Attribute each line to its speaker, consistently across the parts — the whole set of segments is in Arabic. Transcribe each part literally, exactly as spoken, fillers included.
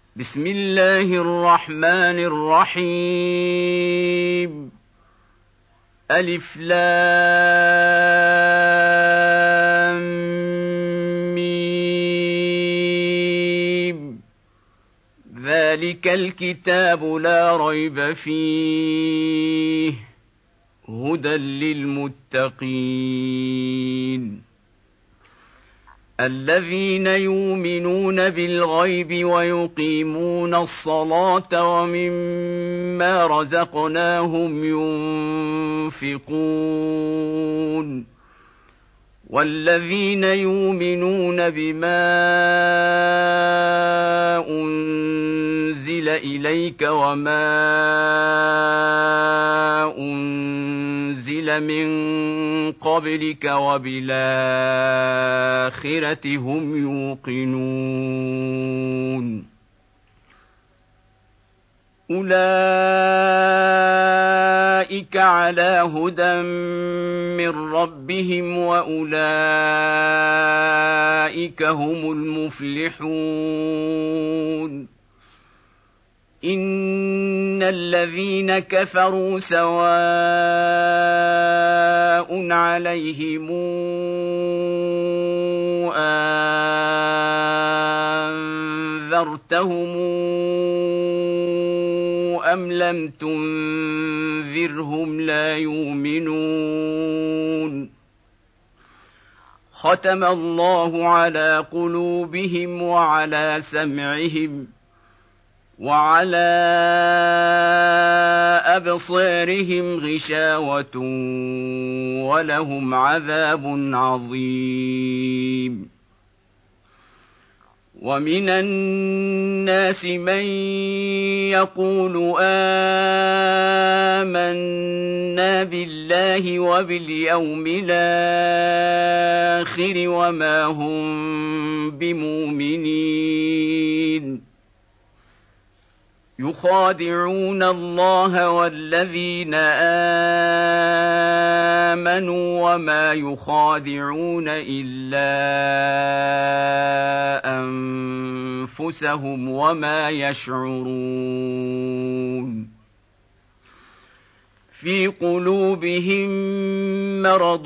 Speaker 1: بسم الله الرحمن الرحيم. ألف لام ميم. ذلك الكتاب لا ريب فيه هدى للمتقين الذين يؤمنون بالغيب ويقيمون الصلاة ومما رزقناهم ينفقون والذين يؤمنون بما أنزل إليك وما أنزل من قبلك وبالآخرة هم يوقنون أولئك على هدى من ربهم وأولئك هم المفلحون إن الذين كفروا سواء عليهم أنذرتهم أم لم تنذرهم لا يؤمنون ختم الله على قلوبهم وعلى سمعهم وعلى أبصارهم غشاوة ولهم عذاب عظيم ومن الناس من يقول آمنا بالله وباليوم الآخر وما هم بمؤمنين يخادعون الله والذين آمنوا وما يخادعون إلا أنفسهم وما يشعرون في قلوبهم مرض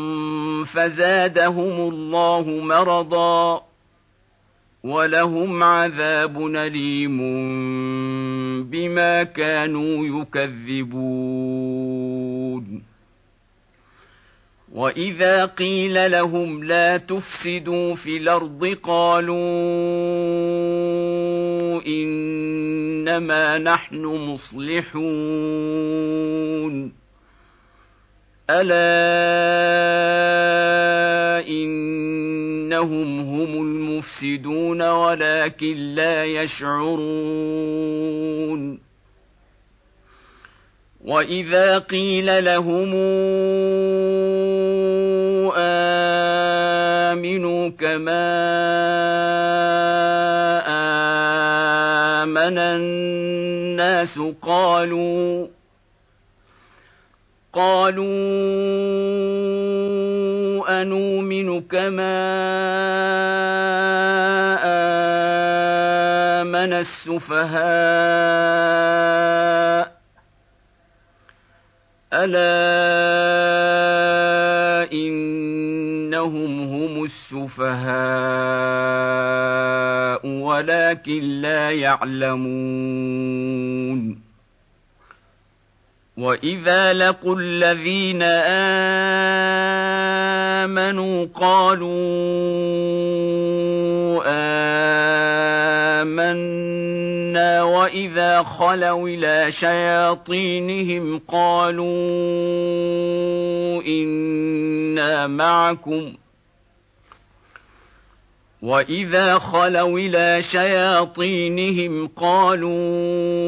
Speaker 1: فزادهم الله مرضا ولهم عذاب أليم بما كانوا يكذبون وإذا قيل لهم لا تفسدوا في الأرض قالوا إنما نحن مصلحون ألا إنهم هم المفسدون ولكن لا يشعرون وإذا قيل لهم آمنوا كما آمن الناس قالوا قالوا أنؤمن كما آمن السفهاء ألا إنهم هم السفهاء ولكن لا يعلمون وإذا لقوا الذين آمنوا قالوا آمنا وإذا خلوا إلى شياطينهم قالوا إنا معكم وإذا خلوا إلى شياطينهم قالوا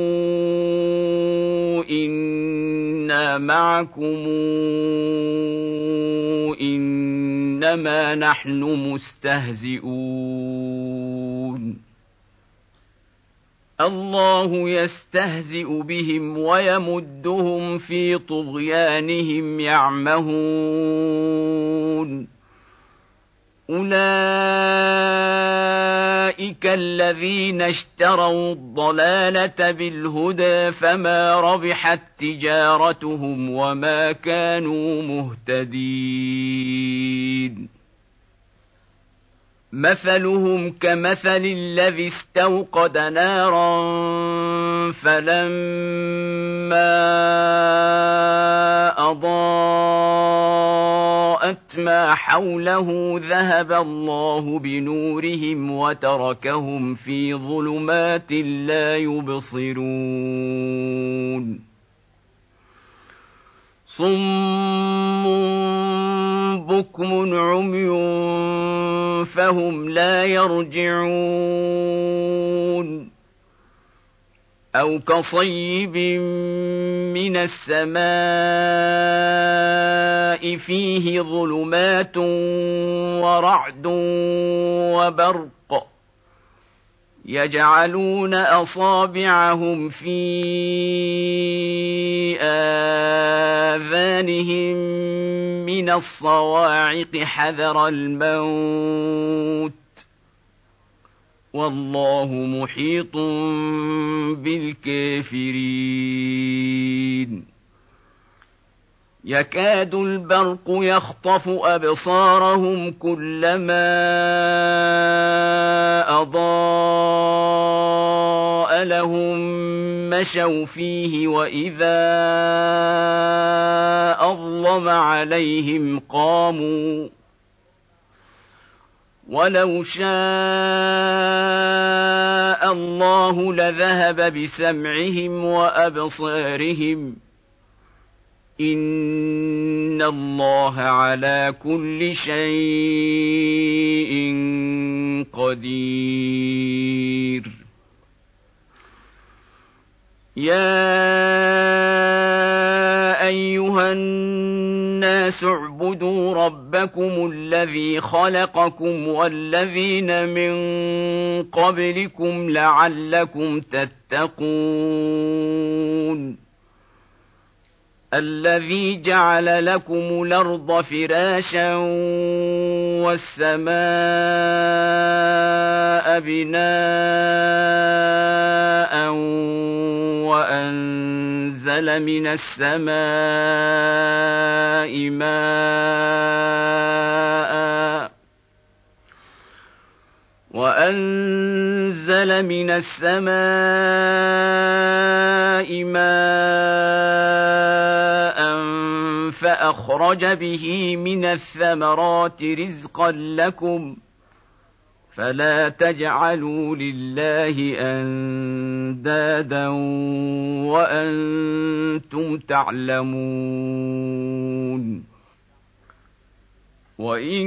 Speaker 1: إنا معكم إنما نحن مستهزئون الله يستهزئ بهم ويمدهم في طغيانهم يعمهون أولئك الذين اشتروا الضلالة بالهدى فما ربحت تجارتهم وما كانوا مهتدين. مثلهم كمثل الذي استوقد نارا فلما أضاءت ما حوله ذهب الله بنورهم وتركهم في ظلمات لا يبصرون. صم بكم عمي فهم لا يرجعون. أو كصيب من السماء فيه ظلمات ورعد وبرق يجعلون أصابعهم في آذانهم من الصواعق حذر الموت والله محيط بالكافرين. يكاد البرق يخطف أبصارهم كلما أضاء لهم مشوا فيه وإذا أظلم عليهم قاموا ولو شاء الله لذهب بسمعهم وأبصارهم إن الله على كل شيء قدير. يا أيها الناس اعبدوا ربكم الذي خلقكم والذين من قبلكم لعلكم تتقون. الذي جعل لكم الأرض فراشا والسماء بناء وأنزل من السماء ماء وأنزل من السماء ماء فأخرج به من الثمرات رزقا لكم فلا تجعلوا لله أندادا وأنتم تعلمون. وإن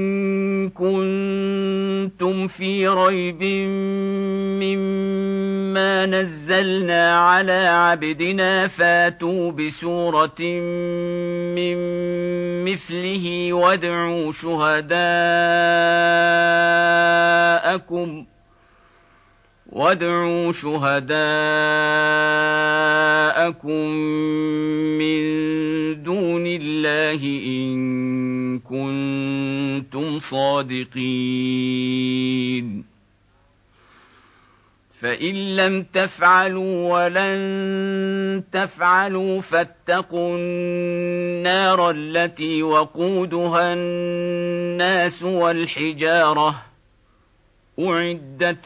Speaker 1: كنتم في ريب مما نزلنا على عبدنا فاتوا بسورة من مثله وادعوا شهداءكم وادعوا شهداءكم من دون الله إن كنتم صادقين. فإن لم تفعلوا ولن تفعلوا فاتقوا النار التي وقودها الناس والحجارة أعدت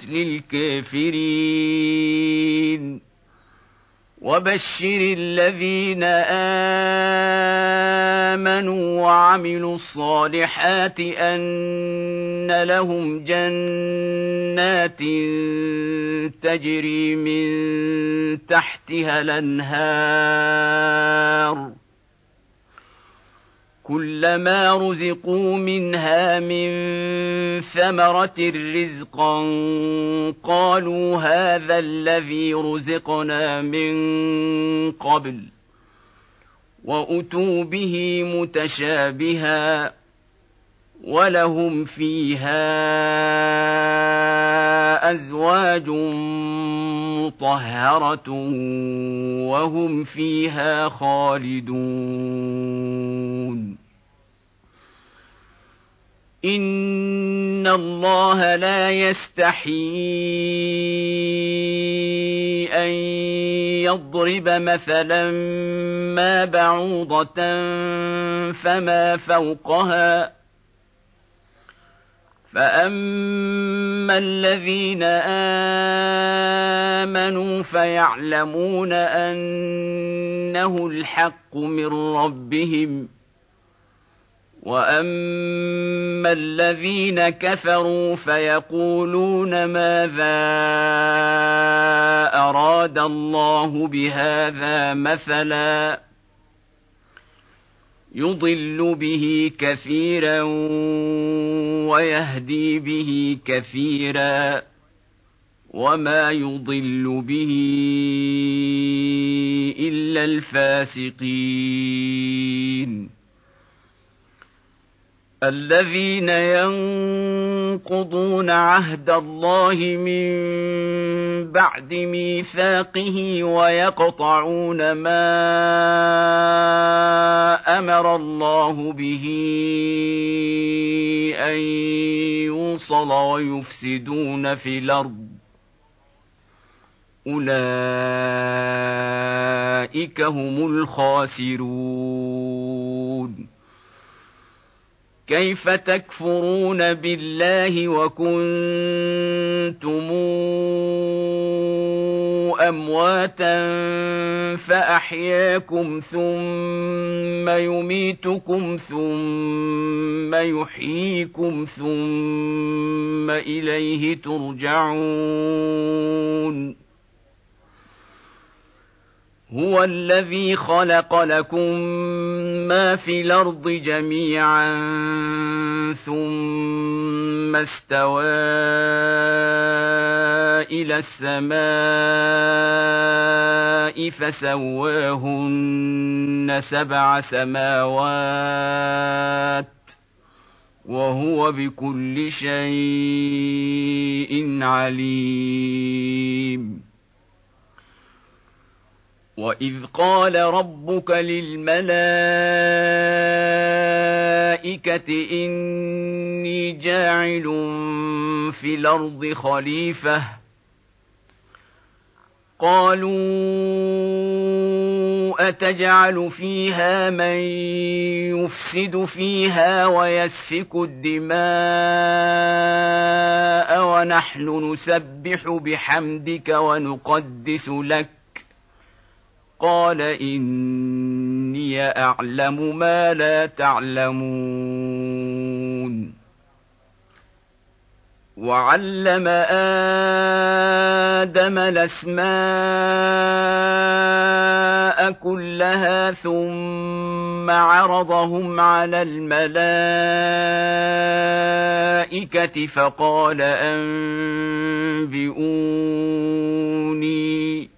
Speaker 1: للكافرين. وبشر الذين آمنوا وعملوا الصالحات أن لهم جنات تجري من تحتها الأنهار كلما رزقوا منها من ثمرة رزقا قالوا هذا الذي رزقنا من قبل وأتوا به متشابها ولهم فيها أزواج مطهرة وهم فيها خالدون. إن الله لا يستحيي أن يضرب مثلا ما بعوضة فما فوقها فأما الذين آمنوا فيعلمون أنه الحق من ربهم وأما الذين كفروا فيقولون ماذا أراد الله بهذا مثلا يضل به كثيرا ويهدي به كثيرا وما يضل به إلا الفاسقين الذين ينقضون عهد الله من بعد ميثاقه ويقطعون ما أمر الله به أن يوصل ويفسدون في الأرض أولئك هم الخاسرون كيف تكفرون بالله وكنتم أمواتا فأحياكم ثم يميتكم ثم يحييكم ثم إليه ترجعون هو الذي خلق لكم ما في الأرض جميعا ثم استوى إلى السماء فسواهن سبع سماوات وهو بكل شيء عليم وإذ قال ربك للملائكة إني جاعل في الأرض خليفة قالوا أتجعل فيها من يفسد فيها ويسفك الدماء ونحن نسبح بحمدك ونقدس لك قال إني أعلم ما لا تعلمون وعلم آدم الأسماء كلها ثم عرضهم على الملائكة فقال أنبئوني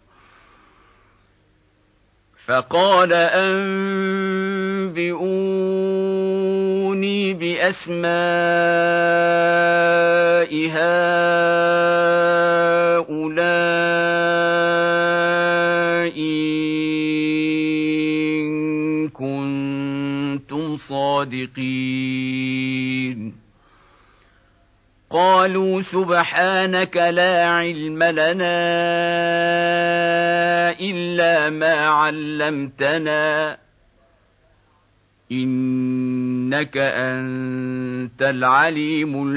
Speaker 1: فقال أنبئوني بأسماء هؤلاء إن كنتم صادقين قالوا سبحانك لا علم لنا إلا ما علمتنا إنك أنت العليم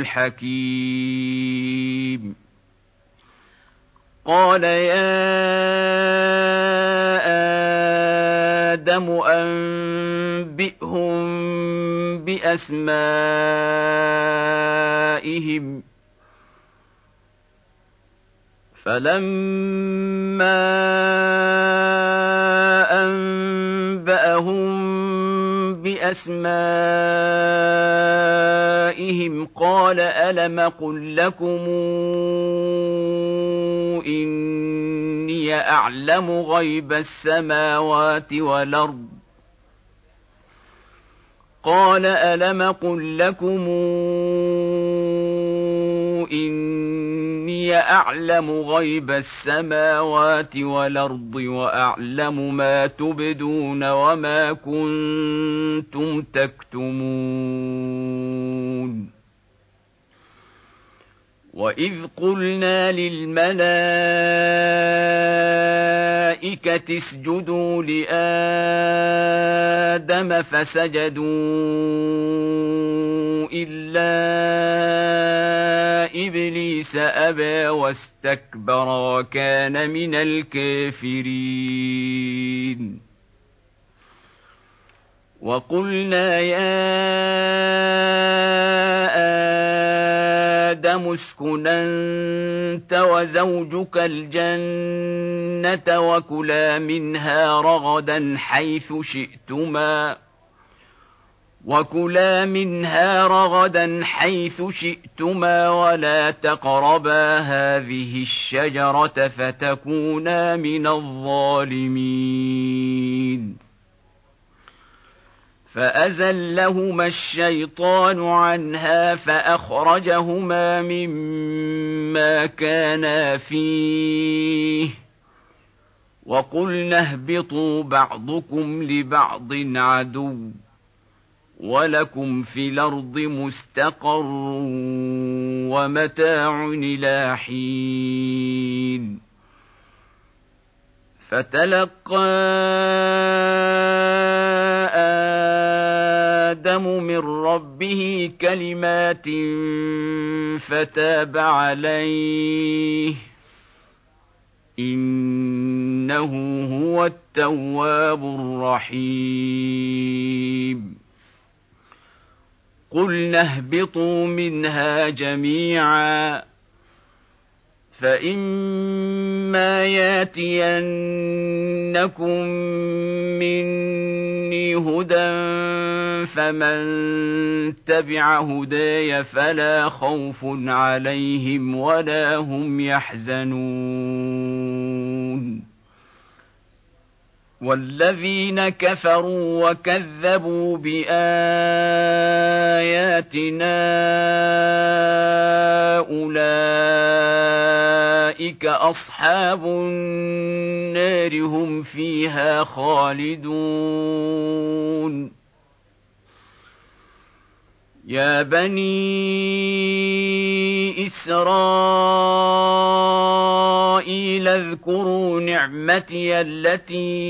Speaker 1: الحكيم قال يا آدم أنبئهم بأسمائهم فلما أنبأهم بأسمائهم قال ألم قل لكم إني أعلم غيب السماوات والأرض قال ألم قل لكم إني أعلم غيب السماوات والأرض وأعلم ما تبدون وما كنتم تكتمون وإذ قلنا للملائكة اسجدوا لآدم فسجدوا إلا إبليس أبى واستكبر وكان من الكافرين وقلنا يا آدم اسكن أنت وزوجك الجنة وكلا منها رغدا حيث شئتما وكلا منها رغدا حيث شئتما ولا تقربا هذه الشجرة فتكونا من الظالمين فأزلهما الشيطان عنها فأخرجهما مما كانا فيه وقلنا اهبطوا بعضكم لبعض عدو ولكم في الأرض مستقر ومتاع إلى حين فتلقى آدم من ربه كلمات فتاب عليه إنه هو التواب الرحيم قلنا اهبطوا منها جميعا فإما ياتينكم مني هدى فمن تبع هداي فلا خوف عليهم ولا هم يحزنون والذين كفروا وكذبوا بآياتنا أولئك أصحاب النار هم فيها خالدون يا بني إسرائيل اذكروا نعمتي التي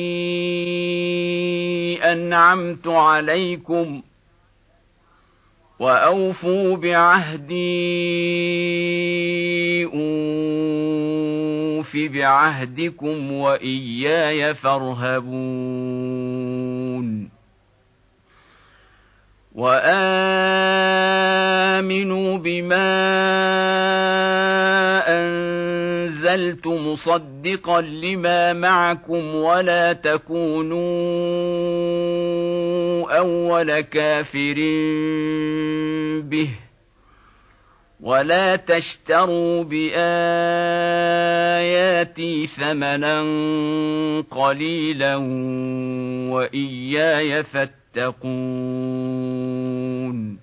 Speaker 1: أنعمت عليكم وأوفوا بعهدي أوف بعهدكم وإياي فارهبون وآمنوا بما أنزلت مصدقا لما معكم ولا تكونوا أول كافر به ولا تشتروا بآياتي ثمنا قليلا وإياي فاتقون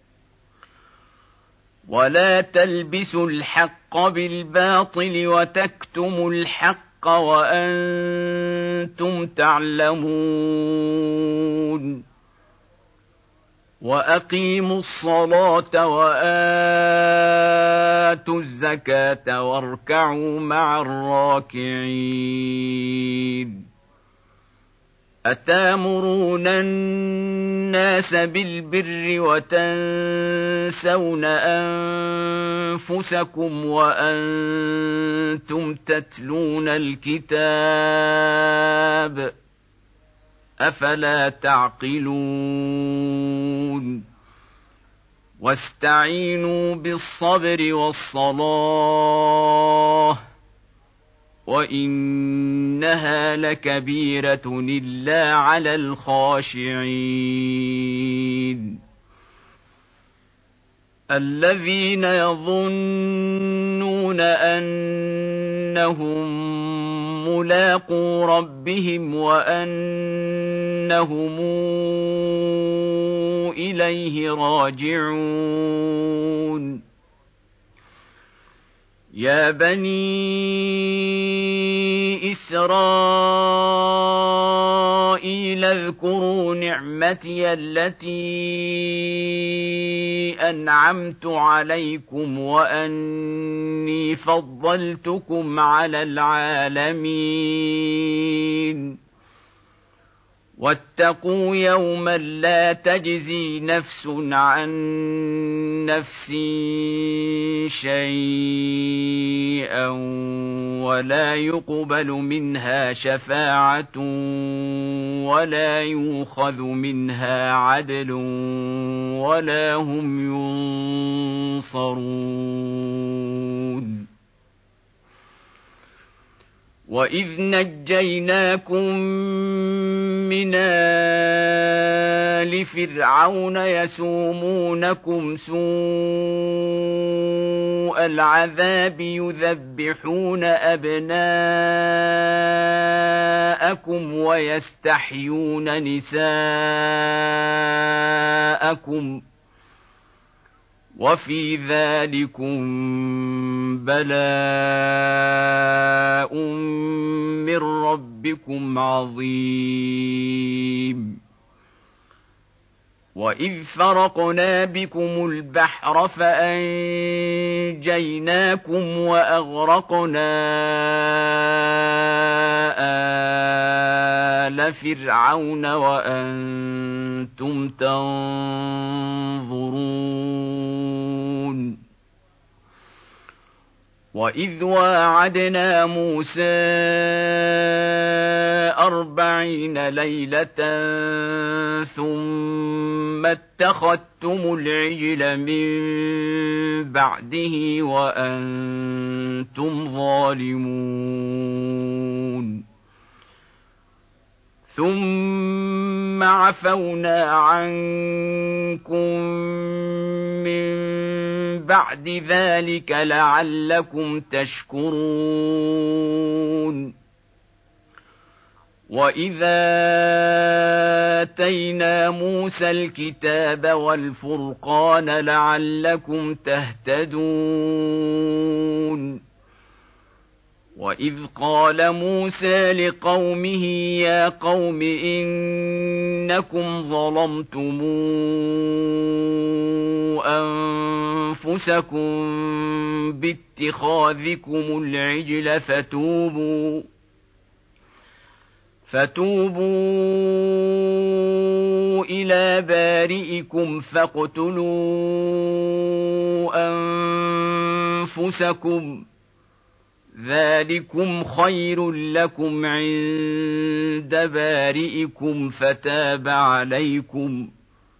Speaker 1: ولا تلبسوا الحق بالباطل وتكتموا الحق وأنتم تعلمون وأقيموا الصلاة وآتوا الزكاة واركعوا مع الراكعين أتامرون الناس بالبر وتنسون أنفسكم وأنتم تتلون الكتاب أفلا تعقلون واستعينوا بالصبر والصلاة وإنها لكبيرة إلا على الخاشعين الذين يظنون أنهم ملاقو ربهم وأنهم إليه راجعون يا بني إسرائيل اذكروا نعمتي التي أنعمت عليكم وأني فضلتكم على العالمين واتقوا يوما لا تجزي نفس عن نفس شيئا ولا يقبل منها شفاعة ولا يؤخذ منها عدل ولا هم ينصرون وإذ نجيناكم من آل فرعون يسومونكم سوء العذاب يذبحون أبناءكم ويستحيون نساءكم وفي ذلكم بلاء من ربكم عظيم وإذ فرقنا بكم البحر فأنجيناكم وأغرقنا آل فرعون وأنتم تنظرون وإذ واعدنا موسى أربعين ليلة ثم اتخذتم العجل من بعده وأنتم ظالمون ثم عفونا عنكم من بعد ذلك لعلكم تشكرون وإذا آتينا موسى الكتاب والفرقان لعلكم تهتدون وإذ قال موسى لقومه يا قوم إنكم ظلمتم أنفسكم باتخاذكم العجل فتوبوا فتوبوا إلى بارئكم فاقتلوا أنفسكم ذلكم خير لكم عند بارئكم فتاب عليكم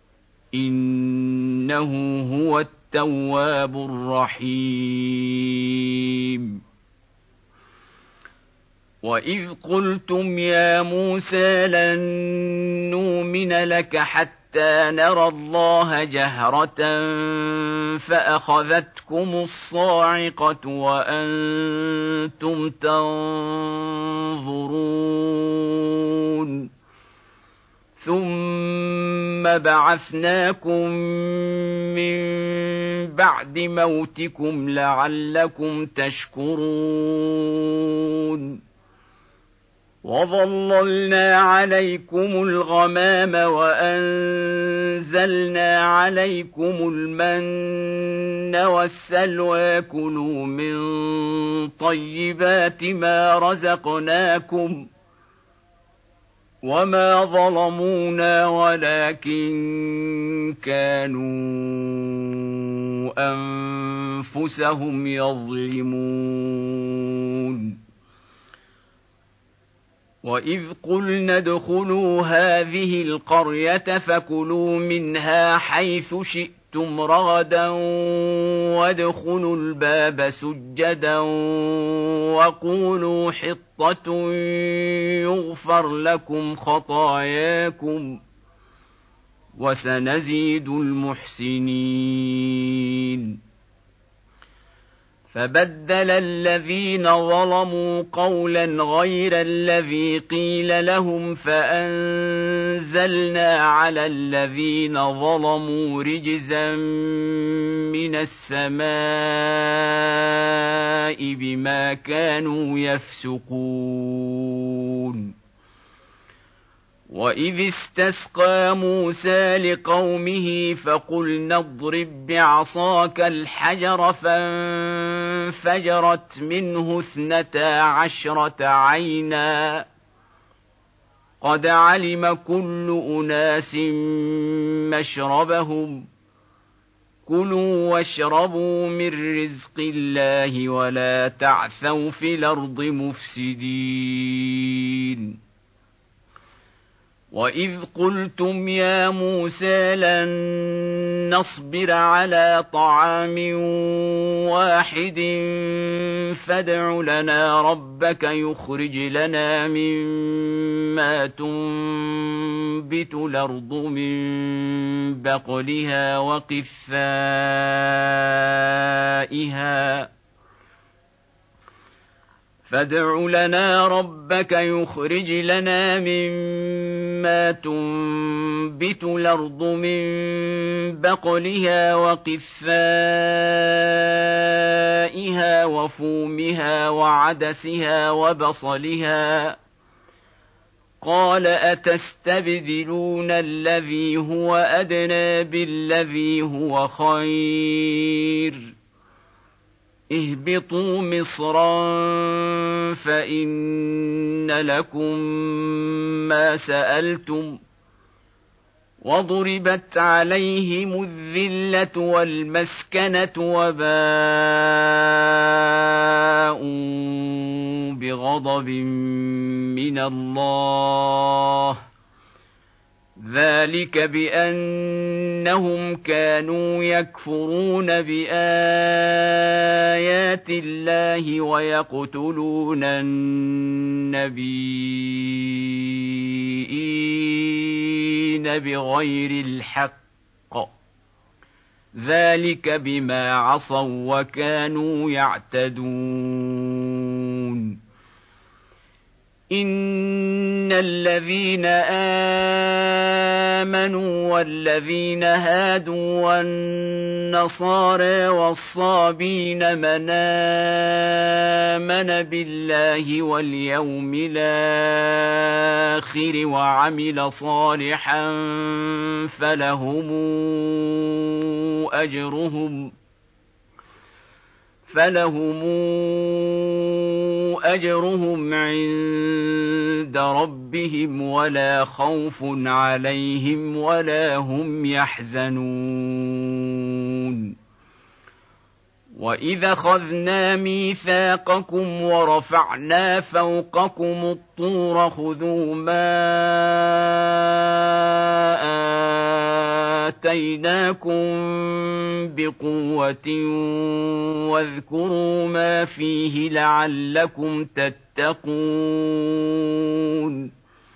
Speaker 1: إنه هو التواب الرحيم وإذ قلتم يا موسى لن نؤمن لك حتى نرى الله جهرة فأخذتكم الصاعقة وأنتم تنظرون ثم بعثناكم من بعد موتكم لعلكم تشكرون وظللنا عليكم الغمام وأنزلنا عليكم المن والسلوى كلوا من طيبات ما رزقناكم وما ظلمونا ولكن كانوا أنفسهم يظلمون وإذ قلنا ادخلوا هذه القرية فكلوا منها حيث شئتم رغدا وادخلوا الباب سجدا وقولوا حطة يغفر لكم خطاياكم وسنزيد المحسنين فبدل الذين ظلموا قولا غير الذي قيل لهم فأنزلنا على الذين ظلموا رجزا من السماء بما كانوا يفسقون وإذ استسقى موسى لقومه فقلنا اضرب بعصاك الحجر فانفجرت منه اثنتا عشرة عينا قد علم كل أناس مشربهم كلوا واشربوا من رزق الله ولا تعثوا في الأرض مفسدين وإذ قلتم يا موسى لن نصبر على طعام واحد فادع لنا ربك يخرج لنا مما تنبت الأرض من بقلها وقثائها فادع لنا ربك يخرج لنا مما تنبت الأرض من بقلها وقثائها وفومها وعدسها وبصلها قال أتستبدلون الذي هو أدنى بالذي هو خير اهبطوا مصرا فإن لكم ما سألتم وضربت عليهم الذلة والمسكنة وباءوا بغضب من الله ذلك بأنهم كانوا يكفرون بآيات الله ويقتلون النبيين بغير الحق ذلك بما عصوا وكانوا يعتدون إن الذين آمنوا والذين هادوا والنصارى والصابين من آمن بالله واليوم الآخر وعمل صالحا فلهم أجرهم فلهم أجرهم عند ربهم ولا خوف عليهم ولا هم يحزنون وإذا أخذنا ميثاقكم ورفعنا فوقكم الطور خذوا ما آتيناكم بقوة واذكروا ما فيه لعلكم تتقون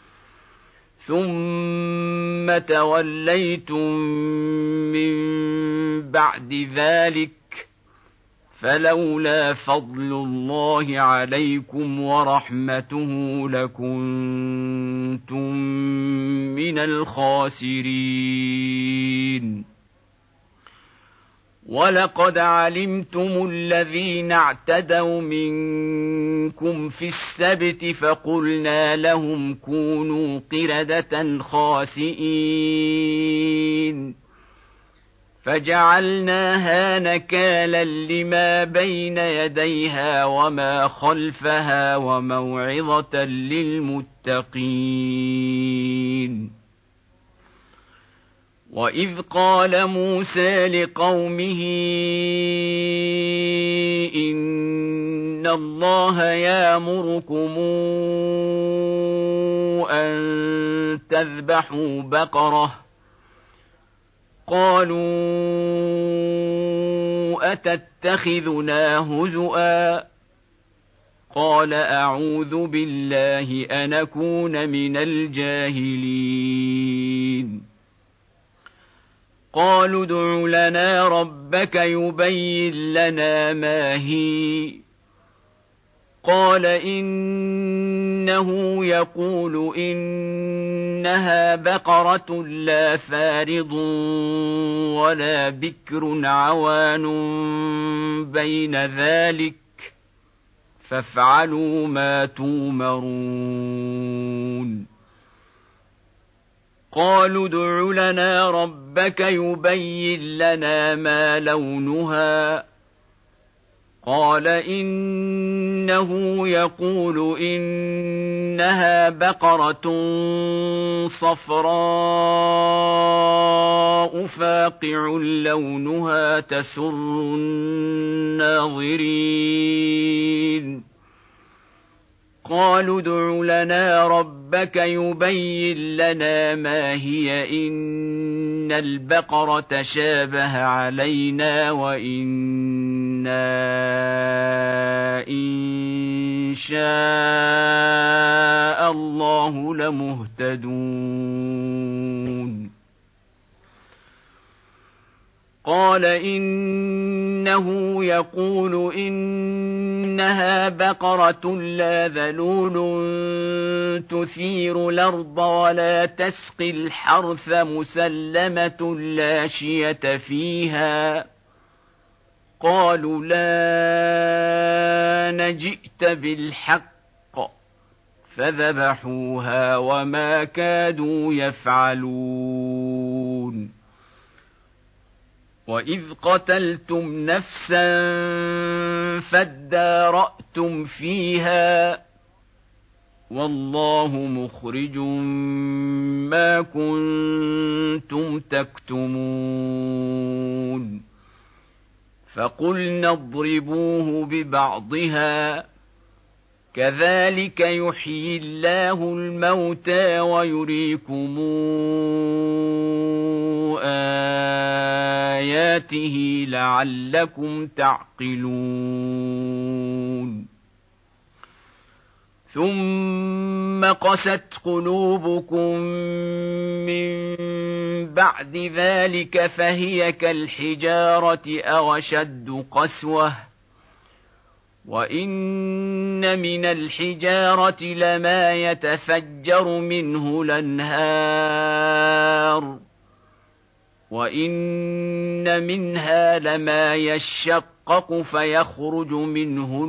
Speaker 1: ثم توليتم من بعد ذلك فلولا فضل الله عليكم ورحمته لكنتم من الخاسرين ولقد علمتم الذين اعتدوا منكم في السبت فقلنا لهم كونوا قردة خاسئين فجعلناها نكالا لما بين يديها وما خلفها وموعظة للمتقين وإذ قال موسى لقومه إن الله يأمركم أن تذبحوا بقرة قالوا أتتخذنا هزؤا قال أعوذ بالله أن أكون من الجاهلين قالوا ادع لنا ربك يبين لنا ما هي قال إنه يقول إنها بقرة لا فارض ولا بكر عوان بين ذلك فافعلوا ما تومرون قالوا ادع لنا ربك يبين لنا ما لونها قال إنه يقول إنها بقرة صفراء فاقع لونها تسر الناظرين قالوا ادع لنا ربك يبين لنا ما هي إن البقرة شابه علينا وإنا إن شاء الله لمهتدون قال إنه يقول إنها بقرة لا ذلول تثير الأرض ولا تسقي الحرث مسلمة لا شية فيها قالوا لا نجئت بالحق فذبحوها وما كادوا يفعلون وإذ قتلتم نفسا فادارأتم فيها والله مخرج ما كنتم تكتمون فقلنا اضربوه ببعضها كذلك يحيي الله الموتى ويريكم آياته لعلكم تعقلون ثم قست قلوبكم من بعد ذلك فهي كالحجارة أو أشد قسوة وإن من الحجارة لما يتفجر منه الأنهار وإن منها لما يشقق فيخرج منه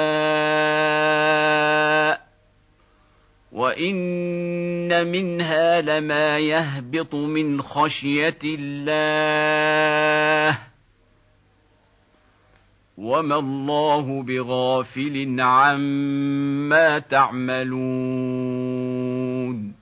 Speaker 1: الماء وإن منها لما يهبط من خشية الله وما الله بغافل عما تعملون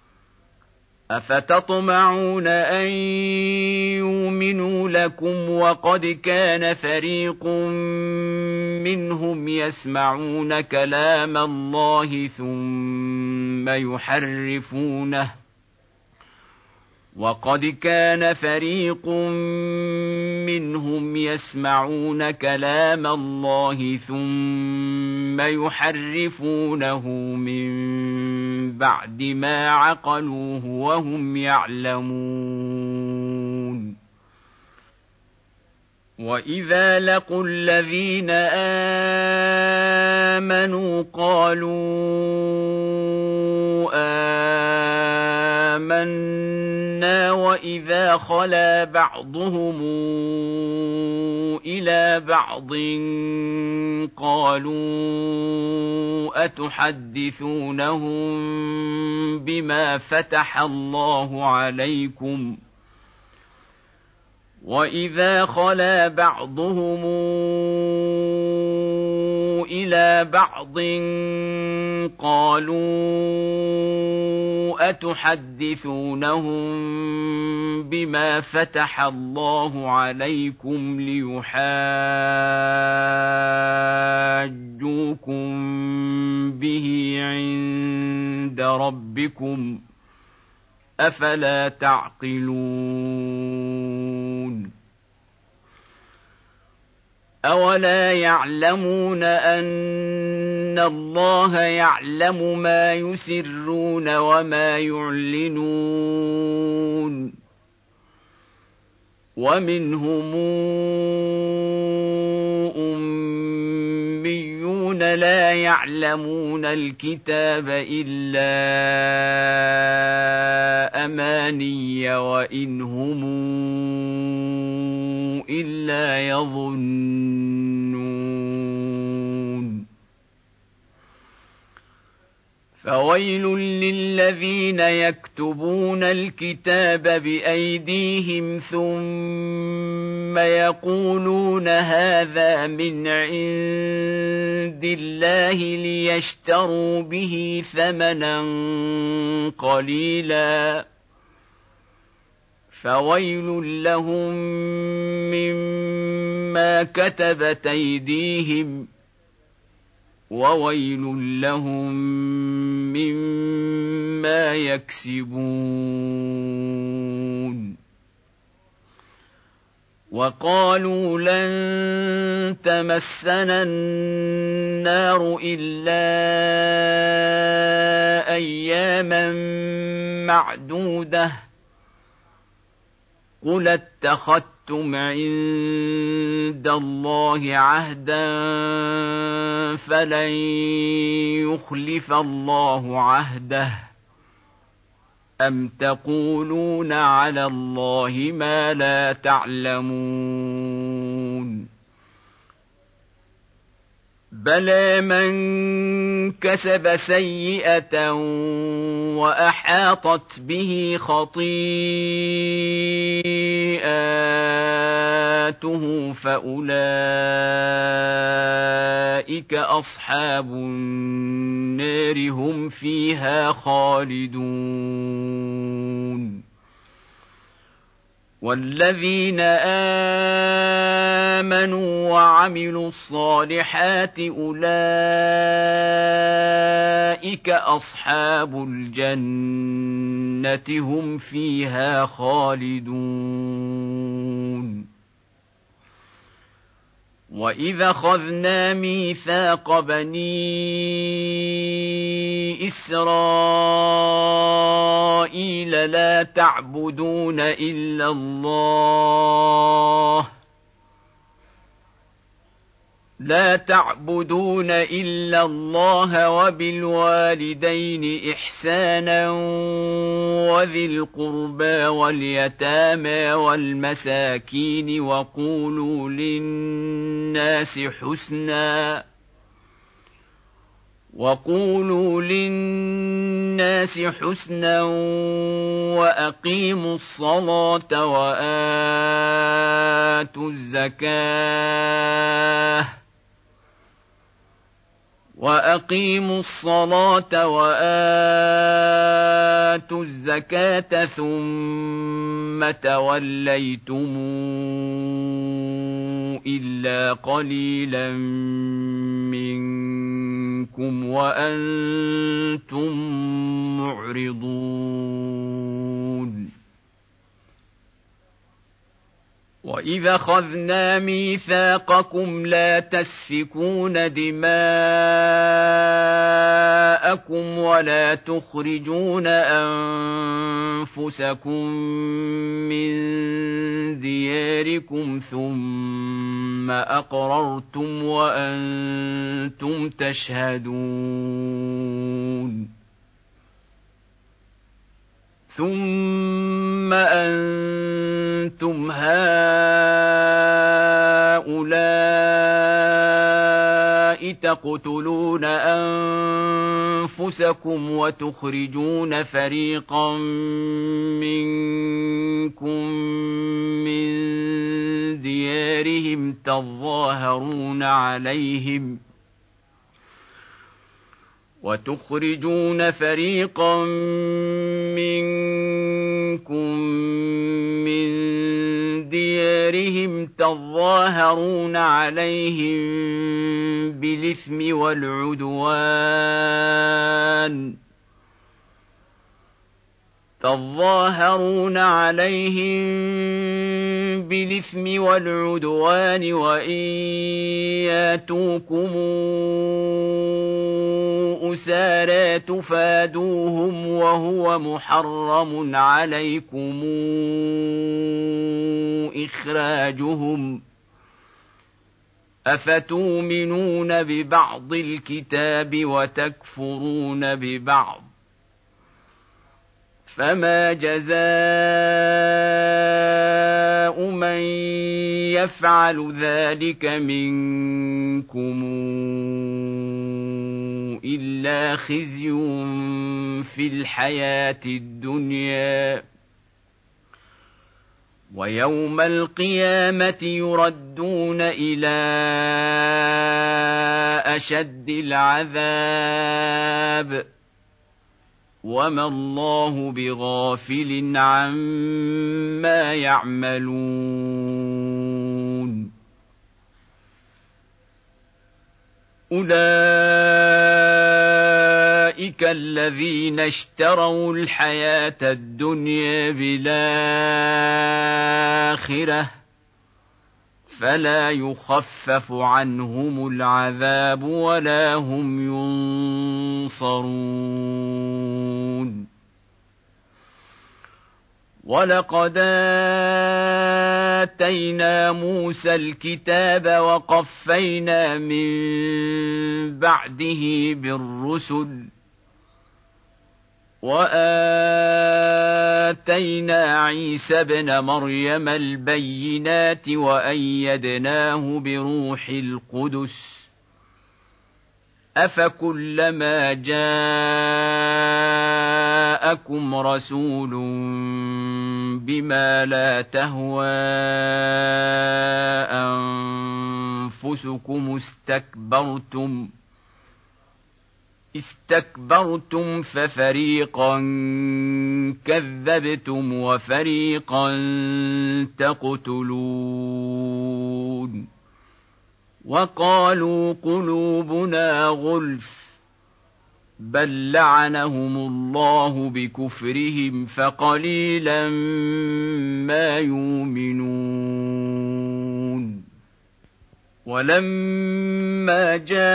Speaker 1: أفتطمعون أن يؤمنوا لكم وقد كان فريق منهم يسمعون كلام الله ثم يحرفونه وقد كان فريق منهم يسمعون كلام الله ثم يحرفونه من بعد ما عقلوه وهم يعلمون وإذا لقوا الذين آمنوا قالوا آمنا وإذا خلا بعضهم إلى بعض قالوا أتحدثونهم بما فتح الله عليكم وإذا خلا بعضهم إلى بعض قالوا أتحدثونهم بما فتح الله عليكم ليحاجوكم به عند ربكم أفلا تعقلون أولا يعلمون أن الله يعلم ما يسرون وما يعلنون ومنهم أميون لا يعلمون الكتاب إلا أماني وإن هم إلا يظنون فويل للذين يكتبون الكتاب بأيديهم ثم يقولون هذا من عند الله ليشتروا به ثمنا قليلا فويل لهم مما كتبت أيديهم وويل لهم مما يكسبون. وقالوا لن تمسنا النار إلا أياما معدودة قل اتخذتم عند الله عهدا فلن يخلف الله عهده أم تقولون على الله ما لا تعلمون بلى من كسب سيئة وأحاطت به خطيئاته فأولئك أصحاب النار هم فيها خالدون. والذين آمنوا وعملوا الصالحات أولئك أصحاب الجنة هم فيها خالدون. وإذا أخذنا ميثاق بني إسرائيل لا تعبدون إلا الله لا تعبدون إلا الله وبالوالدين إحسانا وذي القربى واليتامى والمساكين وقولوا للناس حسنا وقولوا للناس حسنا وأقيموا الصلاة وآتوا الزكاة وأقيموا الصلاة وآتوا الزكاة ثم توليتم إلا قليلا منكم وأنتم معرضون. وإذا أخذنا ميثاقكم لا تسفكون دماءكم ولا تخرجون أنفسكم من دياركم ثم أقررتم وأنتم تشهدون ثم أنتم هؤلاء تقتلون أنفسكم وتخرجون فريقا منكم من ديارهم تظاهرون عليهم وتخرجون فريقا منكم من ديارهم تظاهرون عليهم بالإثم والعدوان تظاهرون عليهم بالإثم والعدوان وإن ياتوكم أسارى تفادوهم وهو محرم عليكم إخراجهم أفتؤمنون ببعض الكتاب وتكفرون ببعض فما جزاء جزاء من يفعل ذلك منكم إلا خزي في الحياة الدنيا ويوم القيامة يردون إلى أشد العذاب وما الله بغافل عما يعملون أولئك الذين اشتروا الحياة الدنيا بالآخرة فلا يخفف عنهم العذاب ولا هم ينصرون ولقد آتينا موسى الكتاب وقفينا من بعده بالرسل وآتينا عيسى ابن مريم البينات وأيدناه بروح القدس أفكلما جاءكم رسول بما لا تهوى أنفسكم استكبرتم استكبرتم ففريقا كذبتم وفريقا تقتلون وقالوا قلوبنا غلف بل لعنهم الله بكفرهم فقليلا ما يؤمنون ولما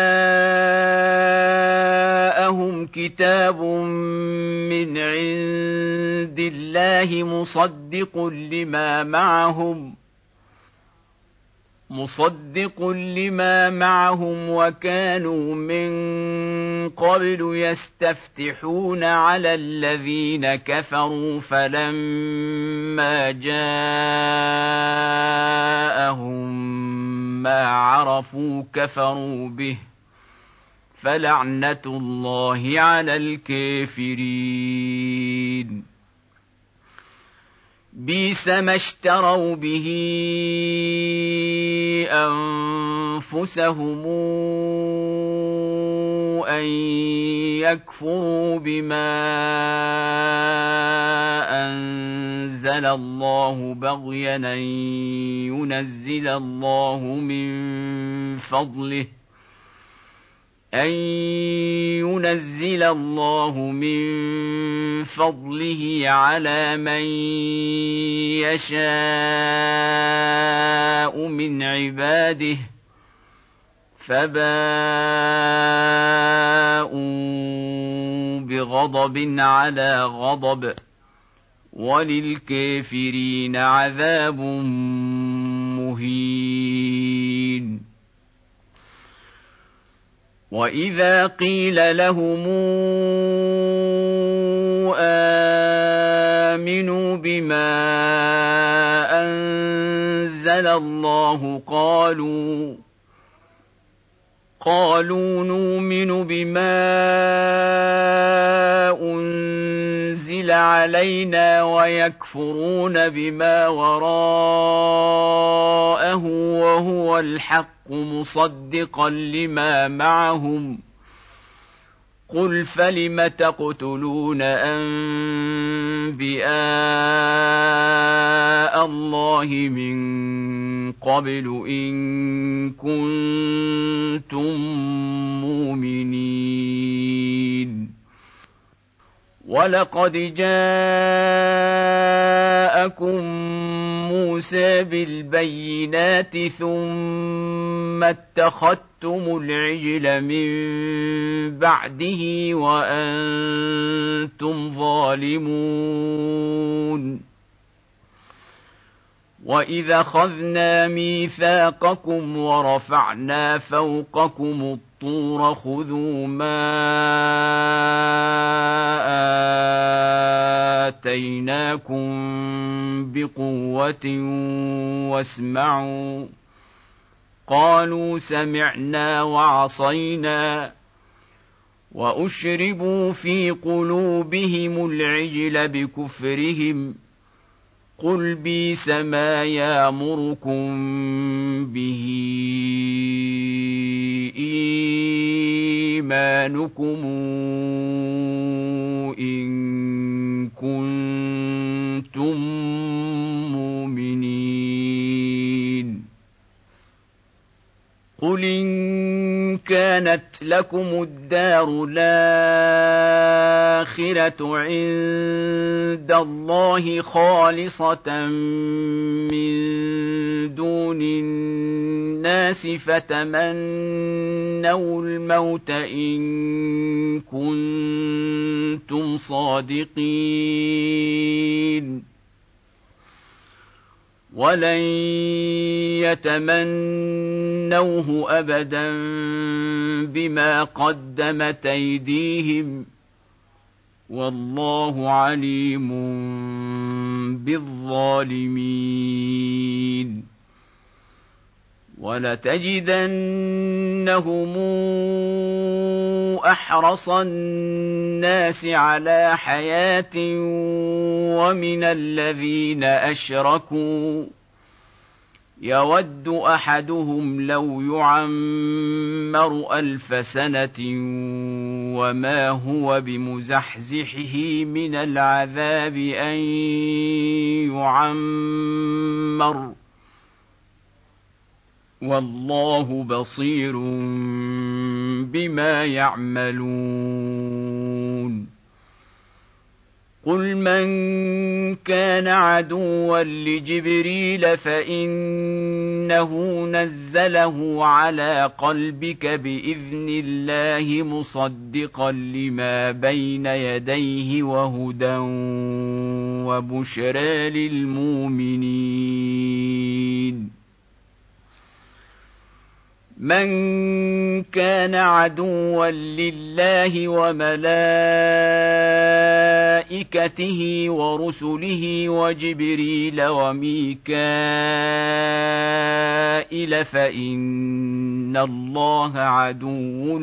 Speaker 1: جاءهم كتاب من عند الله مصدق لما معهم مصدق لما معهم وكانوا من قبل يستفتحون على الذين كفروا فلما جاءهم ما عرفوا كفروا به فلعنة الله على الكافرين بئس ما اشتروا به أنفسهم أن يكفروا بما أنزل الله بغيا أن ينزل الله من فضله أن ينزل الله من فضله على من يشاء من عباده فباءوا بغضب على غضب وللكافرين عذاب مهين وإذا قيل لهم آمنوا بما أنزل الله قالوا قالوا نؤمن بما أنزل علينا ويكفرون بما وراءه وهو الحق مصدقا لما معهم قل فلم تقتلون أنبياء الله من قبل إن كنتم مؤمنين ولقد جاءكم موسى بالبينات ثم اتخذتم العجل من بعده وأنتم ظالمون وإذا أخذنا ميثاقكم ورفعنا فوقكم الطور خذوا ما آتيناكم بقوة واسمعوا قالوا سمعنا وعصينا وأشربوا في قلوبهم العجل بكفرهم قل بئس ما يأمركم به إيمانكم إن كنتم مؤمنين قل إن كانت لكم الدار الآخرة عند الله خالصة من دون الناس فتمنوا الموت إن كنتم صادقين ولن يتمنوه أبدا بما قدمت أيديهم والله عليم بالظالمين ولتجدنهم أحرص الناس على حياة ومن الذين أشركوا يود أحدهم لو يعمر ألف سنة وما هو بمزحزحه من العذاب أن يعمر والله بصير بما يعملون قل من كان عدوا لجبريل فإنه نزله على قلبك بإذن الله مصدقا لما بين يديه وهدى وبشرى للمؤمنين من كان عدوا لله وملائكته ورسله وجبريل وميكائيل فإن الله عدو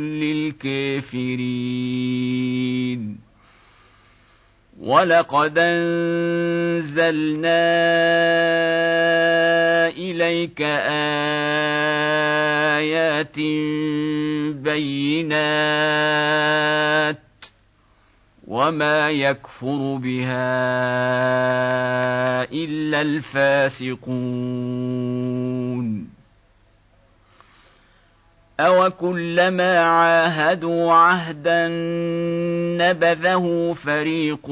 Speaker 1: للكافرين ولقد أنزلنا إليك آيات بينات وما يكفر بها إلا الفاسقون أوكلما عاهدوا عهدا نبذه فريق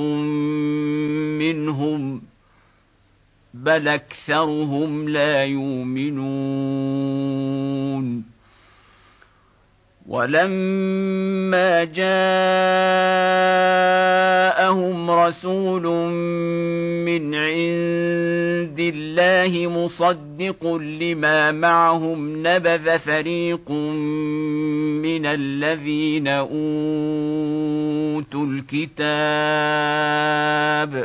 Speaker 1: منهم بل أكثرهم لا يؤمنون ولما جاءهم رسول من عند الله مصدق لما معهم نبذ فريق من الذين أوتوا الكتاب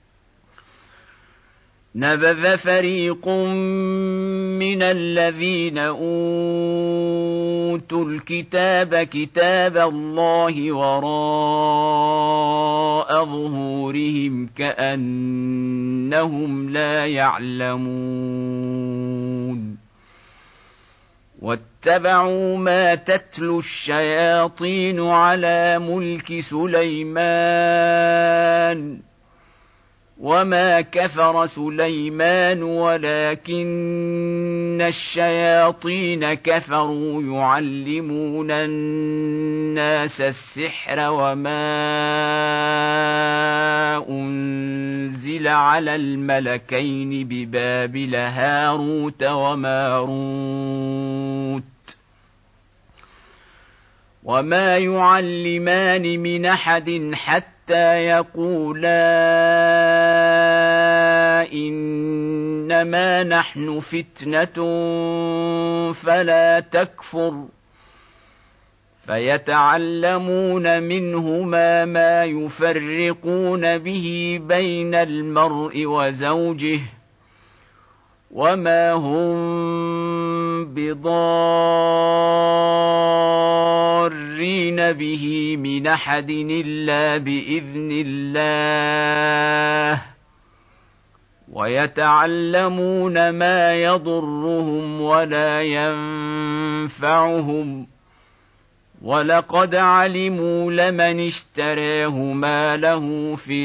Speaker 1: نبذ فريق من الذين أوتوا الكتاب كتاب الله وراء ظهورهم كأنهم لا يعلمون واتبعوا ما تتلو الشياطين على ملك سليمان وما كفر سليمان ولكن الشياطين كفروا يعلمون الناس السحر وما أنزل على الملكين ببابل هاروت وماروت وما يعلمان من أحد حتى يقولا إنما نحن فتنة فلا تكفر فيتعلمون منهما ما يفرقون به بين المرء وزوجه وما هم بضارين به من أحد إلا بإذن الله ويتعلمون ما يضرهم ولا ينفعهم ولقد علموا لمن اشتراه ما له في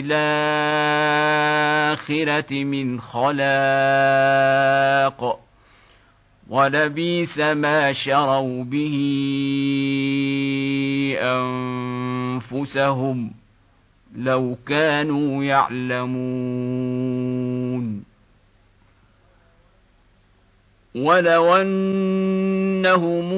Speaker 1: الآخرة من خلاق ولبئس ما شروا به أنفسهم لو كانوا يعلمون ولو أنهم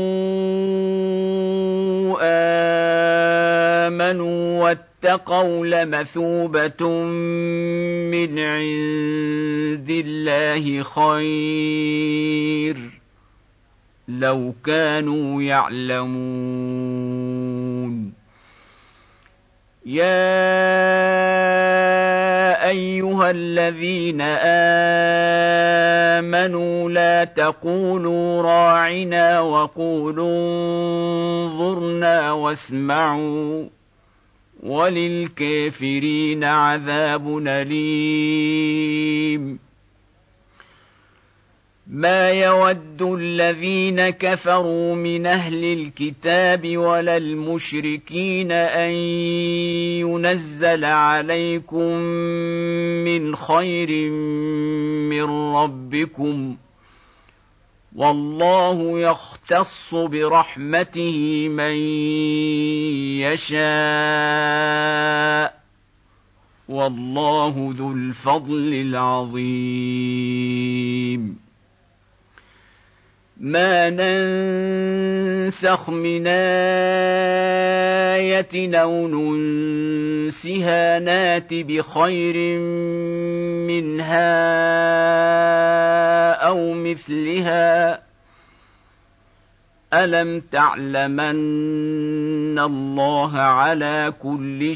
Speaker 1: آمنوا واتقوا لمثوبة من عند الله خير لو كانوا يعلمون يا أيها الذين آمنوا لا تقولوا راعنا وقولوا انظرنا واسمعوا وللكافرين عذاب أليم ما يود الذين كفروا من أهل الكتاب ولا المشركين أن ينزل عليكم من خير من ربكم والله يختص برحمته من يشاء والله ذو الفضل العظيم ما ننسخ من آية أو ننسها نات بخير منها أو مثلها ألم تعلمن الله على كل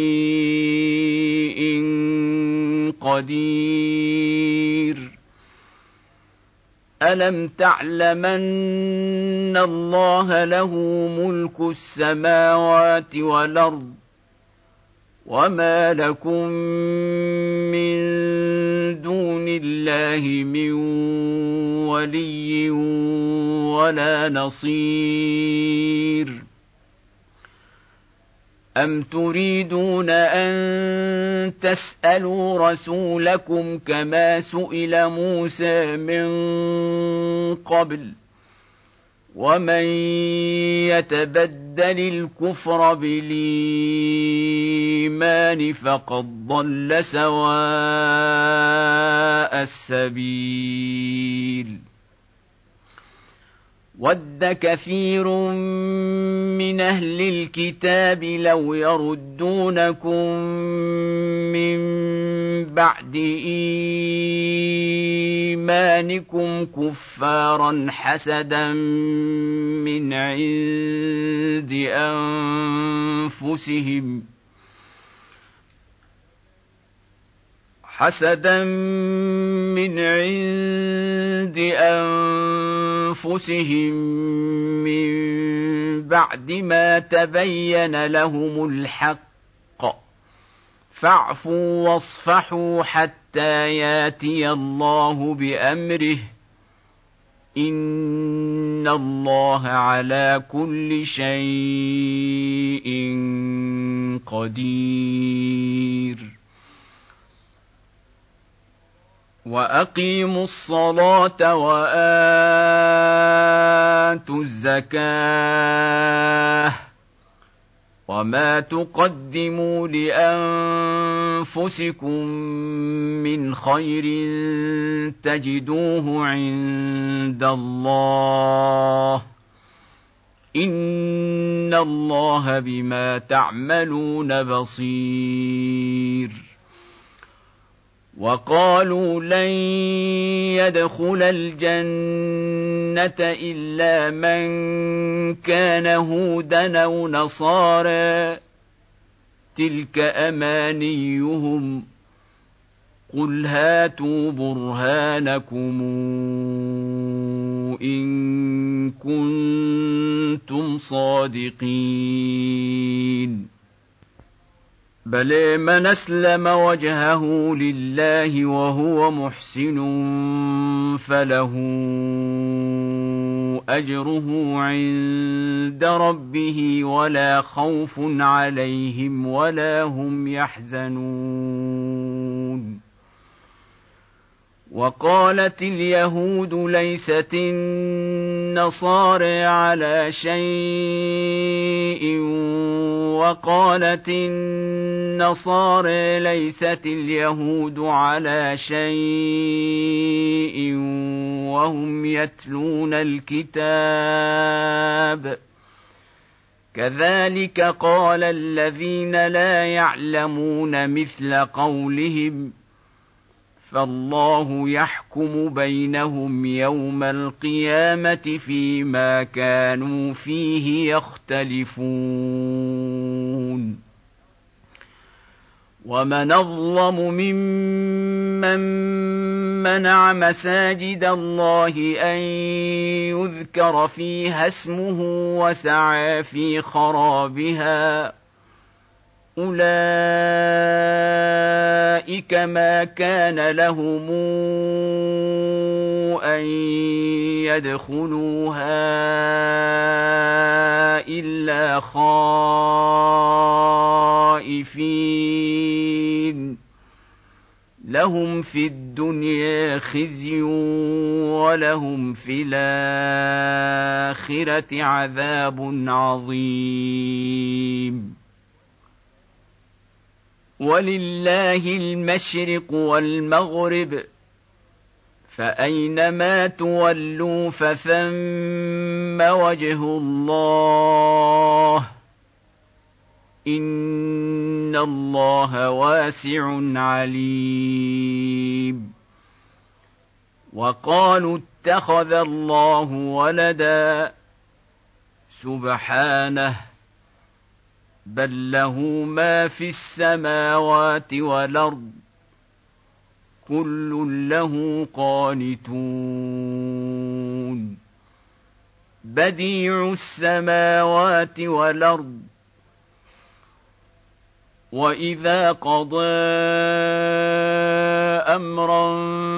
Speaker 1: شيء قدير ألم تعلمن الله له ملك السماوات والأرض وما لكم من دون الله من ولي ولا نصير أم تريدون أن تسألوا رسولكم كما سئل موسى من قبل ومن يتبدل الكفر بالإيمان فقد ضل سواء السبيل ود كثير من أهل الكتاب لو يردونكم من بعد إيمانكم كفارا حسدا من عند أنفسهم حسدا من عند أنفسهم من بعد ما تبين لهم الحق فاعفوا واصفحوا حتى ياتي الله بأمره إن الله على كل شيء قدير وأقيموا الصلاة وآتوا الزكاة وما تقدموا لأنفسكم من خير تجدوه عند الله إن الله بما تعملون بصير وقالوا لن يدخل الجنة إلا من كان هودا أو نصارى تلك أمانيهم قل هاتوا برهانكم إن كنتم صادقين بل من أسلم وجهه لله وهو محسن فله أجره عند ربه ولا خوف عليهم ولا هم يحزنون وقالت اليهود ليست النصارى على شيء وقالت النصارى ليست اليهود على شيء وهم يتلون الكتاب كذلك قال الذين لا يعلمون مثل قولهم فالله يحكم بينهم يوم القيامة فيما كانوا فيه يختلفون ومن أظلم ممن منع مساجد الله أن يذكر فيها اسمه وسعى في خرابها أولئك ما كان لهم أن يدخلوها إلا خائفين لهم في الدنيا خزي ولهم في الآخرة عذاب عظيم ولله المشرق والمغرب فأينما تولوا فثم وجه الله إن الله واسع عليم وقالوا اتخذ الله ولدا سبحانه بل له ما في السماوات والأرض كل له قانتون بديع السماوات والأرض وإذا قضى أمرا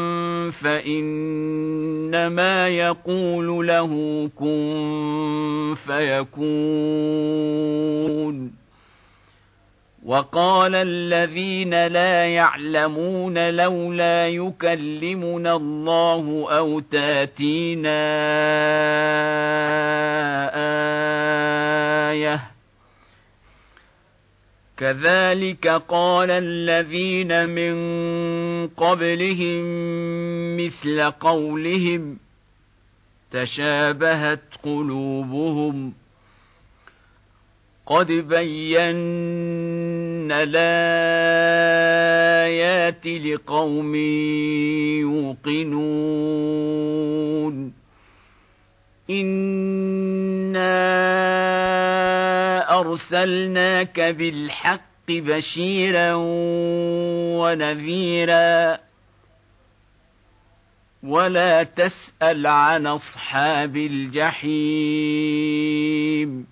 Speaker 1: فإنما يقول له كن فيكون وقال الذين لا يعلمون لولا يكلمنا الله أو تاتينا آية كذلك قال الذين من قبلهم مثل قولهم تشابهت قلوبهم قد بينا الآيات لقوم يوقنون إنا أرسلناك بالحق بشيرا ونذيرا ولا تسأل عن أصحاب الجحيم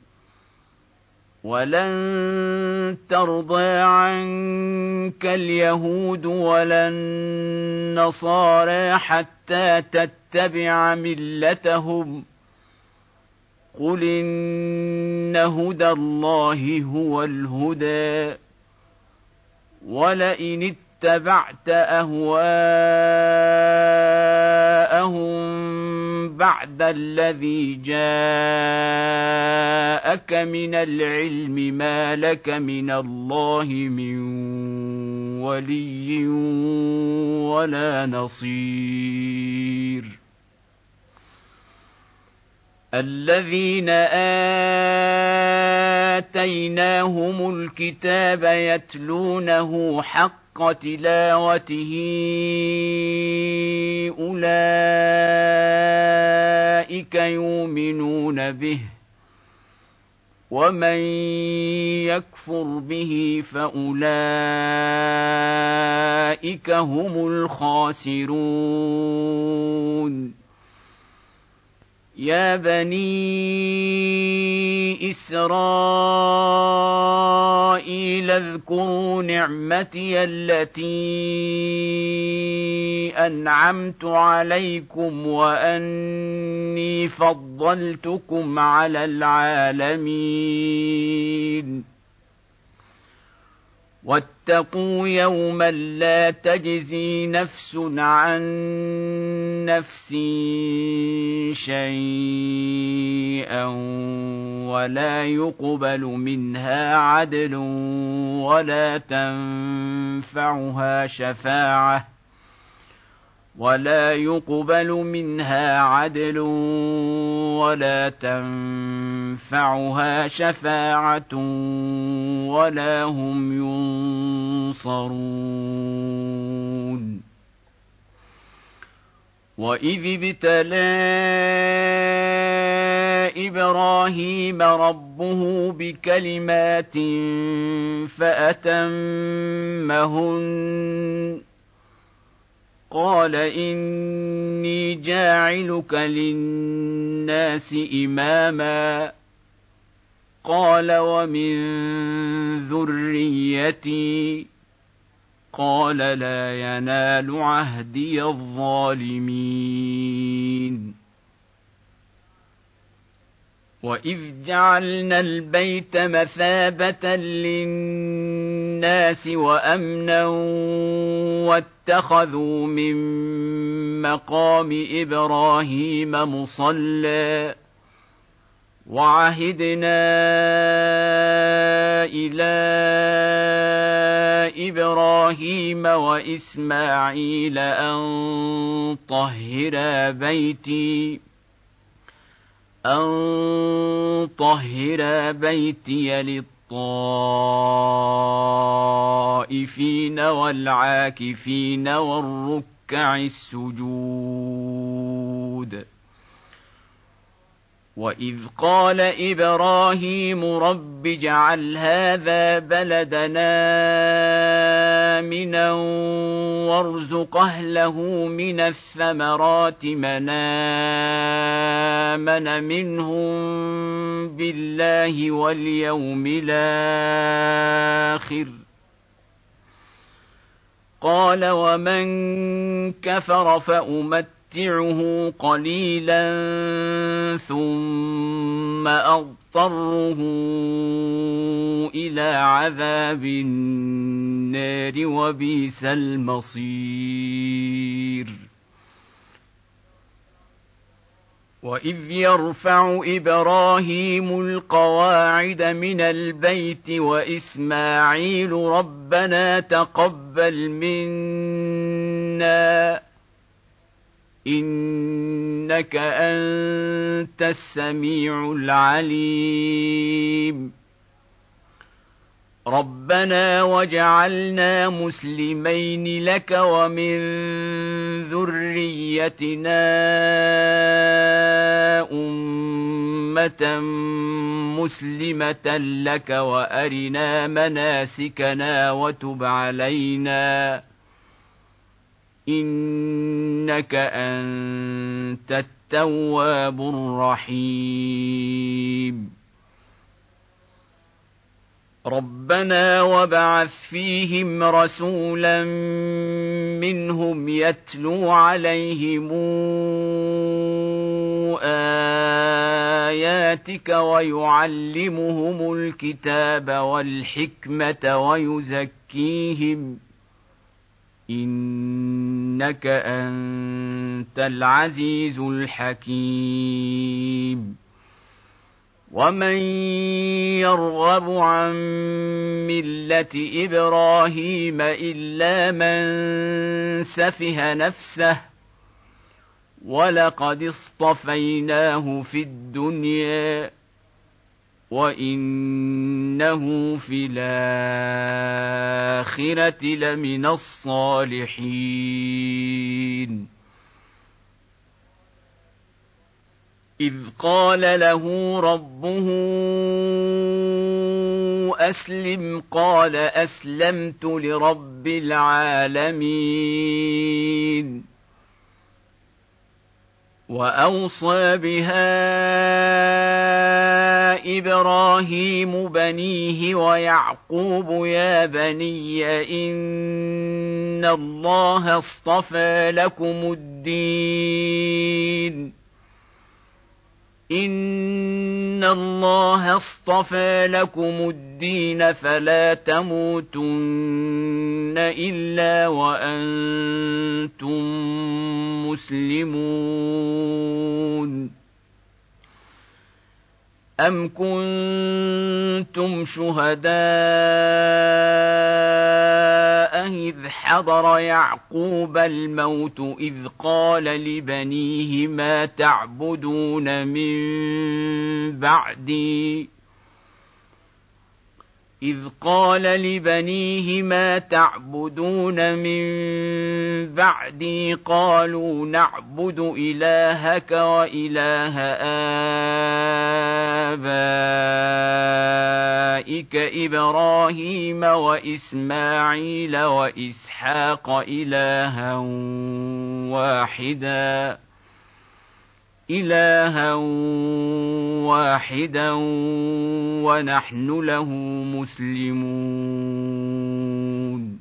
Speaker 1: ولن ترضى عنك اليهود ولا النصارى حتى تتبع ملتهم قل إن هدى الله هو الهدى ولئن اتبعت أهواءهم بعد الذي جاءك من العلم ما لك من الله من ولي ولا نصير الذين آتيناهم الكتاب يتلونه حق تلاوته أولئك فاولئك يؤمنون به ومن يكفر به فاولئك هم الخاسرون. يا بني إسرائيل اذكروا نعمتي التي أنعمت عليكم وأني فضلتكم على العالمين. واتقوا يوما لا تجزي نفس عن نفس شيئا ولا يقبل منها عدل ولا تنفعها شفاعة ولا يقبل منها عدل ولا تنفعها شفاعة ولا هم ينصرون. وإذ ابتلى إبراهيم ربه بكلمات فأتمهن قال إني جاعلك للناس إماما قال ومن ذريتي قال لا ينال عهدي الظالمين. وإذ جعلنا البيت مثابة للناس وأمنا واتخذوا من مقام إبراهيم مصلى وعهدنا إلى إبراهيم وإسماعيل أن طهرا بيتي أن طهرا بيتي للطائفين والعاكفين والركع السجود. وإذ قال إبراهيم رب اجعل هذا بلدنا آمنا وارزق أهله من الثمرات من آمن منهم بالله واليوم الآخر قال ومن كفر فأمتعه متعه قليلا ثم أضطره إلى عذاب النار وبئس المصير. وإذ يرفع إبراهيم القواعد من البيت وإسماعيل ربنا تقبل منا إنك أنت السميع العليم. ربنا وجعلنا مسلمين لك ومن ذريتنا أمة مسلمة لك وأرنا مناسكنا وتب علينا إنك أنت التواب الرحيم. ربنا وابعث فيهم رسولا منهم يتلو عليهم آياتك ويعلمهم الكتاب والحكمة ويزكيهم إنك أنت العزيز الحكيم. ومن يرغب عن ملة إبراهيم إلا من سفه نفسه ولقد اصطفيناه في الدنيا وإنه في الآخرة لمن الصالحين. إذ قال له ربه أسلم قال أسلمت لرب العالمين. وأوصى بها إبراهيم بنيه ويعقوب يا بني إن الله اصطفى لكم الدين إن الله اصطفى لكم الدين فلا تموتن إلا وأنتم مسلمون. أم كنتم شهداء إذ حضر يعقوب الموت إذ قال لبنيه ما تعبدون من بعدي إذ قال لبنيه ما تعبدون من بعدي قالوا نعبد إلهك وإله آبائك إبراهيم وإسماعيل وإسحاق إلها واحدا إلها واحدا ونحن له مسلمون.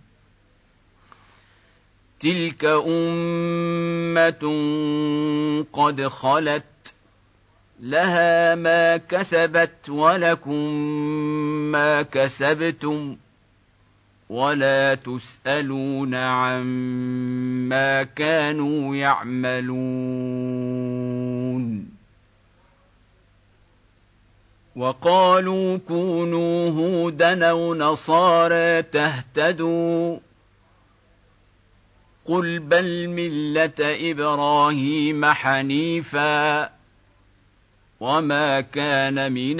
Speaker 1: تلك أمة قد خلت لها ما كسبت ولكم ما كسبتم ولا تسألون عما كانوا يعملون. وقالوا كونوا هودا أو نصارى تهتدوا قل بل ملة إبراهيم حنيفا وما كان من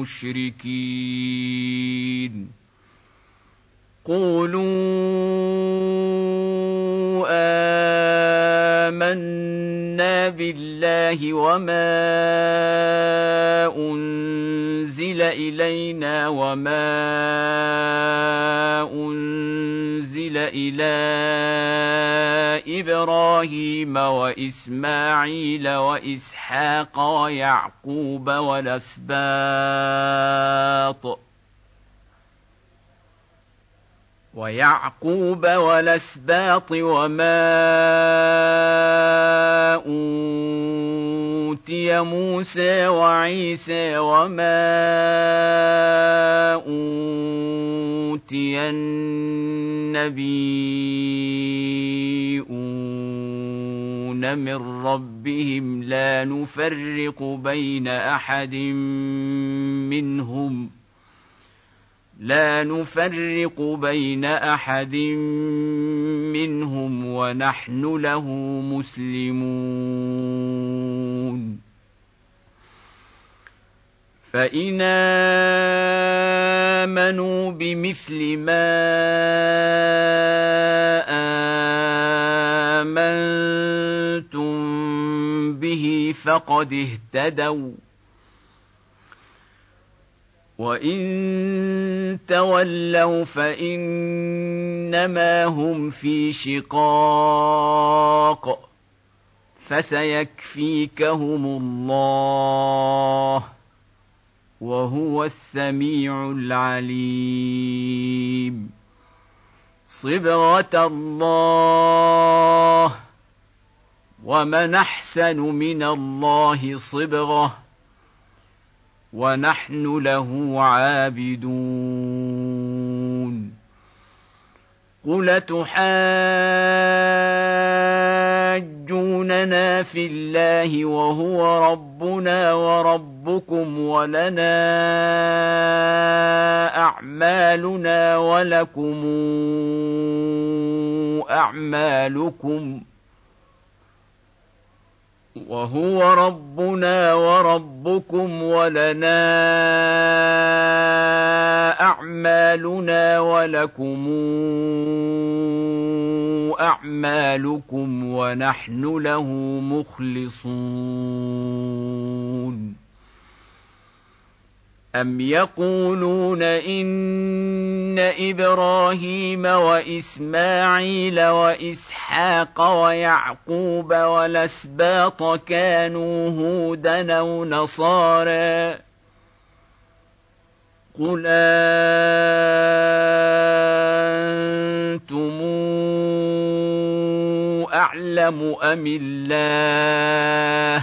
Speaker 1: المشركين. قولوا آمنا بالله وما أنزل إلينا وما أنزل إلى إبراهيم وإسماعيل وإسحاق ويعقوب والأسباط ويعقوب والأسباط وما أوتي موسى وعيسى وما أوتي النبيون من ربهم لا نفرق بين أحد منهم لا نفرق بين أحد منهم ونحن له مسلمون. فإن آمنوا بمثل ما آمنتم به فقد اهتدوا وإن تولوا فإنما هم في شقاق فسيكفيكهم الله وهو السميع العليم. صبغة الله ومن أحسن من الله صبغة ونحن له عابدون. قل تحاجوننا في الله وهو ربنا وربكم ولنا أعمالنا ولكم أعمالكم وهو ربنا وربكم ولنا أعمالنا ولكم أعمالكم ونحن له مخلصون أم يقولون إن إبراهيم وإسماعيل وإسحاق ويعقوب والأسباط كانوا هودا أو نصارى قل أنتم أعلم أم الله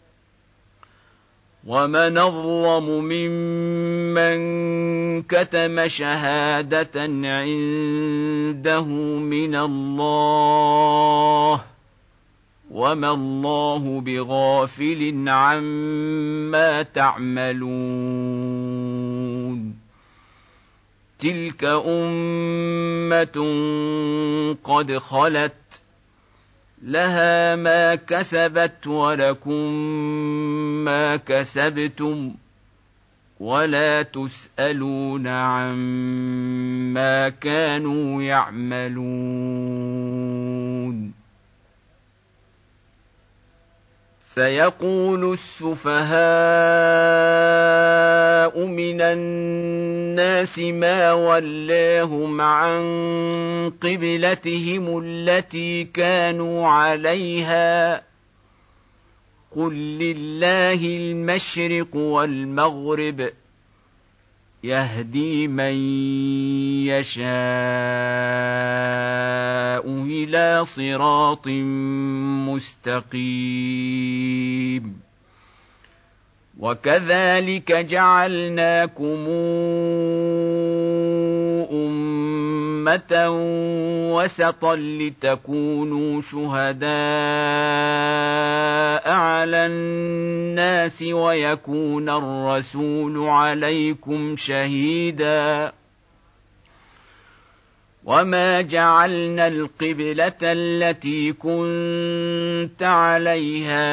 Speaker 1: ومن أظلم ممن كتم شهادة عنده من الله وما الله بغافل عما تعملون تلك أمة قد خلت لها ما كسبت ولكم ما كسبتم ولا تسألون عما كانوا يعملون سيقول السفهاء من الناس ما ولاهم عن قبلتهم التي كانوا عليها قل لله المشرق والمغرب يهدي من يشاء إلى صراط مستقيم وكذلك جعلناكم أمة وسطا لتكونوا شهداء على الناس ويكون الرسول عليكم شهيدا وما جعلنا القبلة التي كنت عليها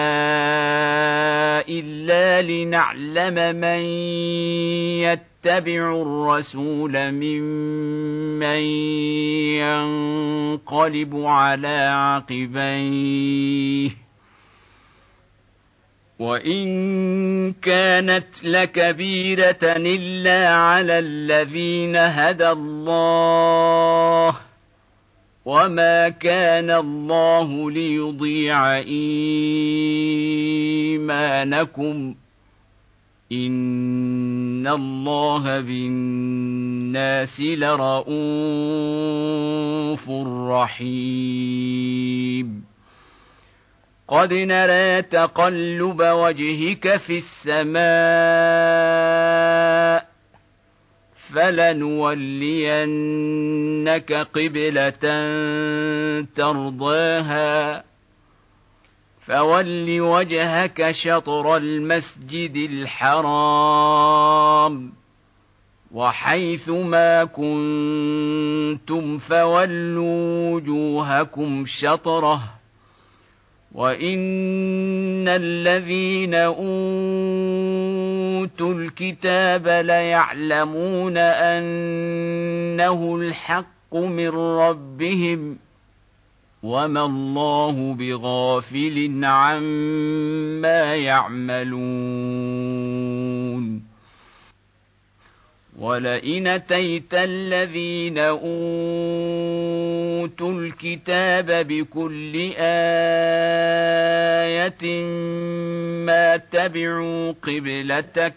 Speaker 1: إلا لنعلم من يتبع الرسول ممن ينقلب على عقبيه وإن كانت لكبيرة إلا على الذين هدى الله وما كان الله ليضيع إيمانكم إن الله بالناس لرءوف رحيم قد نرى تقلب وجهك في السماء فلنولينك قبلة ترضاها فول وجهك شطر المسجد الحرام وحيث ما كنتم فولوا وجوهكم شطره وإن الذين أوتوا الكتاب ليعلمون أنه الحق من ربهم وما الله بغافل عما يعملون ولئن أتيت الذين أوتوا الكتاب بكل آية ما تبعوا قبلتك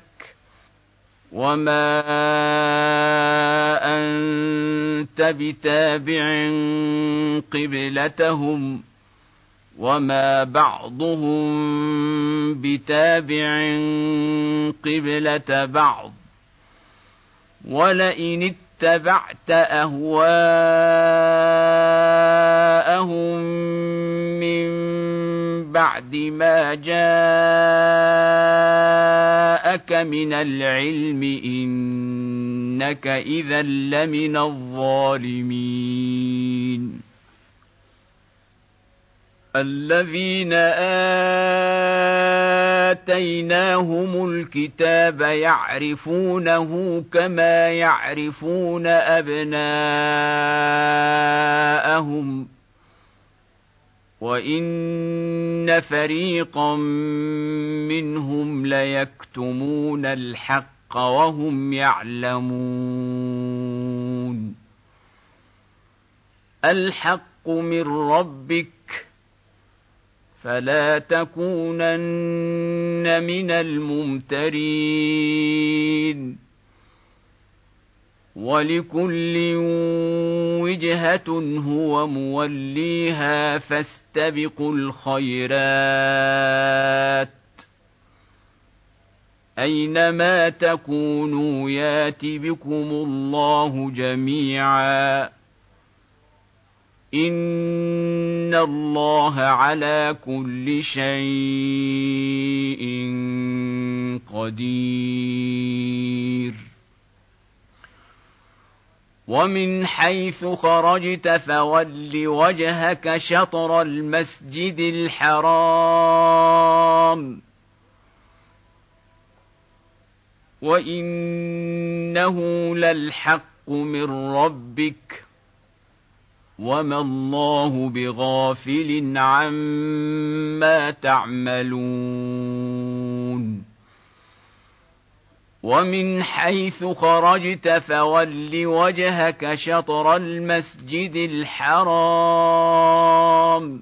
Speaker 1: وما أنت بتابع قبلتهم وما بعضهم بتابع قبلة بعض ولئن اتبعت أهواءهم من بعد ما جاءك من العلم إنك إذا لمن الظالمين الذين آتيناهم الكتاب يعرفونه كما يعرفون أبناءهم وإن فريقا منهم ليكتمون الحق وهم يعلمون. الحق من ربك فلا تكونن من الممترين. ولكل وجهة هو موليها فاستبقوا الخيرات أينما تكونوا يات بكم الله جميعا إن الله على كل شيء قدير. ومن حيث خرجت فول وجهك شطر المسجد الحرام وإنه للحق من ربك وما الله بغافل عما تعملون. ومن حيث خرجت فول وجهك شطر المسجد الحرام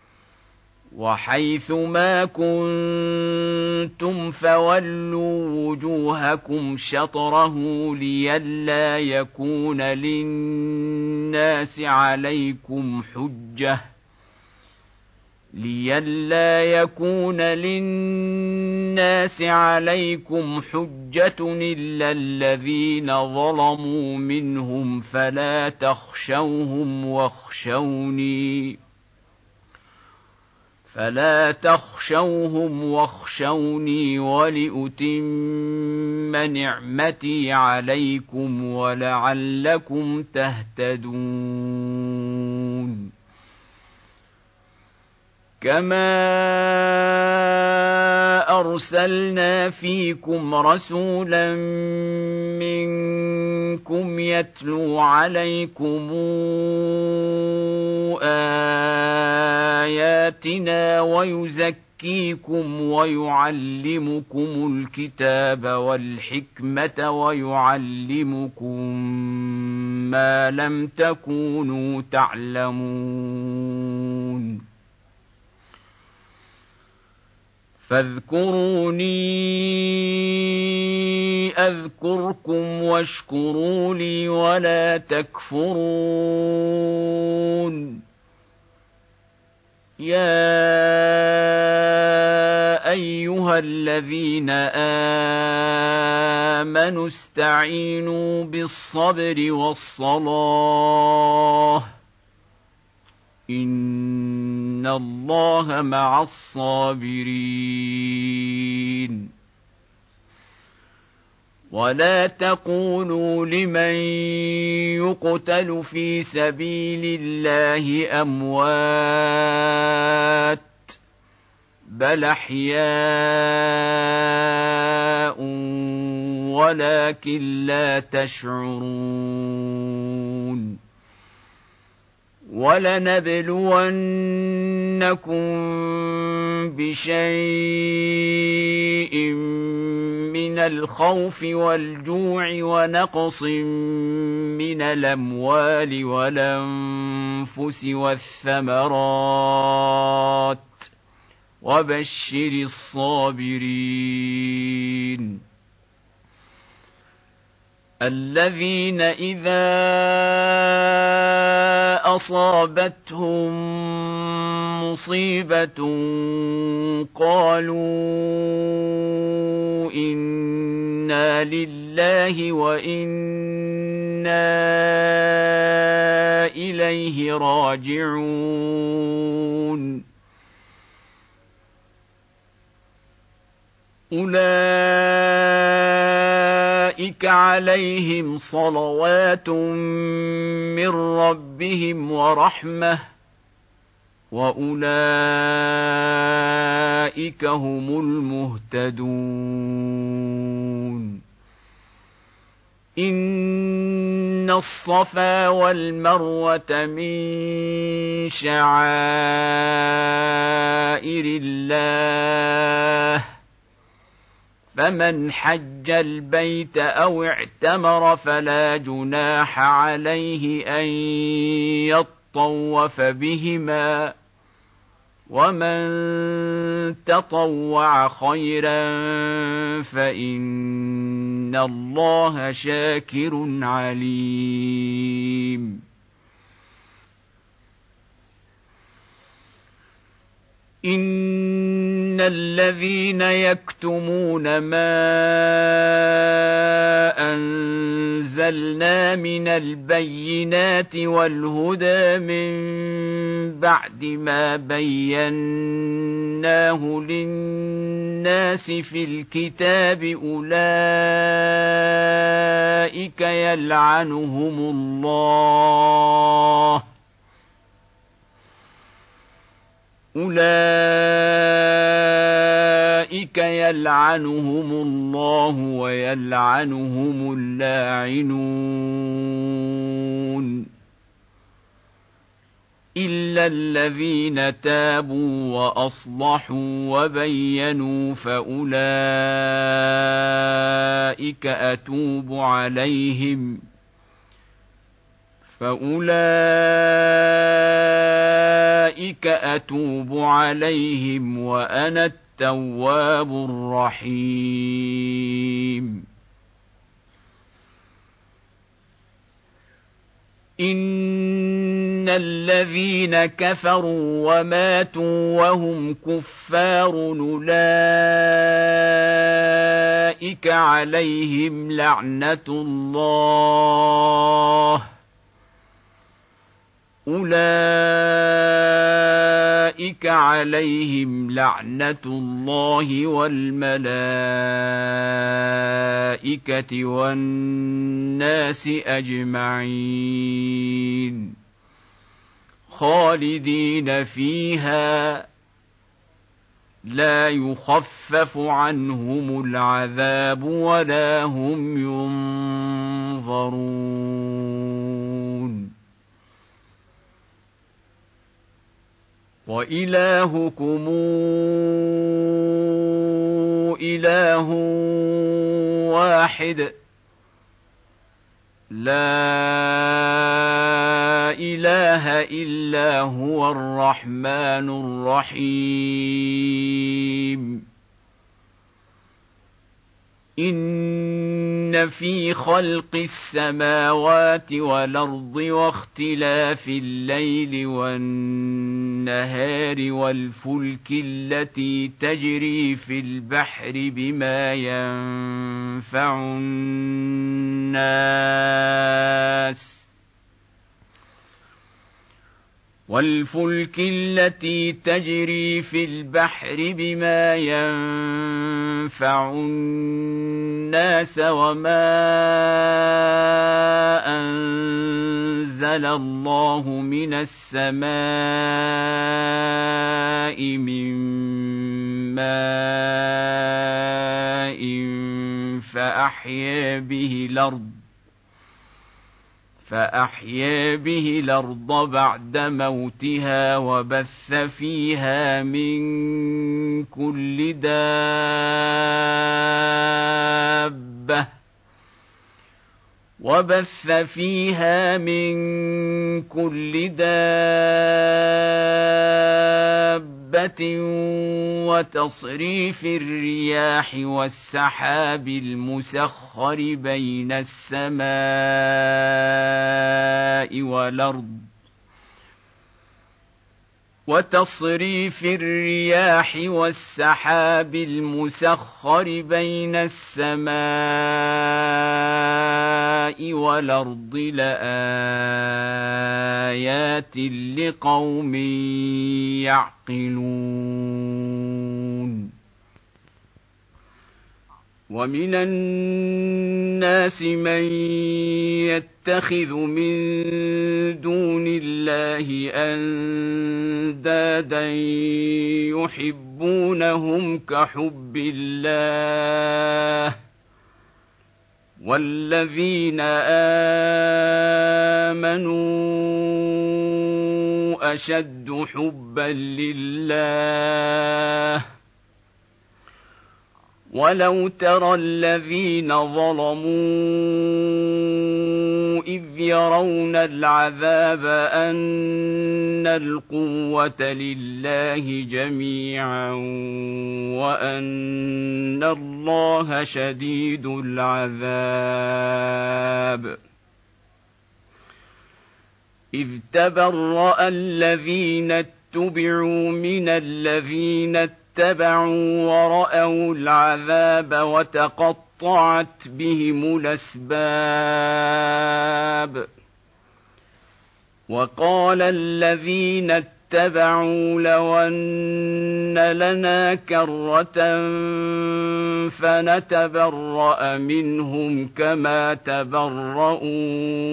Speaker 1: وحيث ما كنتم فولوا وجوهكم شطره لئلا يكون للناس عليكم حجة لئلا يكون للناس عليكم حجة إلا الذين ظلموا منهم فلا تخشوهم واخشوني فلا تخشوهم واخشوني ولأتم نعمتي عليكم ولعلكم تهتدون. كما أرسلنا فيكم رسولا منكم يتلو عليكم آياتنا ويزكيكم ويعلمكم الكتاب والحكمة ويعلمكم ما لم تكونوا تعلمون. فاذكروني أذكركم واشكروا لي ولا تكفرون. يا أيها الذين آمنوا استعينوا بالصبر والصلاة إن الله مع الصابرين. ولا تقولوا لمن يقتل في سبيل الله أموات بل أحياء ولكن لا تشعرون. ولنبلونكم بشيء من الخوف والجوع ونقص من الأموال والأنفس والثمرات وبشر الصابرين الذين إذا أصابتهم مصيبة قالوا إنا لله وإنا إليه راجعون. أولئك عليهم صلوات من ربهم ورحمة وأولئك هم المهتدون. إن الصفا والمروة من شعائر الله، فمن حج البيت أو اعتمر فلا جناح عليه أن يطوف بهما، ومن تطوع خيرا فإن الله شاكر عليم. إن الذين يكتمون ما أنزلنا من البينات والهدى من بعد ما بيناه للناس في الكتاب أولئك يلعنهم الله أولئك يلعنهم الله ويلعنهم اللاعنون إلا الذين تابوا وأصلحوا وبينوا فأولئك أتوب عليهم فأولئك أتوب عليهم وأنا التواب الرحيم. إن الذين كفروا وماتوا وهم كفار أولئك عليهم لعنة الله أولئك عليهم لعنة الله والملائكة والناس أجمعين خالدين فيها لا يخفف عنهم العذاب ولا هم ينظرون. وإلهكم إله واحد لا إله إلا هو الرحمن الرحيم. إن في خلق السماوات والأرض واختلاف الليل والنهار والفلك التي تجري في البحر بما ينفع الناس والفلك التي تجري في البحر بما ينفع الناس وما أنزل الله من السماء من ماء فأحيا به الأرض فأحيا به الأرض بعد موتها وبث فيها من كل دابة وبث فيها من كل دابة وتصريف الرياح والسحاب المسخر بين السماء والأرض وتصريف الرياح والسحاب المسخر بين السماء والأرض لآيات لقوم يعقلون. ومن الناس من يتخذ من دون الله أندادا يحبونهم كحب الله والذين آمنوا أشد حبا لله ولو ترى الذين ظلموا إذ يرون العذاب أن القوة لله جميعا وأن الله شديد العذاب إذ تبرأ الذين اتبعوا من الذين اتبعوا ورأوا العذاب وتقطعت بهم الأسباب وقال الذين اتبعوا لو أن لنا كرة فنتبرأ منهم كما تبرؤوا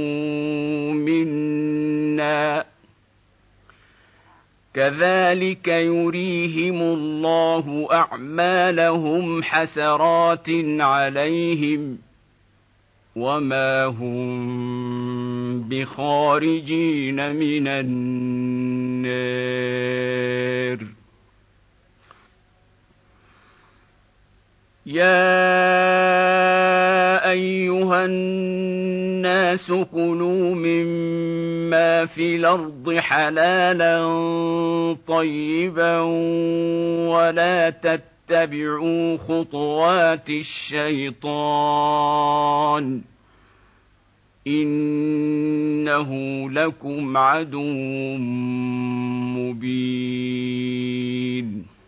Speaker 1: منا كذلك يريهم الله أعمالهم حسرات عليهم وما هم بخارجين من النار يا أيها الناس كلوا مما في الأرض حلالا طيبا ولا تتبعوا خطوات الشيطان إنه لكم عدو مبين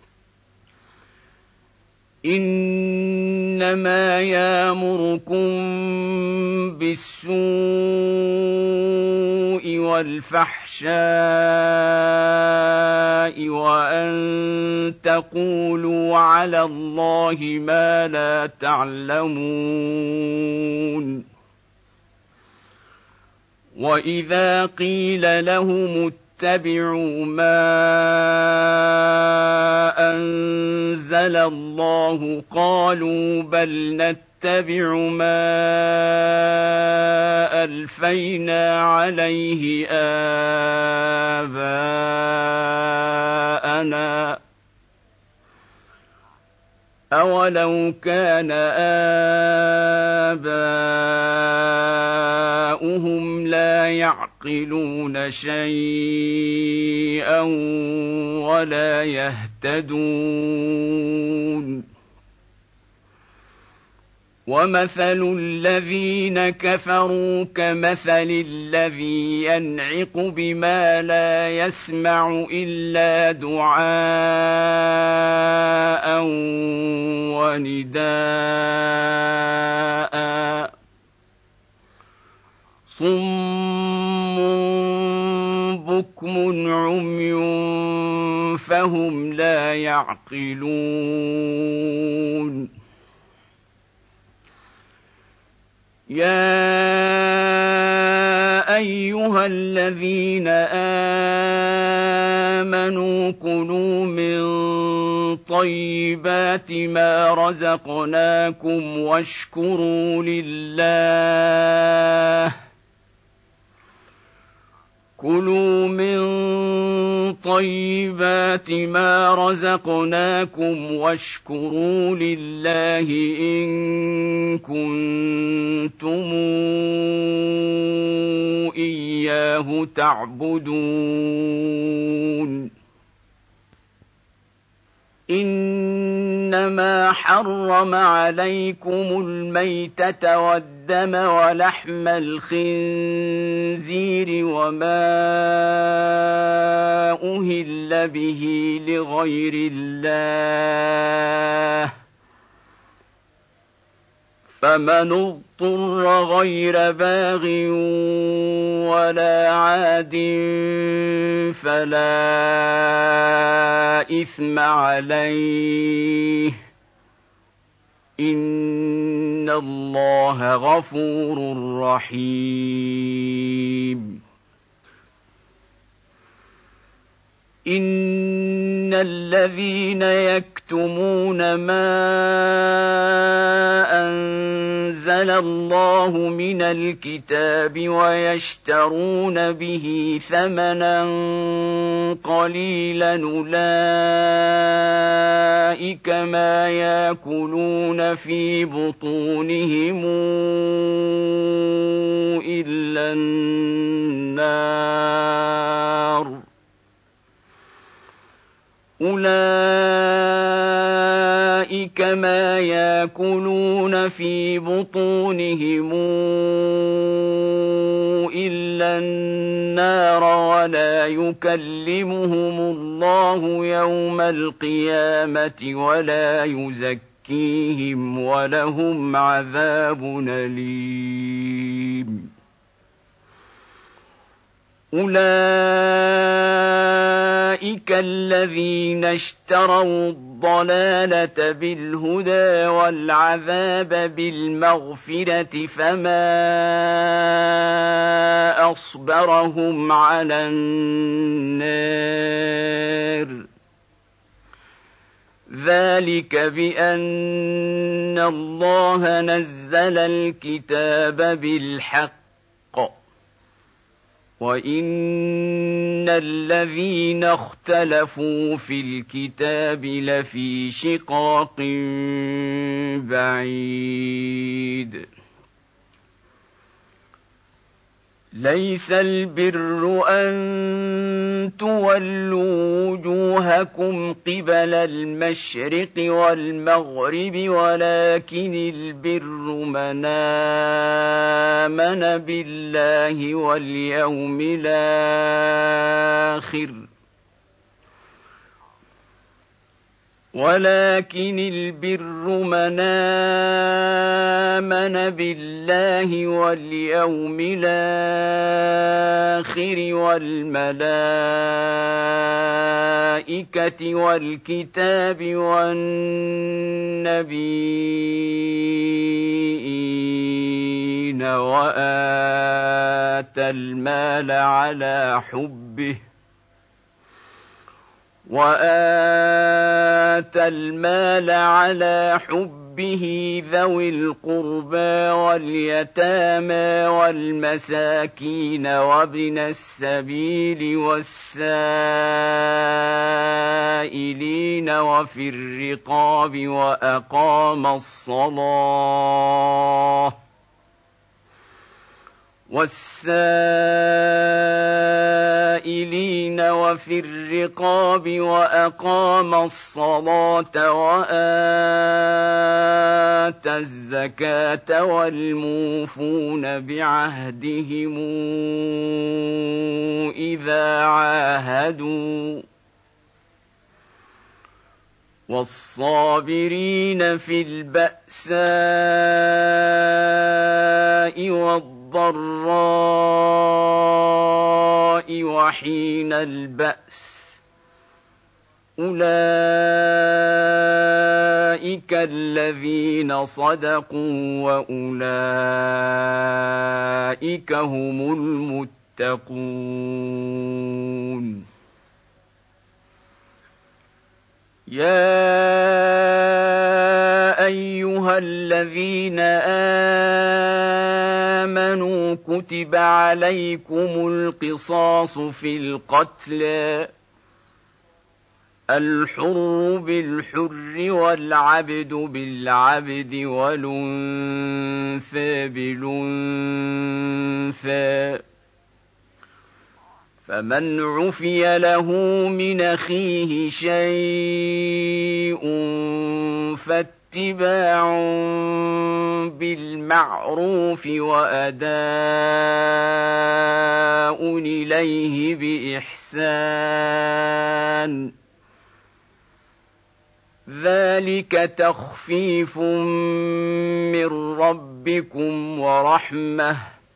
Speaker 1: إنما يأمركم بالسوء والفحشاء وأن تقولوا على الله ما لا تعلمون وإذا قيل لهم اتبعوا ما أنزل الله قالوا بل نتبع ما ألفينا عليه آباءنا أولو كان آباؤهم لا يعقلون شيئا ولا يهتدون ومثل الذين كفروا كمثل الذي ينعق بما لا يسمع إلا دعاء ونداء صم بكم عمي فهم لا يعقلون يا أيها الذين آمنوا كلوا من طيبات ما رزقناكم واشكروا لله كلوا من طيبات ما رزقناكم واشكروا لله إن كنتم إياه تعبدون إنما حرم عليكم الميتة والدم ولحم الخنزير وما أهل به لغير الله فمن اضطر غير باغ ولا عاد فلا إثم عليه إن الله غفور رحيم. إن الذين يكتمون ما أنزل الله من الكتاب ويشترون به ثمنا قليلا أولئك ما يأكلون في بطونهم إلا النار أولئك ما يأكلون في بطونهم إلا النار ولا يكلمهم الله يوم القيامة ولا يزكيهم ولهم عذاب أليم. أولئك الذين اشتروا الضلالة بالهدى والعذاب بالمغفرة فما أصبرهم على النار ذلك بأن الله نزل الكتاب بالحق وإن الذين اختلفوا في الكتاب لفي شقاق بعيد. ليس البر أن تولوا وجوهكم قبل المشرق والمغرب ولكن البر من آمن بالله واليوم الآخر ولكن البر من آمن بالله واليوم الآخر والملائكة والكتاب والنبيين وآتى المال على حبه وآتى المال على حبه ذوي القربى واليتامى والمساكين وابن السبيل والسائلين وفي الرقاب وأقام الصلاة والسائلين وفي الرقاب وأقام الصلاة وآتى الزكاة والموفون بعهدهم إذا عاهدوا والصابرين في البأساء والضراء وحين البأس أولئك الذين صدقوا وأولئك هم المتقون. يا أيها الذين آمنوا كتب عليكم القصاص في القتلى الحر بالحر والعبد بالعبد والأنثى بالأنثى فمن عفي له من أخيه شيء فاتباع بالمعروف وأداء إليه بإحسان ذلك تخفيف من ربكم ورحمة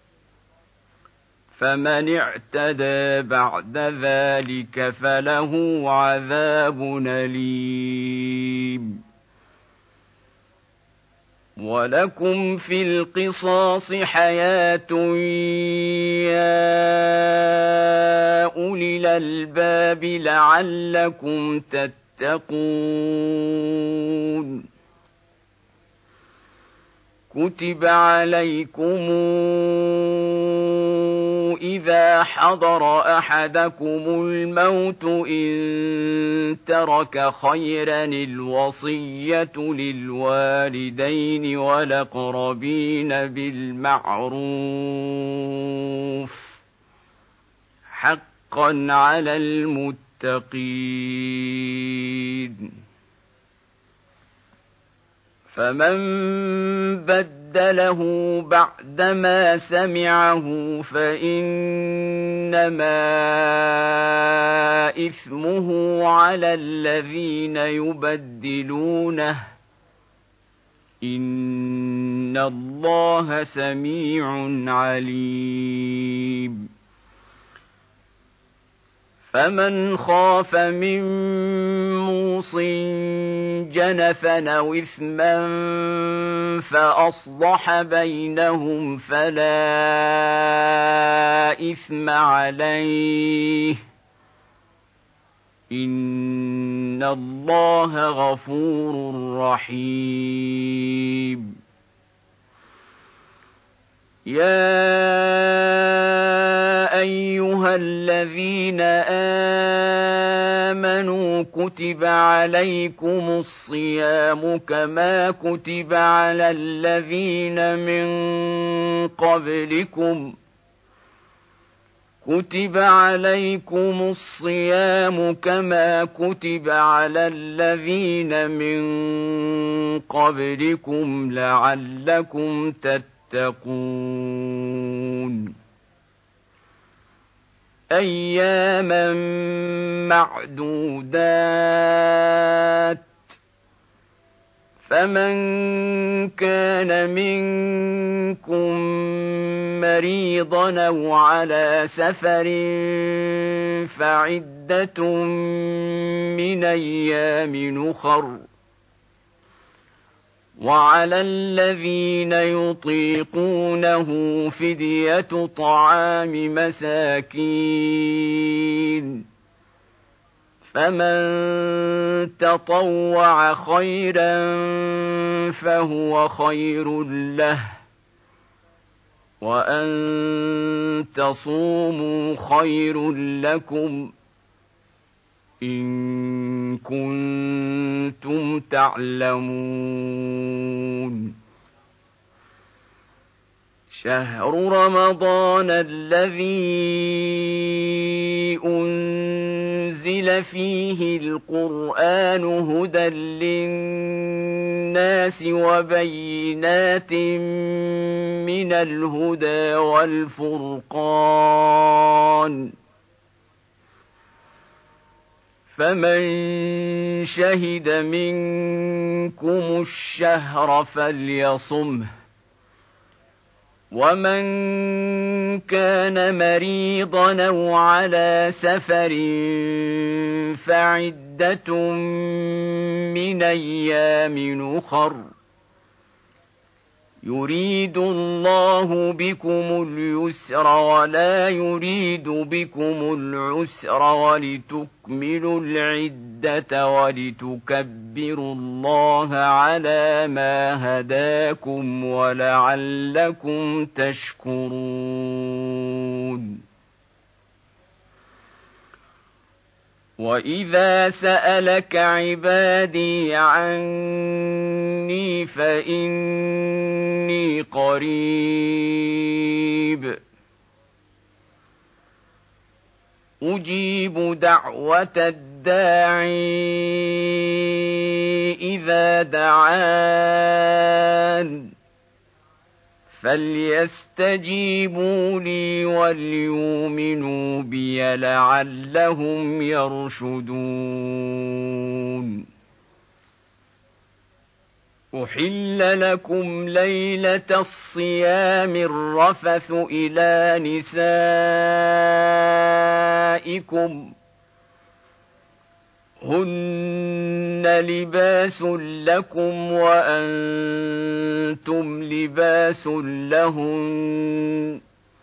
Speaker 1: فمن اعتدى بعد ذلك فله عذاب أليم. ولكم في القصاص حياة يا أولي الألباب لعلكم تتقون. كتب عليكم إذا حضر أحدكم الموت إن ترك خيرا الوصية للوالدين والأقربين بالمعروف حقا على المتقين. فمن بدله بعدما سمعه فإنما إثمه على الذين يبدلونه إن الله سميع عليم. فمن خاف من موص جنفا أو إثما فأصلح بينهم فلا إثم عليه إن الله غفور رحيم. يا أيها الذين آمنوا كتب عليكم الصيام كما كتب على الذين من قبلكم كتب عليكم الصيام كما كتب على الذين من قبلكم لعلكم تتقون. أياما معدودات فمن كان منكم مريضا أو على سفر فعدة من أيام أخر وعلى الذين يطيقونه فدية طعام مساكين فمن تطوع خيرا فهو خير له وأن تصوموا خير لكم إن كنتم تعلمون. شهر رمضان الذي أنزل فيه القرآن هدى للناس وبينات من الهدى والفرقان فمن شهد منكم الشهر فليصمه ومن كان مريضا أو على سفر فعدة من أيام أخر يريد الله بكم اليسر ولا يريد بكم العسر ولتكملوا العدة ولتكبروا الله على ما هداكم ولعلكم تشكرون. وإذا سألك عبادي عني فإني قريب أجيب دعوة الداعي إذا دعان فليستجيبوا لي وليؤمنوا بي لعلهم يرشدون. أحل لكم ليلة الصيام الرفث إلى نسائكم هن لباس لكم وأنتم لباس لهن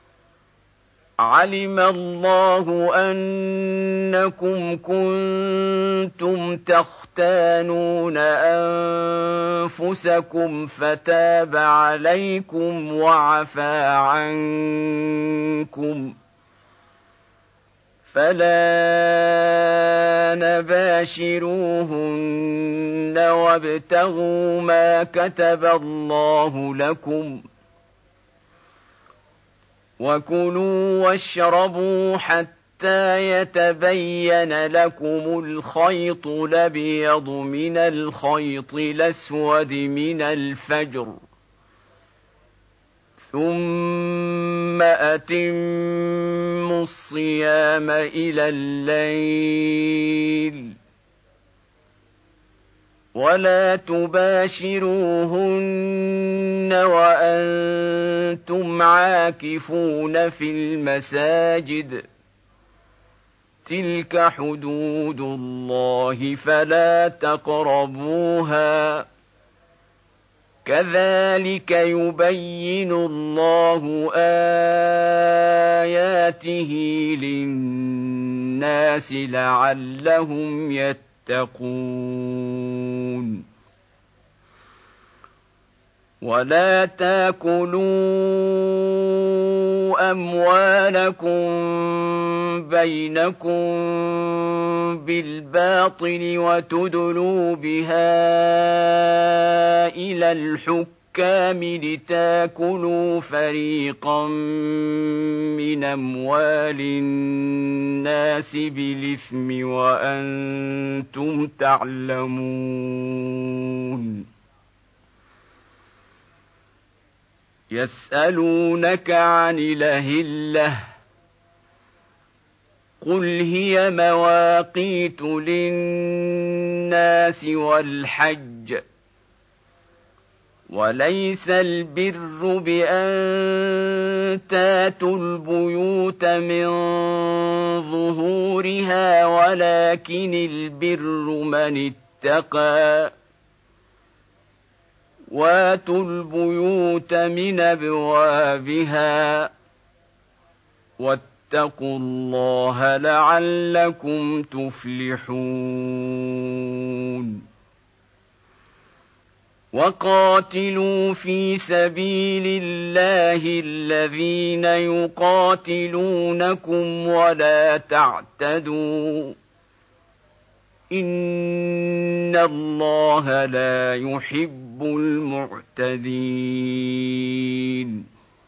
Speaker 1: علم الله أنكم كنتم تختانون أنفسكم فتاب عليكم وعفى عنكم فلا نباشروهن وابتغوا ما كتب الله لكم وكلوا واشربوا حتى يتبين لكم الخيط الأبيض من الخيط الأسود من الفجر ثم أتموا الصيام إلى الليل ولا تباشروهن وأنتم عاكفون في المساجد تلك حدود الله فلا تقربوها كذلك يبين الله آياته للناس لعلهم يتقون ولا تاكلوا أموالكم بينكم بالباطل وتدلوا بها إلى الحكام لتاكلوا فريقا من أموال الناس بالإثم وأنتم تعلمون يسألونك عن الأهلة قل هي مواقيت للناس والحج وليس البر بأن تاتوا البيوت من ظهورها ولكن البر من اتقى واتوا البيوت من أبوابها واتقوا الله لعلكم تفلحون وقاتلوا في سبيل الله الذين يقاتلونكم ولا تعتدوا إن الله لا يحب المعتدين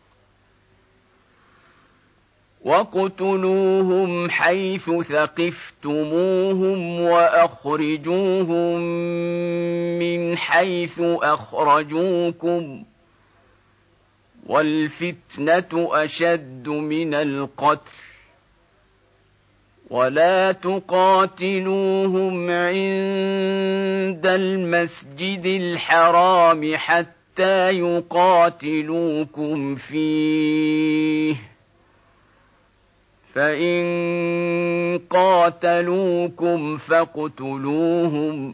Speaker 1: واقتلوهم حيث ثقفتموهم وأخرجوهم من حيث أخرجوكم والفتنة أشد من القتل ولا تقاتلوهم عند المسجد الحرام حتى يقاتلوكم فيه فإن قاتلوكم فاقتلوهم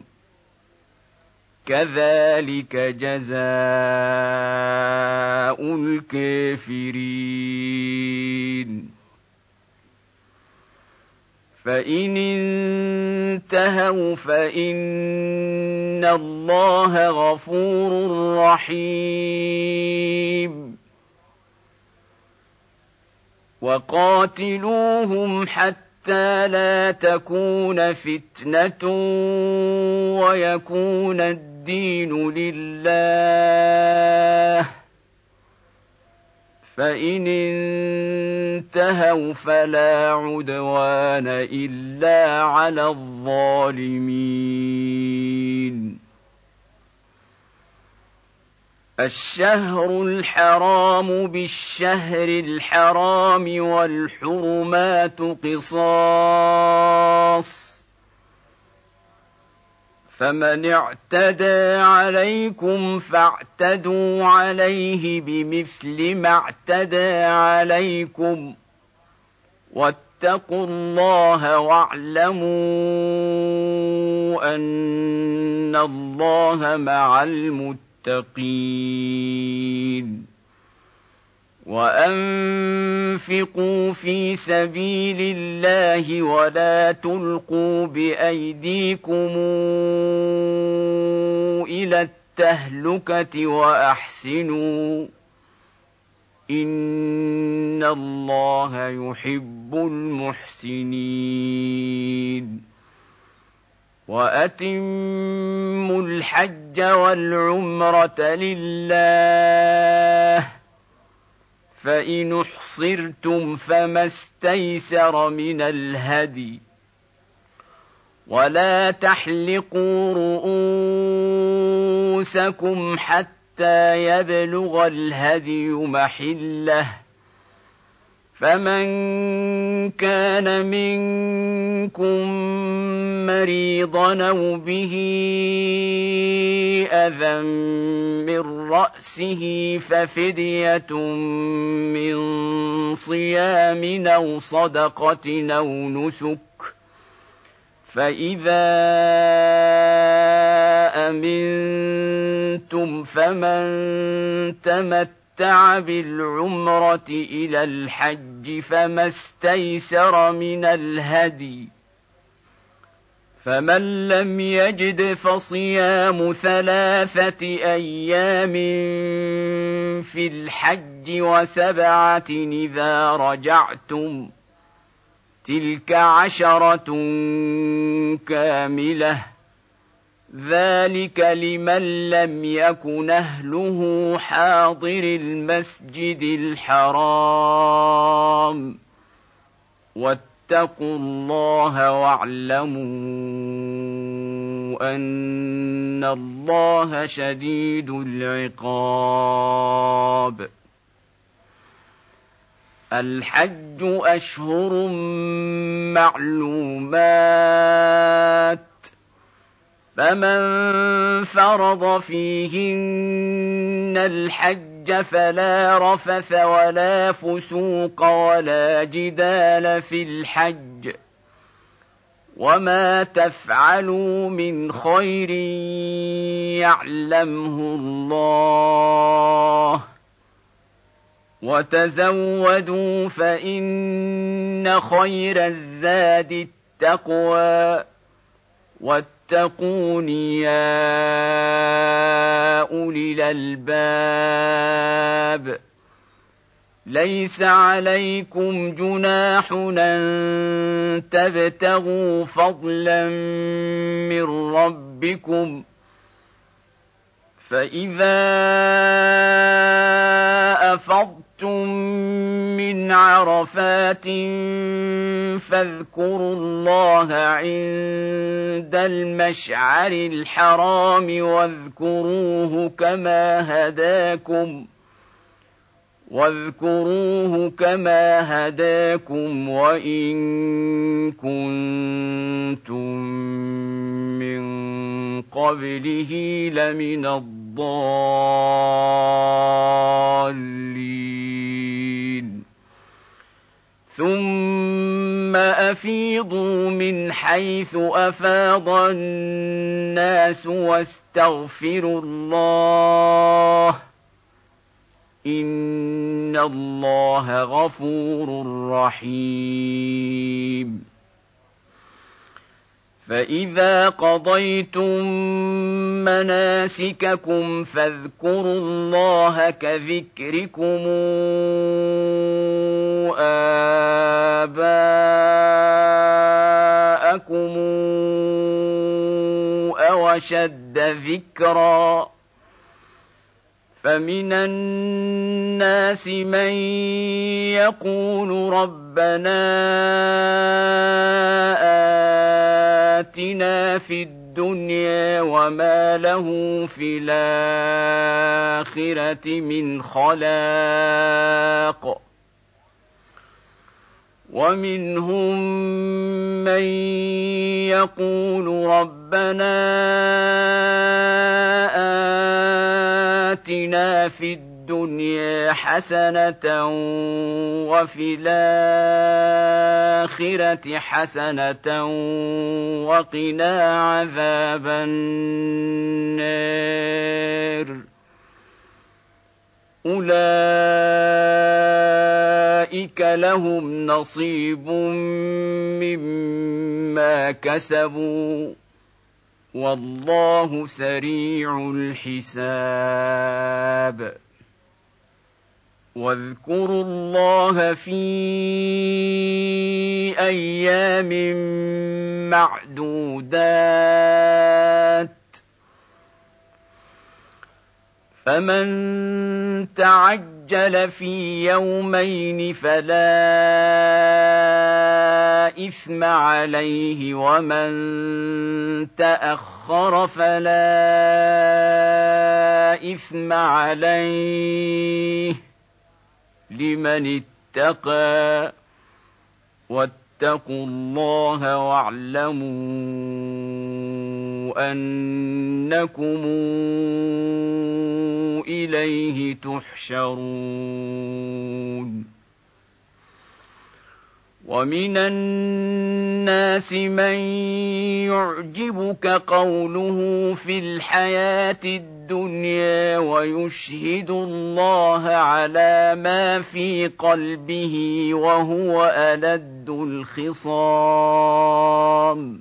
Speaker 1: كذلك جزاء الكافرين فإن انتهوا فإن الله غفور رحيم وقاتلوهم حتى لا تكون فتنة ويكون الدين لله فإن انتهوا فلا عدوان إلا على الظالمين الشهر الحرام بالشهر الحرام والحرمات قصاص فمن اعتدى عليكم فاعتدوا عليه بمثل ما اعتدى عليكم واتقوا الله واعلموا أن الله مع المتقين وأنفقوا في سبيل الله ولا تلقوا بأيديكم إلى التهلكة وأحسنوا إن الله يحب المحسنين وأتموا الحج والعمرة لله فإن احصرتم فما استيسر من الهدي ولا تحلقوا رؤوسكم حتى يبلغ الهدي محله فمن كان منكم مريضا أو به أذى من رأسه ففدية من صيام أو صدقة أو نسك فإذا أمنتم فمن تمتع بالعمرة إلى الحج فما استيسر من الهدي فمن لم يجد فصيام ثلاثة أيام في الحج وسبعة إذا رجعتم تلك عشرة كاملة ذلك لمن لم يكن أهله حاضر المسجد الحرام واتقوا الله واعلموا أن الله شديد العقاب الحج أشهر معلومات فمن فرض فيهن الحج فلا رفث ولا فسوق ولا جدال في الحج وما تفعلوا من خير يعلمه الله وتزودوا فإن خير الزاد التقوى واتقون يا أولي الألباب ليس عليكم جناح أن تبتغوا فضلا من ربكم فإذا أفضتم من عرفات فاذكروا الله عند المشعر الحرام واذكروه كما هداكم واذكروه كما هداكم وإن كنتم من قبله لمن الضالين ثم أفيضوا من حيث أفاض الناس واستغفروا الله إن الله غفور رحيم فإذا قضيتم مناسككم فاذكروا الله كذكركم آباءكم أو أشد ذكرا فمن الناس من يقول ربنا آتنا في الدنيا وما له في الآخرة من خلاق ومنهم من يقول ربنا آتنا في الدنيا حسنة وفي الآخرة الآخرة حسنة وقنا عذاب النار أولئك لهم نصيب مما كسبوا والله سريع الحساب واذكروا الله في أيام معدودات فمن تعجل في يومين فلا إثم عليه ومن تأخر فلا إثم عليه لمن اتقى واتقوا الله واعلموا أنكم إليه تحشرون ومن الناس من يعجبك قوله في الحياة الدنيا ويشهد الله على ما في قلبه وهو ألد الخصام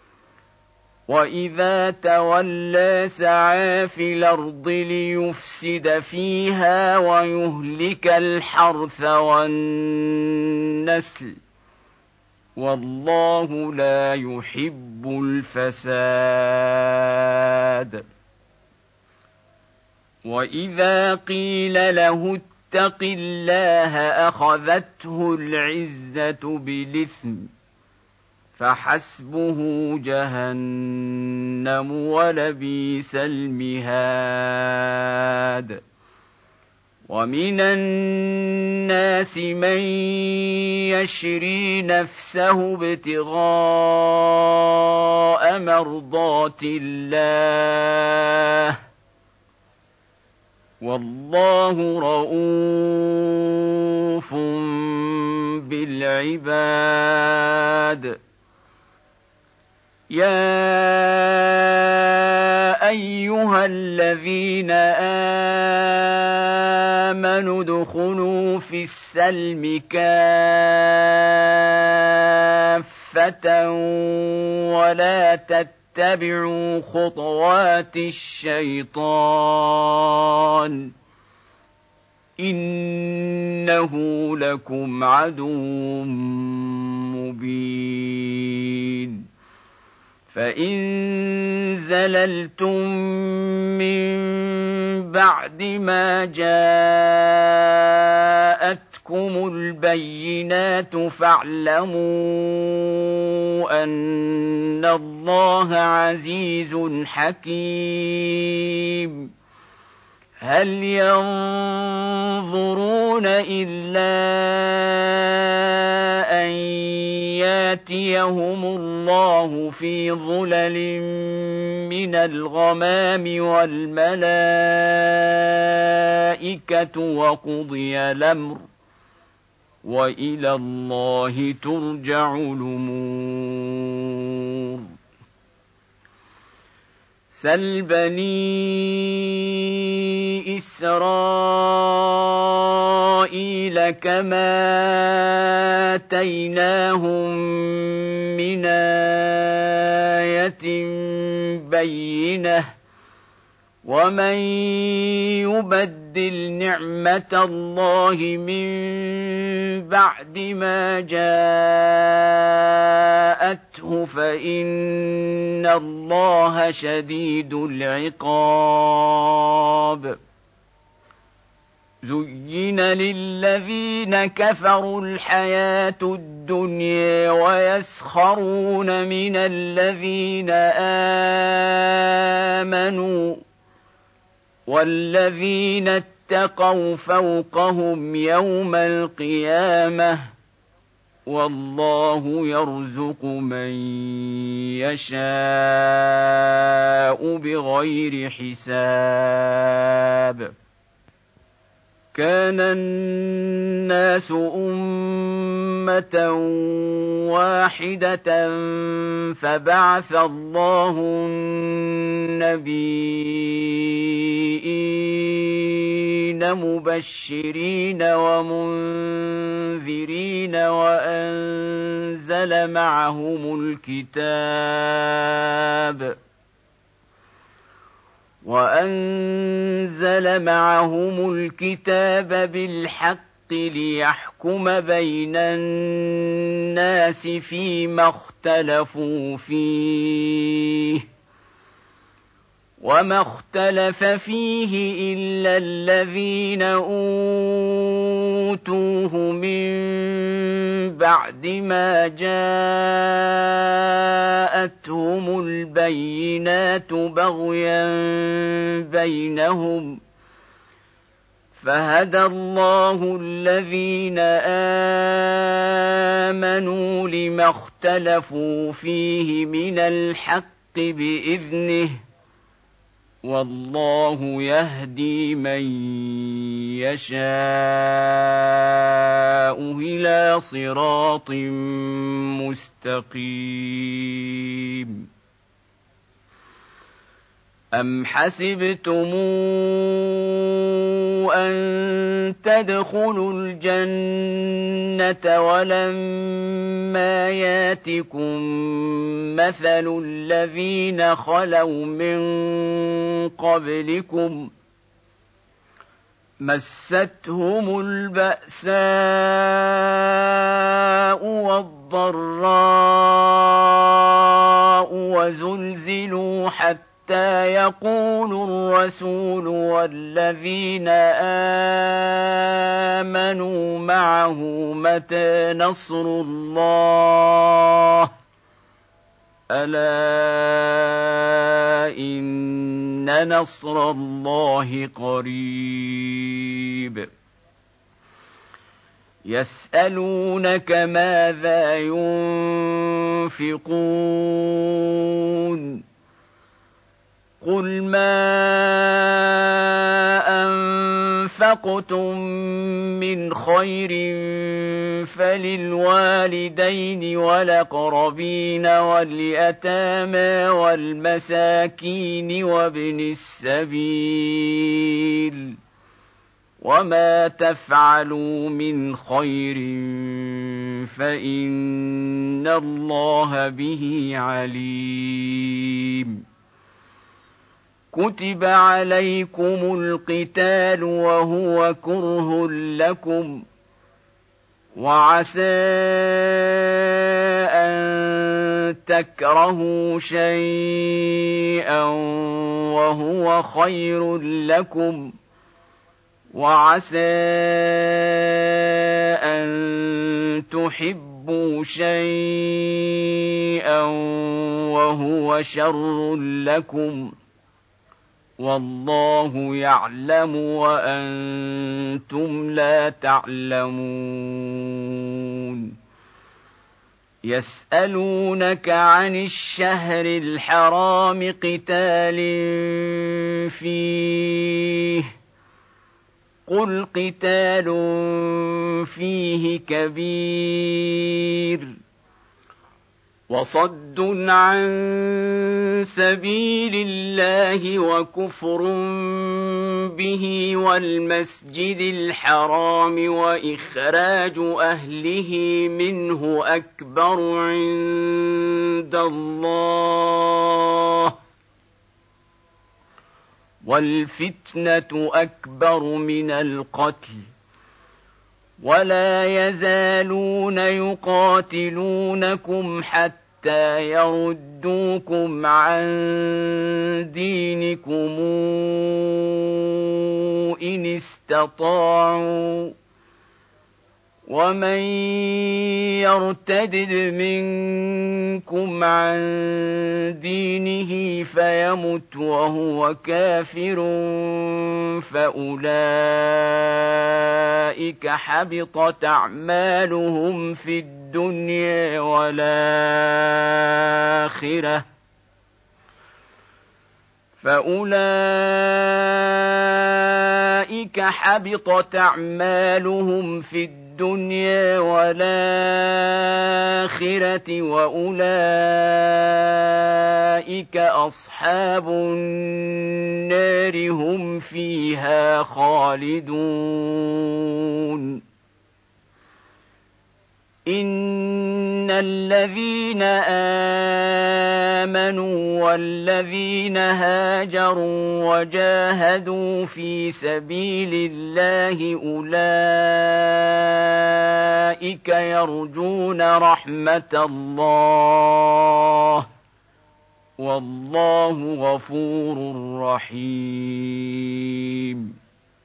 Speaker 1: وإذا تولى سعى في الأرض ليفسد فيها ويهلك الحرث والنسل والله لا يحب الفساد وإذا قيل له اتق الله أخذته العزة بالإثم فحسبه جهنم ولبئس المهاد ومن الناس من يشري نفسه ابتغاء مرضات الله والله رءوف بالعباد يا أيها الذين آمنوا ادخلوا في السلم كافة ولا تتبعوا خطوات الشيطان إنه لكم عدو مبين فإن زللتم من بعد ما جاءتكم البينات فاعلموا أن الله عزيز حكيم هل ينظرون إلا أن ياتيهم الله في ظلل من الغمام والملائكة وقضي الأمر وإلى الله ترجع الأمور سل بني إسرائيل كم آتيناهم من آية بينة ومن يبدل نعمة الله من بعد ما جاءته فإن الله شديد العقاب زين للذين كفروا الحياة الدنيا ويسخرون من الذين آمنوا والذين اتقوا فوقهم يوم القيامة والله يرزق من يشاء بغير حساب كان الناس أمة واحدة فبعث الله النبيين مبشرين ومنذرين وأنزل معهم الكتاب وأنزل معهم الكتاب بالحق ليحكم بين الناس فيما اختلفوا فيه وما اختلف فيه إلا الذين أوتوه من بعد ما جاءتهم البينات بغيا بينهم فهدى الله الذين آمنوا لما اختلفوا فيه من الحق بإذنه والله يهدي من يشاء إلى صراط مستقيم أم حسبتم أن تدخلوا الجنة ولما ياتكم مثل الذين خلوا من قبلكم مستهم البأساء والضراء وزلزلوا حتى حتى يقول الرسول والذين آمنوا معه متى نصر الله ألا إن نصر الله قريب يسألونك ماذا ينفقون قل ما أنفقتم من خير فللوالدين والأقربين واليتامى والمساكين وابن السبيل وما تفعلوا من خير فإن الله به عليم كتب عليكم القتال وهو كره لكم وعسى أن تكرهوا شيئا وهو خير لكم وعسى أن تحبوا شيئا وهو شر لكم والله يعلم وأنتم لا تعلمون يسألونك عن الشهر الحرام قتال فيه قل قتال فيه كبير وصد عن سبيل الله وكفر به والمسجد الحرام وإخراج أهله منه أكبر عند الله والفتنة أكبر من القتل ولا يزالون يقاتلونكم حتى يردوكم عن دينكم إن استطاعوا ومن يرتدد منكم عن دينه فيمت وهو كافر فأولئك حبطت أعمالهم في الدنيا والآخرة فأولئك حبطت أعمالهم في الدنيا والآخرة وأولئك أصحاب النار هم فيها خالدون. إن الذين آمنوا والذين هاجروا وجاهدوا في سبيل الله أولئك يرجون رحمة الله والله غفور رحيم.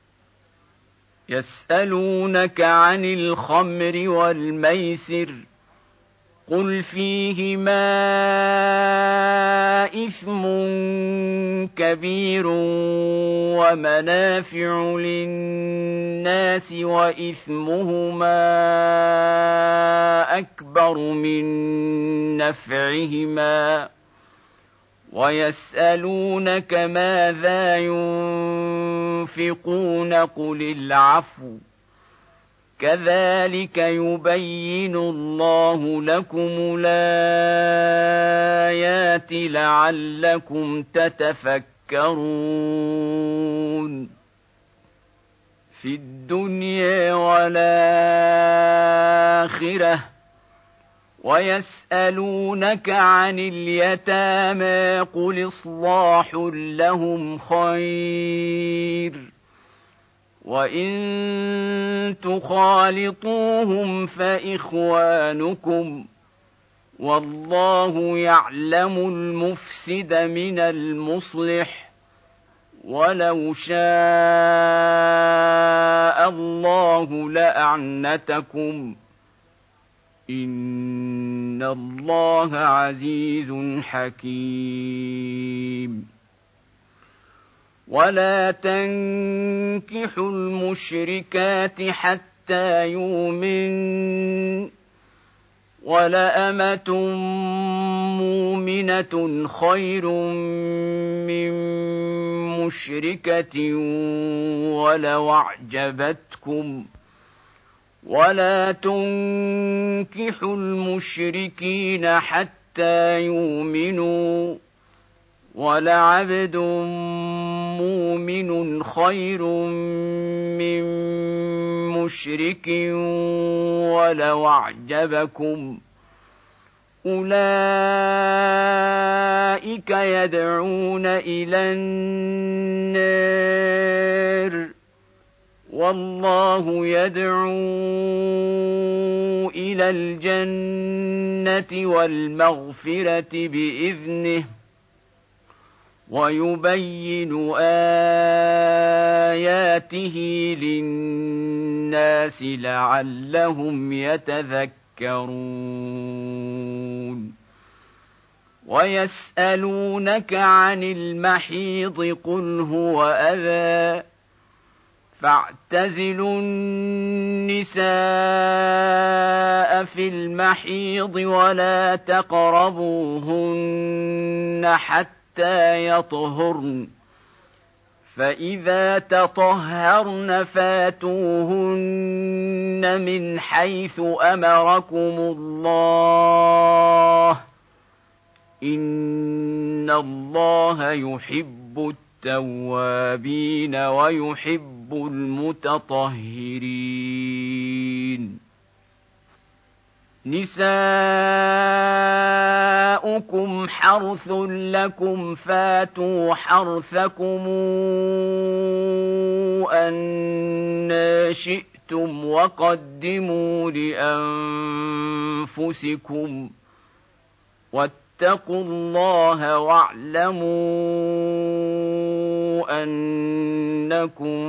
Speaker 1: يسألونك عن الخمر والميسر قل فيهما إثم كبير ومنافع للناس وإثمهما أكبر من نفعهما ويسألونك ماذا ينفقون قل العفو كذلك يبين الله لكم الآيات لعلكم تتفكرون. في الدنيا والآخرة. ويسألونك عن اليتامى قل إصلاح لهم خير وإن تخالطوهم فإخوانكم والله يعلم المفسد من المصلح ولو شاء الله لأعنتكم إن الله عزيز حكيم. ولا تنكحوا المشركات حتى يؤمنن ولأمة مؤمنة خير من مشركة ولو أعجبتكم ولا تنكحوا المشركين حتى يؤمنوا ولعبد مؤمن خير من مشرك ولو أعجبكم أولئك يدعون إلى النار والله يدعو إلى الجنة والمغفرة بإذنه ويبين آياته للناس لعلهم يتذكرون. ويسألونك عن المحيض قل هو أذى فاعتزلوا النساء في المحيض ولا تقربوهن حتى يطهرن فإذا تطهرن فاتوهن من حيث أمركم الله إن الله يحب التوابين ويحب المتطهرين. نساؤكم حرث لكم فاتوا حرثكم أن شئتم وقدموا لأنفسكم واتقوا الله واعلموا أنكم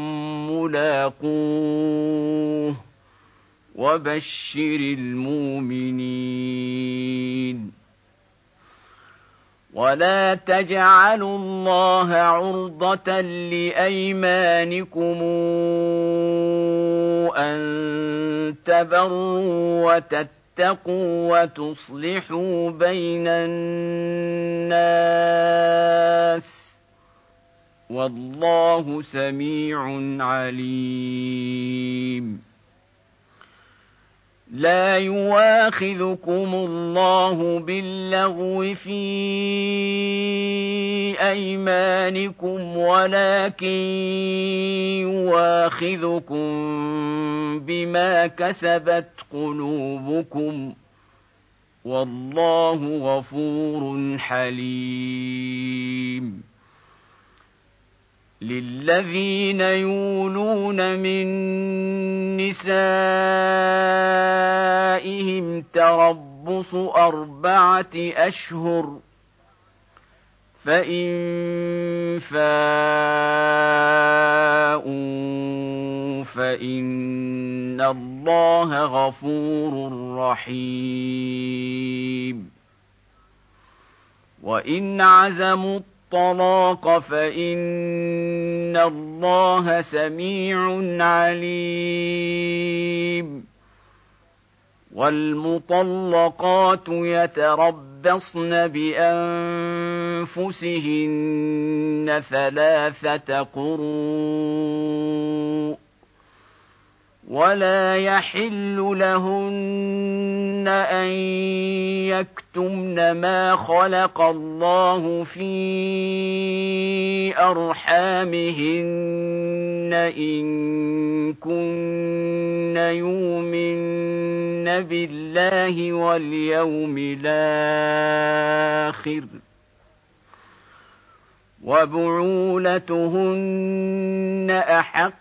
Speaker 1: ملاقوه وبشر المؤمنين. ولا تجعلوا الله عرضة لأيمانكم أن تبروا وتتقوا وتصلحوا بين الناس والله سميع عليم. لا يواخذكم الله باللغو في أيمانكم ولكن يواخذكم بما كسبت قلوبكم والله غفور حليم. للذين يولون من نسائهم تربص أربعة أشهر فإن فاءوا فإن الله غفور رحيم. وإن عزموا الطلاق فإن الله سميع عليم. والمطلقات يتربصن بأنفسهن ثلاثة قروء ولا يحل لهن أن يكتمن ما خلق الله في أرحامهن إن كن يؤمن بالله واليوم الآخر وبعولتهن أحق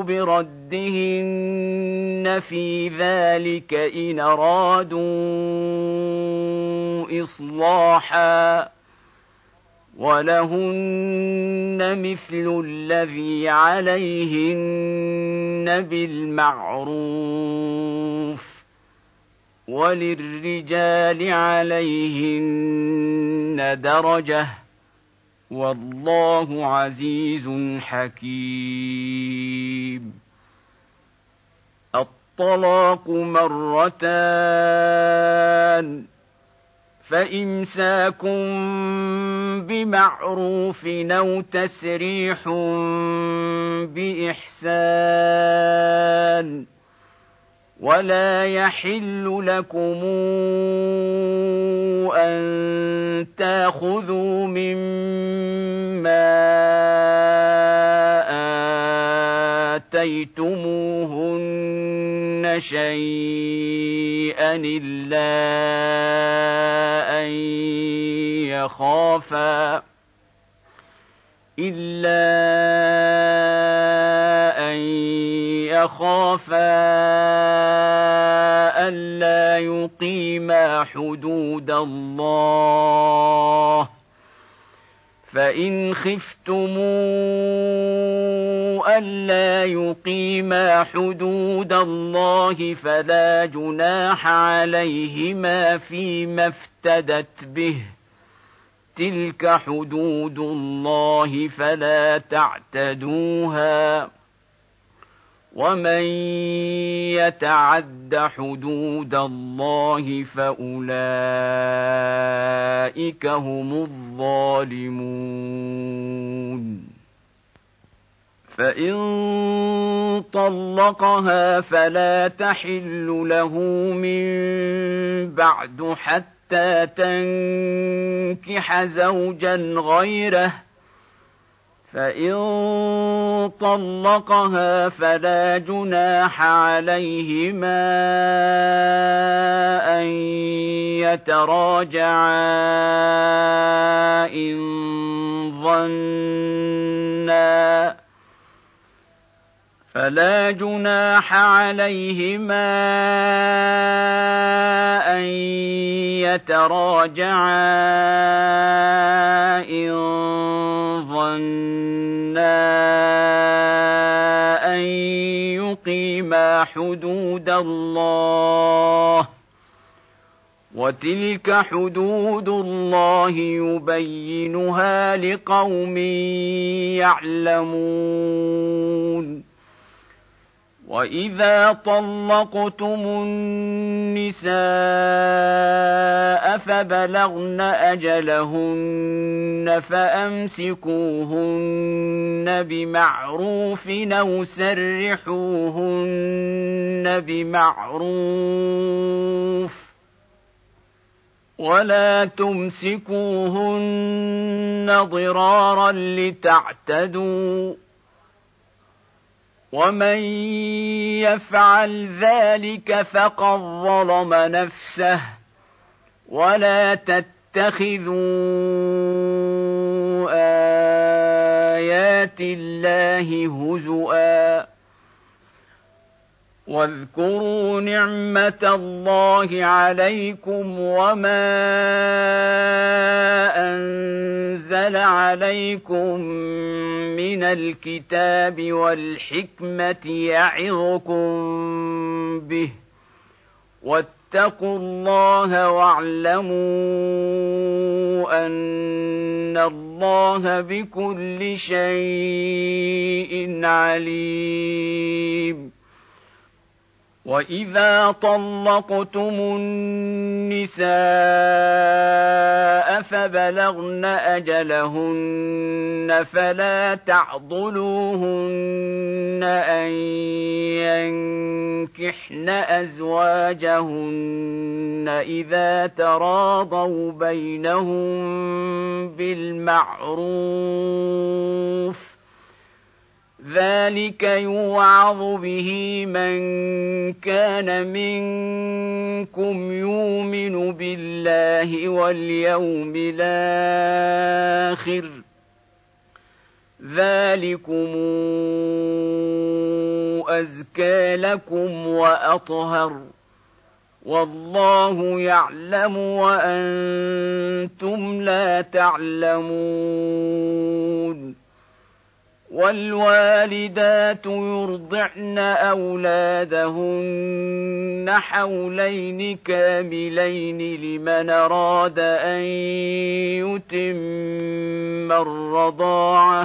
Speaker 1: بردهن في ذلك إن أرادوا إصلاحا ولهن مثل الذي عليهن بالمعروف وللرجال عليهن درجة والله عزيز حكيم. الطلاق مرتان فإمساك بمعروف أو تسريح بإحسان ولا يحل لكم أن تأخذوا مما آتيتموهن شيئا إلا أن يخافا إلا أن يخافا ألا يقيما حدود الله فإن خفتموا ألا يقيما حدود الله فلا جناح عليهما فيما افتدت به تلك حدود الله فلا تعتدوها ومن يتعد حدود الله فأولئك هم الظالمون. فإن طلقها فلا تحل له من بعد حتى تنكح زوجا غيره فإن طلقها فلا جناح عليهما أن يتراجعا إن ظنا فلا جناح عليهما أن يتراجعا إن ظنا أن يقيما حدود الله وتلك حدود الله يبينها لقوم يعلمون. وإذا طلقتم النساء فبلغن أجلهن فأمسكوهن بمعروف أو سرحوهن بمعروف ولا تمسكوهن ضرارا لتعتدوا ومن يفعل ذلك فقد ظلم نفسه ولا تتخذوا آيات الله هزؤا واذكروا نعمة الله عليكم وما أنزل عليكم من الكتاب والحكمة يعظكم به واتقوا الله واعلموا أن الله بكل شيء عليم. وإذا طلقتم النساء فبلغن أجلهن فلا تعضلوهن أن ينكحن أزواجهن إذا تراضوا بينهم بالمعروف ذلك يوعظ به من كان منكم يؤمن بالله واليوم الآخر ذلكم أزكى لكم وأطهر والله يعلم وأنتم لا تعلمون. والوالدات يرضعن أولادهن حولين كاملين لمن أراد أن يتم الرضاعة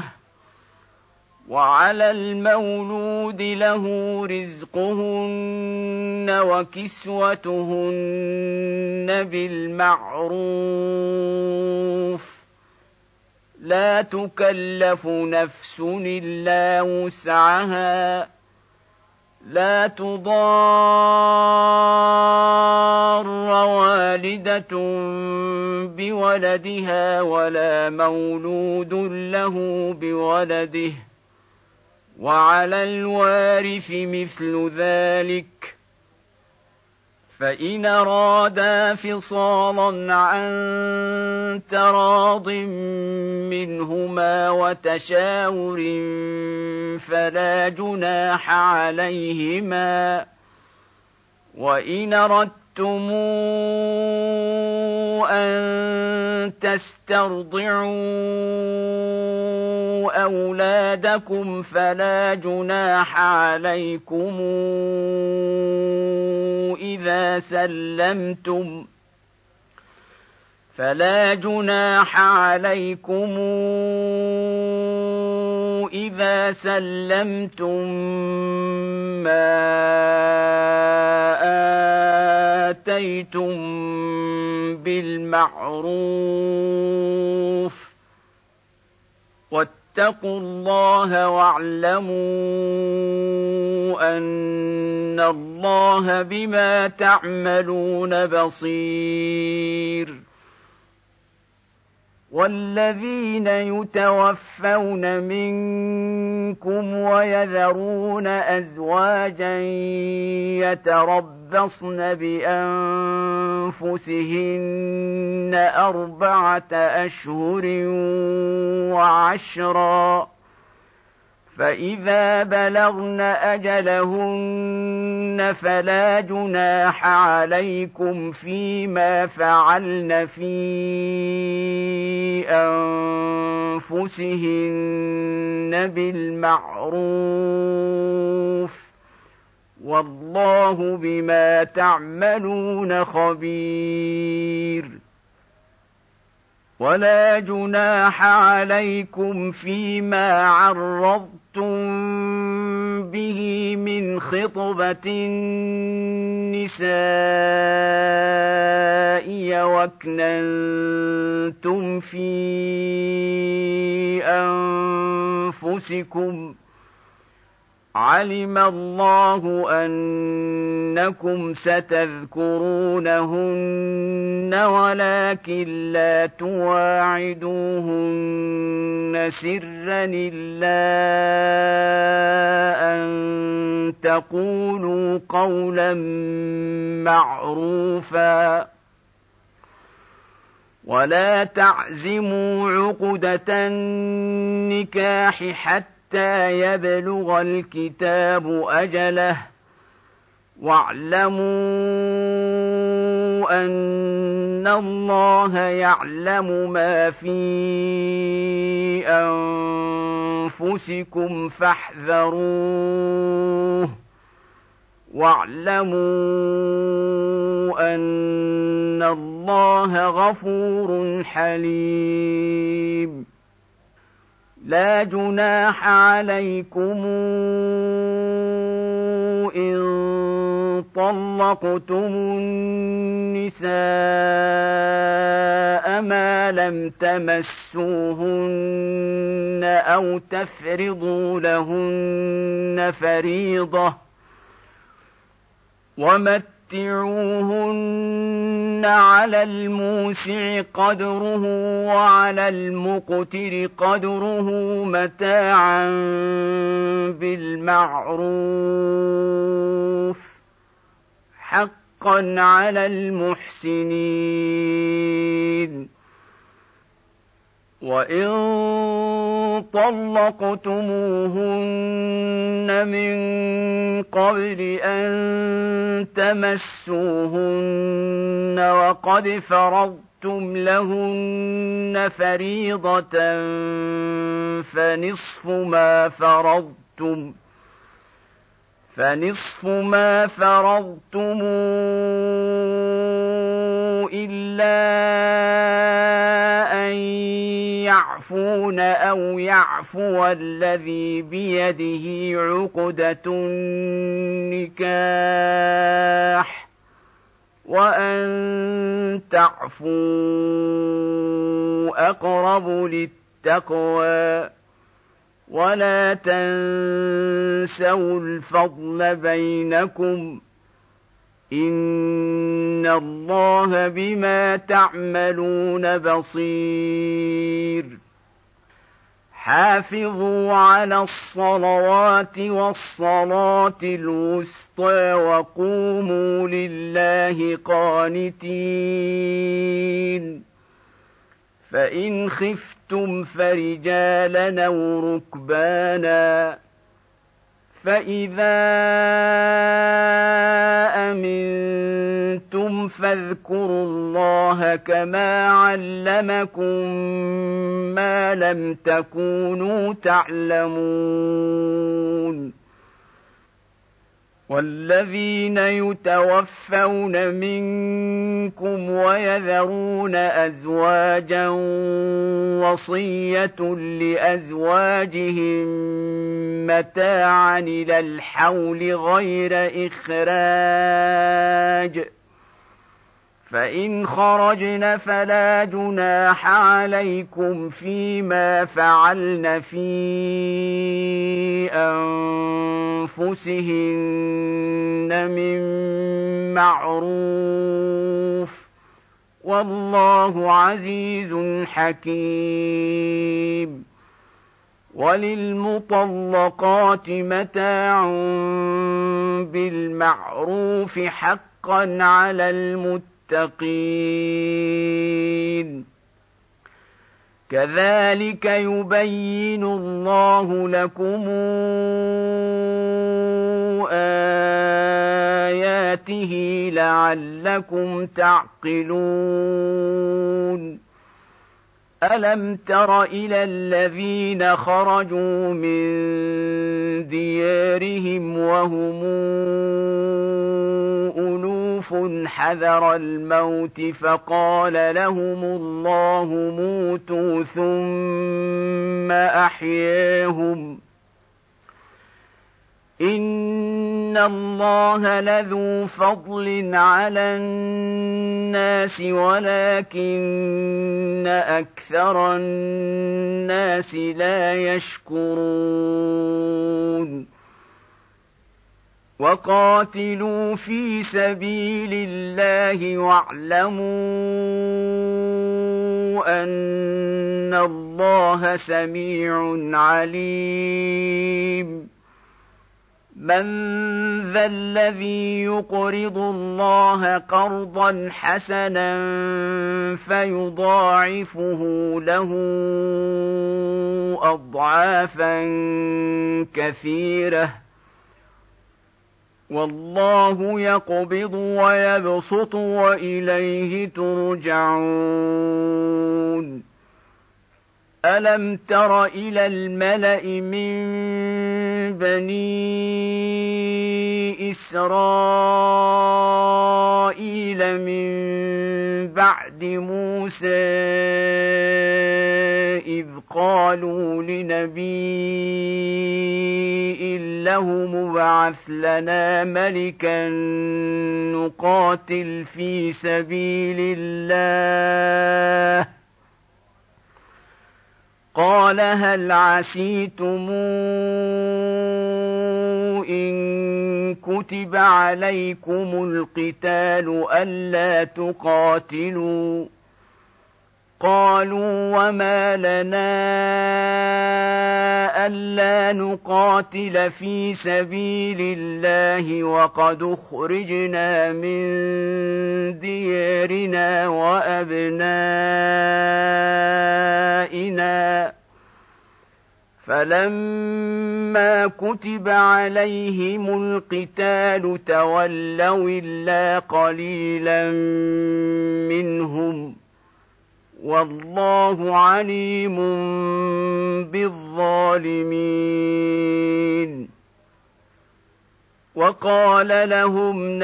Speaker 1: وعلى المولود له رزقهن وكسوتهن بالمعروف لا تكلف نفس إلا وسعها لا تضار والدة بولدها ولا مولود له بولده وعلى الوارث مثل ذلك فإن أرادا فصالا عن تراض منهما وتشاور فلا جناح عليهما وإن أردتم أن تسترضعوا أولادكم فلا جناح عليكم إذا سلمتم فلا جناح عليكم إذا سلمتم ما آتيتم بالمعروف واتقوا الله واعلموا أن الله بما تعملون بصير. والذين يتوفون منكم ويذرون أزواجا يتربصن بأنفسهن أربعة أشهر وعشرا فإذا بلغن أجلهن فلا جناح عليكم فيما فعلن في أنفسهن بالمعروف والله بما تعملون خبير. ولا جناح عليكم فيما عرضتم به من خطبة النساء أكننتم في أنفسكم علم الله أنكم ستذكرونهن ولكن لا تواعدوهن سرا إلا أن تقولوا قولا معروفا ولا تعزموا عقدة النكاح حتى حتى يبلغ الكتاب أجله واعلموا أن الله يعلم ما في أنفسكم فاحذروه واعلموا أن الله غفور حليم لا جناح عليكم إن طلقتم النساء ما لم تمسوهن أو تفرضوا لهن فريضة ومتعوهن على الموسع قدره وعلى المقتر قدره متاعا بالمعروف حقا على المحسنين وإن طلقتموهن من قبل أن تمسوهن وقد فرضتم لهن فريضة فنصف ما فرضتم فنصف ما فرضتم إلا أن يعفون أو يعفو الذي بيده عقدة النكاح وأن تعفوا أقرب للتقوى ولا تنسوا الفضل بينكم إن الله بما تعملون بصير حافظوا على الصلوات والصلاة الوسطى وقوموا لله قانتين فإن خفتم فرجالا أو ركبانا فإذا أمنتم فاذكروا الله كما علمكم ما لم تكونوا تعلمون والذين يتوفون منكم ويذرون أزواجا وصية لأزواجهم متاعا إلى الحول غير إخراج فإن خرجن فلا جناح عليكم فيما فعلن في أنفسهن من معروف والله عزيز حكيم وللمطلقات متاع بالمعروف حقا على المتقين كذلك يبين الله لكم آياته لعلكم تعقلون ألم تر إلى الذين خرجوا من ديارهم وهم ألوف حذر الموت فقال لهم الله موتوا ثم أحياهم إن الله لذو فضل على الناس ولكن أكثر الناس لا يشكرون وقاتلوا في سبيل الله واعلموا أن الله سميع عليم من ذا الذي يقرض الله قرضا حسنا فيضاعفه له أضعافا كثيرة والله يقبض ويبسط وإليه ترجعون ألم تر إلى الملأ من بني إسرائيل من بعد موسى إذ قالوا لنبي له مبعث لنا ملكا نقاتل في سبيل الله قال هل عسيتم إن كتب عليكم القتال ألا تقاتلوا قالوا وما لنا ألا نقاتل في سبيل الله وقد أخرجنا من ديارنا وأبنائنا فلما كتب عليهم القتال تولوا إلا قليلا منهم والله عليم بالظالمين وقال لهم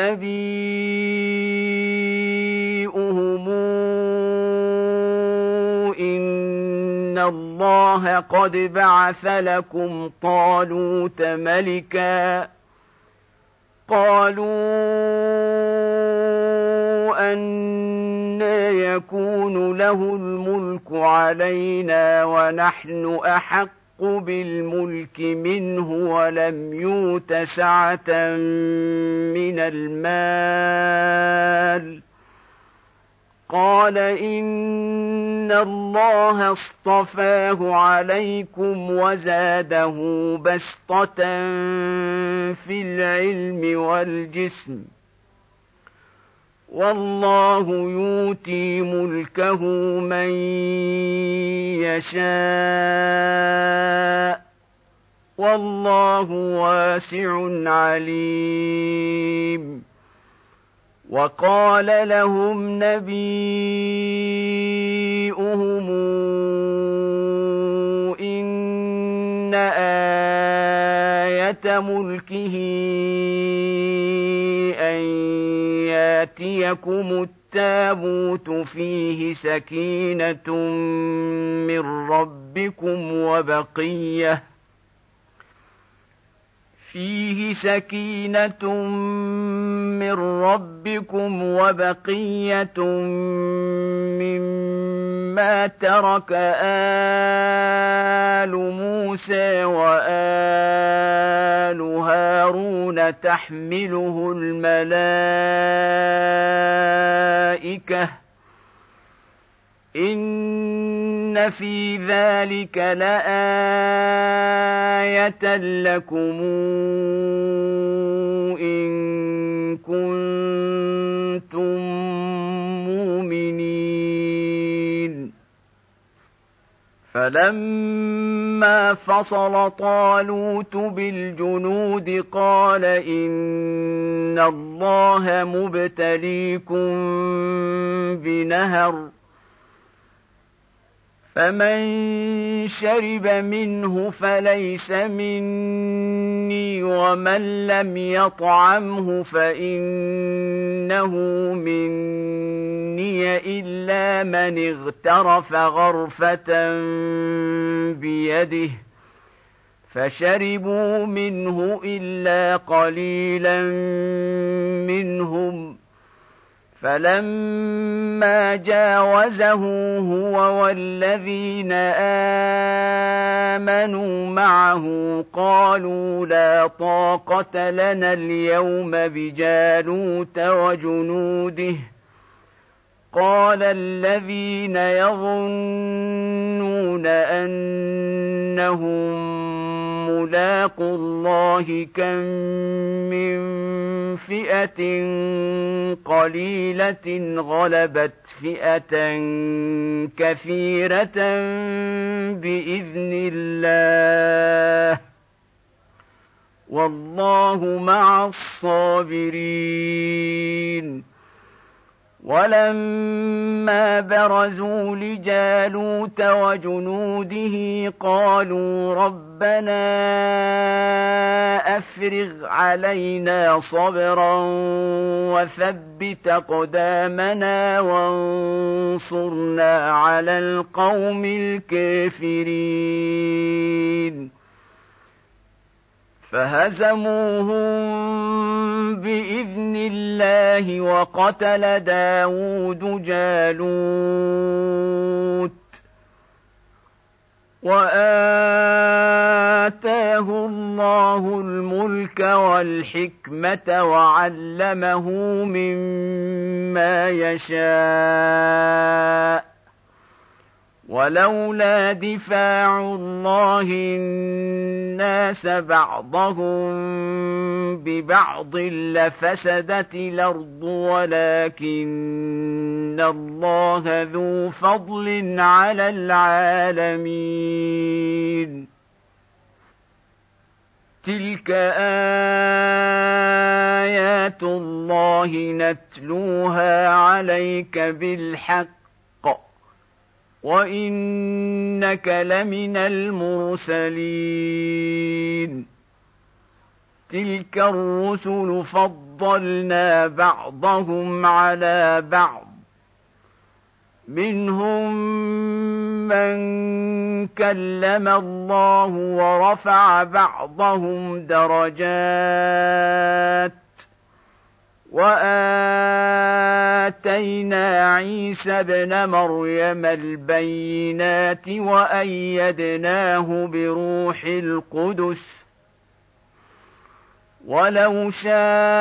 Speaker 1: نبيؤهم إن الله قد بعث لكم طالوت ملكا قالوا أنى يكون له الملك علينا ونحن أحق بالملك منه ولم يؤت سعة من المال قال إن الله اصطفاه عليكم وزاده بسطة في العلم والجسم والله يؤتي ملكه من يشاء والله واسع عليم وقال لهم نبيؤهم إن آية ملكه أن ياتيكم التابوت فيه سكينة من ربكم وبقية فيه سكينة من ربكم وبقية مما ترك آل موسى وآل هارون تحمله الملائكة إن في ذلك لآية لكم إن كنتم مؤمنين فلما فصل طالوت بالجنود قال إن الله مبتليكم بنهر فمن شرب منه فليس مني ومن لم يطعمه فإنه مني إلا من اغترف غرفة بيده فشربوا منه إلا قليلا منهم، فلما جاوزه هو والذين آمنوا معه قالوا لا طاقة لنا اليوم بجالوت وجنوده. قال الذين يظنون أنهم ملاقو الله كم من فئة قليلة غلبت فئة كثيرة بإذن الله والله مع الصابرين. ولما برزوا لجالوت وجنوده قالوا ربنا أفرغ علينا صبرا وثبت أقدامنا وانصرنا على القوم الكافرين. فهزموهم بإذن الله وقتل داود جالوت وآتاه الله الملك والحكمة وعلمه مما يشاء. ولولا دفاع الله الناس بعضهم ببعض لفسدت الأرض ولكن الله ذو فضل على العالمين. تلك آيات الله نتلوها عليك بالحق وإنك لمن المرسلين. تلك الرسل فضلنا بعضهم على بعض منهم من كلم الله ورفع بعضهم درجات وآتينا عيسى ابن مريم البينات وأيدناه بروح القدس ولو شاء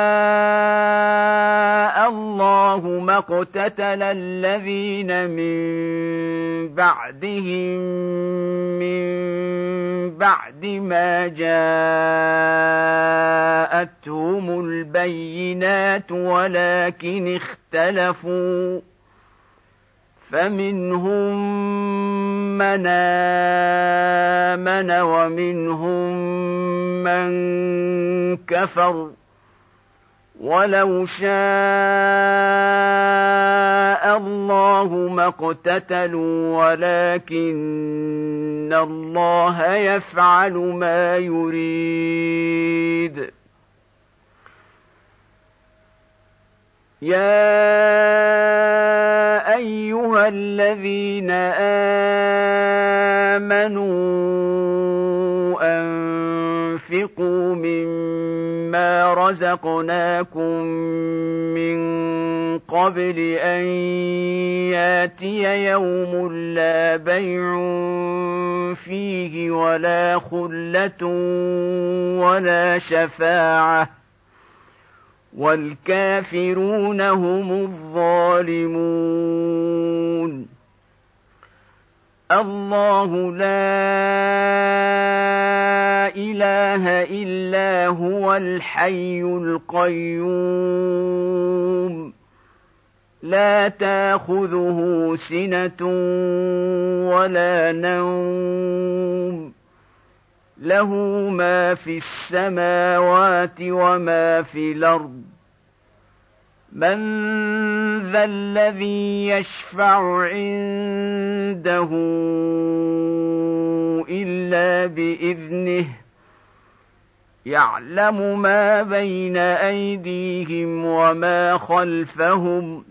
Speaker 1: الله ما اقتتل الذين من بعدهم من بعد ما جاءتهم البينات ولكن اختلفوا فمنهم من آمن ومنهم من كفر ولو شاء الله ما اقتتلوا ولكن الله يفعل ما يريد. يا أيها الذين آمنوا أنفقوا مما رزقناكم من قبل أن ياتي يوم لا بيع فيه ولا خلة ولا شفاعة والكافرون هم الظالمون. الله لا إله إلا هو الحي القيوم لا تأخذه سنة ولا نوم له ما في السماوات وما في الأرض. من ذا الذي يشفع عنده إلا بإذنه يعلم ما بين أيديهم وما خلفهم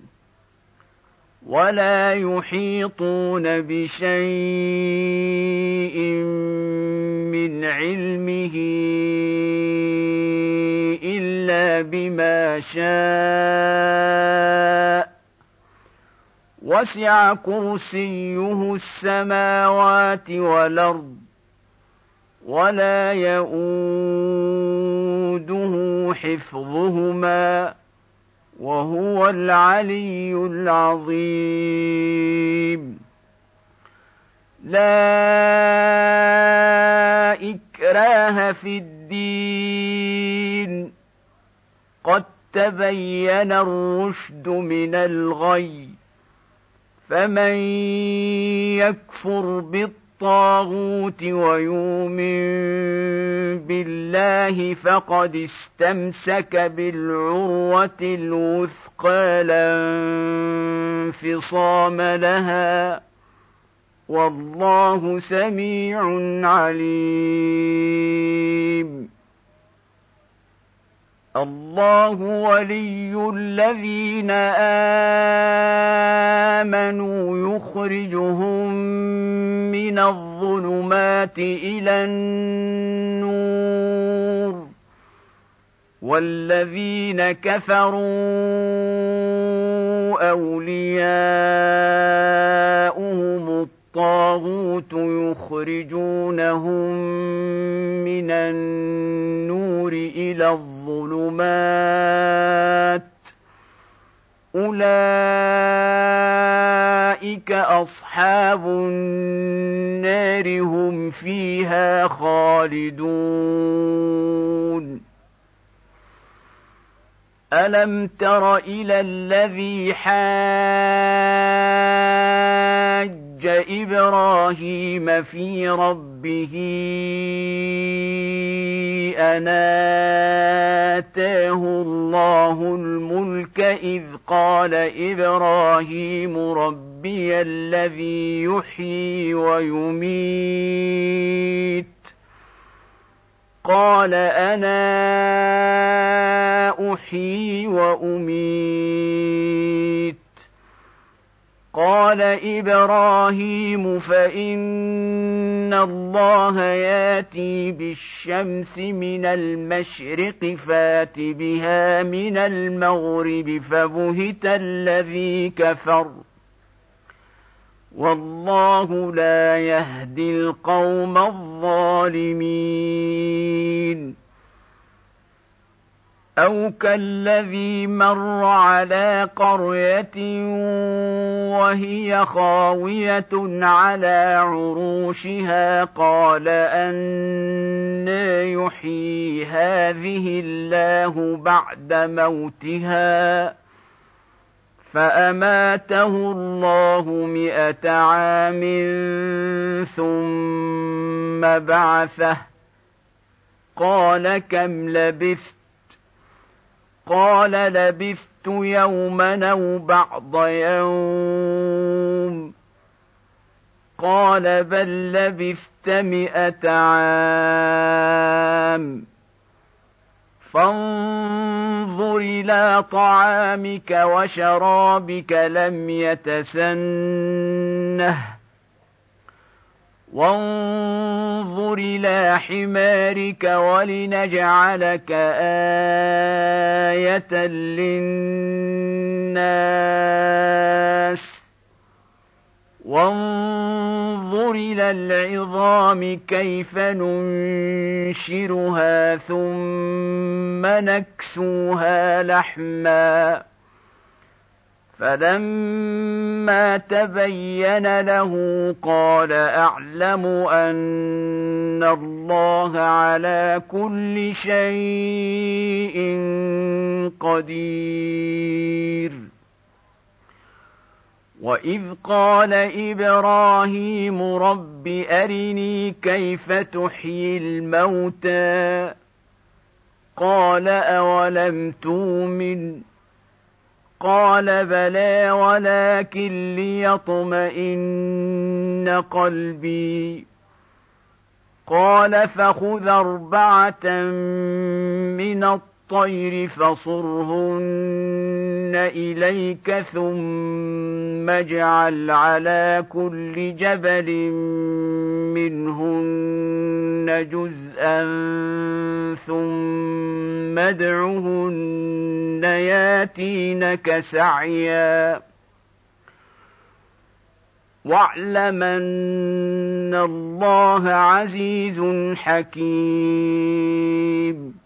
Speaker 1: ولا يحيطون بشيء من من علمه إلا بما شاء وسع كرسيه السماوات والأرض ولا يئوده حفظهما وهو العلي العظيم. لا إكراه في الدين قد تبين الرشد من الغي فمن يكفر بالطاغوت ويؤمن بالله فقد استمسك بالعروة الوثقى لا انفصام لها والله سميع عليم. الله ولي الذين آمنوا يخرجهم من الظلمات إلى النور والذين كفروا أولياؤهم الطاغوت يخرجونهم من النور إلى الظلمات أولئك أصحاب النار هم فيها خالدون. ألم تر إلى الذي حاج إبراهيم في ربه أن آتاه الله الملك إذ قال إبراهيم ربي الذي يحيي ويميت قال أنا أحيي وأميت قال إبراهيم فإن الله ياتي بالشمس من المشرق فات بها من المغرب فبهت الذي كفر والله لا يهدي القوم الظالمين. أو كالذي مر على قرية وهي خاوية على عروشها قال أنى يحيي هذه الله بعد موتها فأماته الله مئة عام ثم بعثه قال كم لبثت قال لبثت يوما أو بعض يوم قال بل لبثت مئة عام فانظر إلى طعامك وشرابك لم يتسنه وانظر إلى حمارك ولنجعلك آية للناس وانظر إلى العظام كيف ننشرها ثم نكسوها لحما فلما تبين له قال أعلم أن الله على كل شيء قدير. وإذ قال إبراهيم رب أرني كيف تحيي الموتى قال أولم تؤمن قال بلى ولكن ليطمئن قلبي قال فخذ أربعة من الطير فصرهن إليك ثم اجعل على كل جبل منهن خمسين جزءا ثم ادعهن ياتينك سعيا واعلم أن الله عزيز حكيم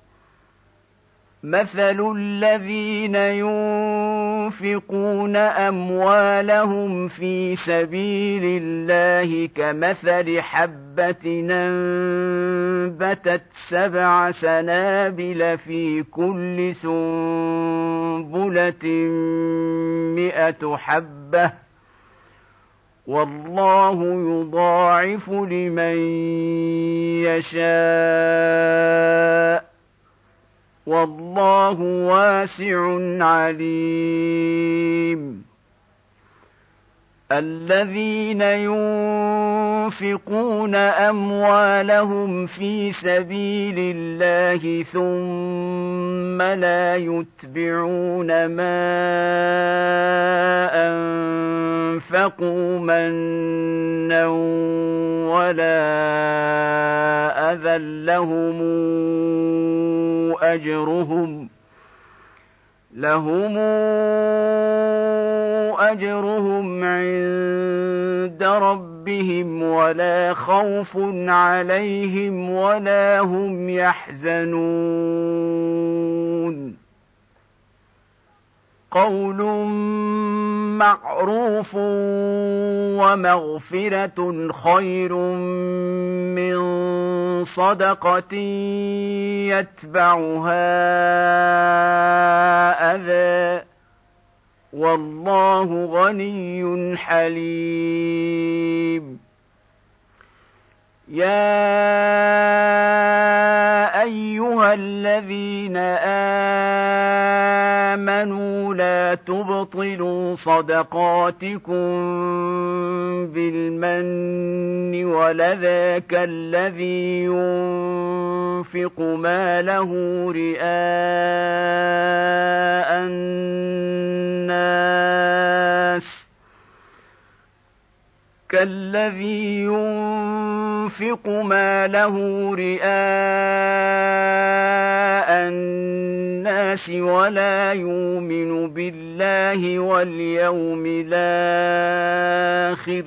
Speaker 1: مثل الذين ينفقون أموالهم في سبيل الله كمثل حبة أنبتت سبع سنابل في كل سنبلة مئة حبة والله يضاعف لمن يشاء والله واسع عليم الذين ينفقون أموالهم في سبيل الله ثم لا يتبعون ما أنفقوا منا ولا أذى لهم أجرهم لهم أجرهم عند ربهم ولا خوف عليهم ولا هم يحزنون قول معروف ومغفرة خير من صدقة يتبعها أذى والله غني حليم يا أيها الذين آمنوا لا تبطلوا صدقاتكم بالمن ولذا كالذي ينفق ماله رئاء الناس كالذي ينفق ماله رئاء الناس ولا يؤمن بالله واليوم الآخر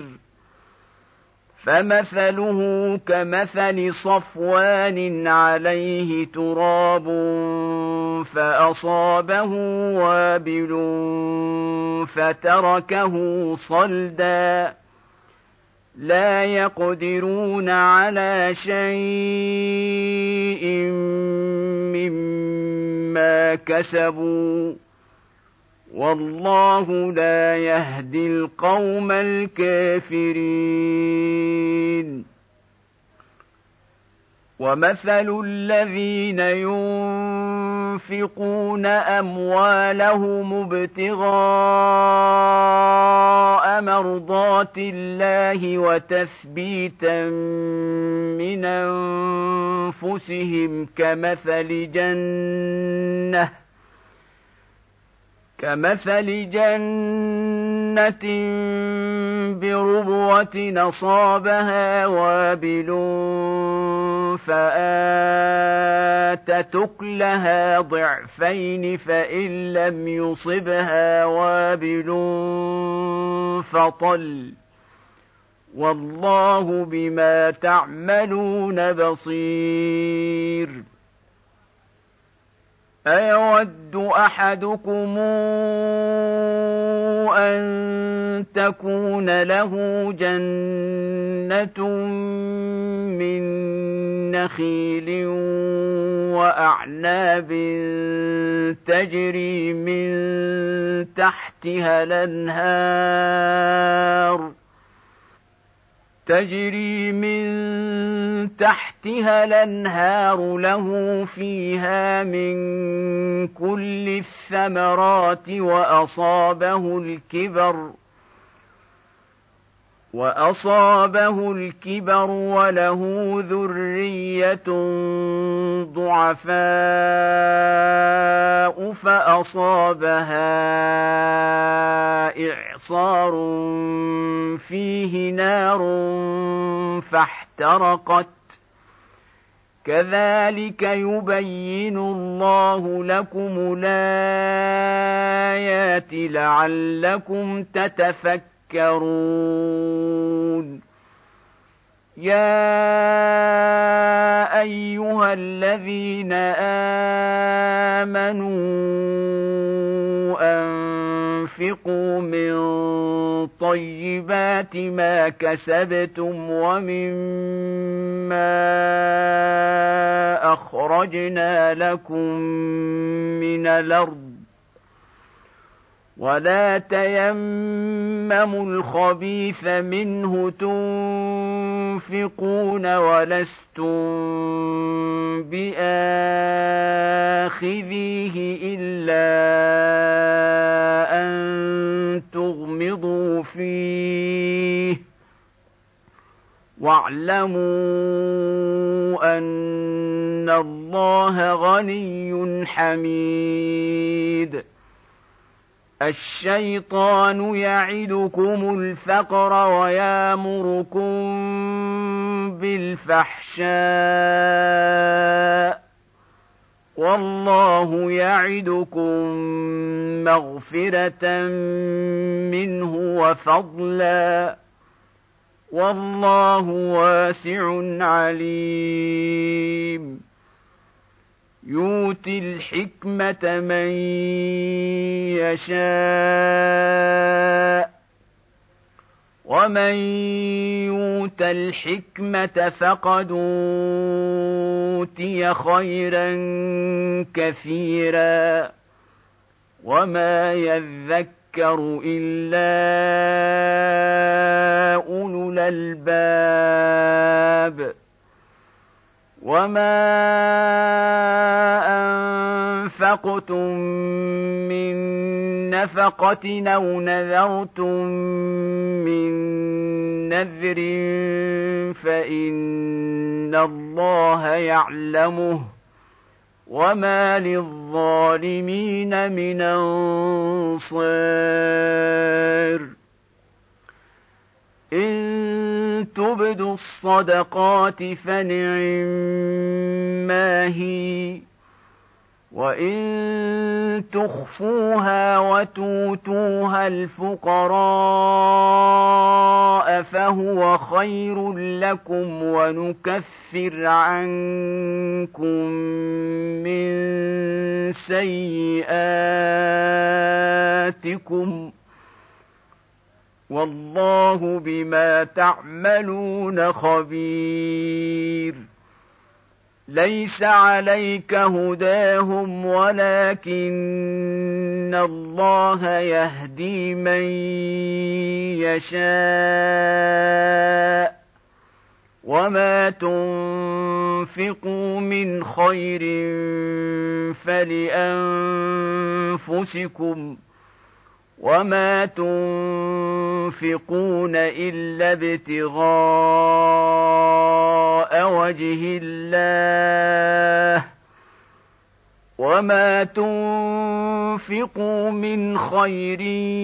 Speaker 1: فمثله كمثل صفوان عليه تراب فأصابه وابل فتركه صلدا لا يقدرون على شيء مما كسبوا والله لا يهدي القوم الكافرين ومثل الذين ينفقون أموالهم ابتغاء مرضات الله وتثبيتا من أنفسهم كمثل جنة كمثل جنة بربوة أصابها وابل فآتت أكلها ضعفين فإن لم يصبها وابل فطل والله بما تعملون بصير أيود أحدكم أن تكون له جنة من نخيل وأعناب تجري من تحتها الأنهار تجري من تحتها الأنهار له فيها من كل الثمرات وأصابه الكبر وأصابه الكبر وله ذرية ضعفاء فأصابها إعصار فيه نار فاحترقت كذلك يبين الله لكم الآيات لعلكم تتفكرون. يا أيها الذين آمنوا أنفقوا من طيبات ما كسبتم ومما أخرجنا لكم من الأرض ولا تيمموا الخبيث منه تنفقون ولستم بآخذيه إلا أن تغمضوا فيه واعلموا أن الله غني حميد. الشيطان يعدكم الفقر ويامركم بالفحشاء والله يعدكم مغفرة منه وفضلا والله واسع عليم. يؤتي الحكمة من يشاء ومن يؤت الحكمة فقد أوتي خيرا كثيرا وما يذكر إلا أولو الألباب. وما أنفقتم من نفقة أو نذرتم من نذر فإن الله يعلمه وما للظالمين من أنصار. إن تبدوا الصدقات فنعما هي وإن تخفوها وتؤتوها الفقراء فهو خير لكم ونكفر عنكم من سيئاتكم والله بما تعملون خبير. ليس عليك هداهم ولكن الله يهدي من يشاء وما تنفقوا من خير فلأنفسكم وما تنفقون إلا ابتغاء وجه الله وما تنفقوا من خير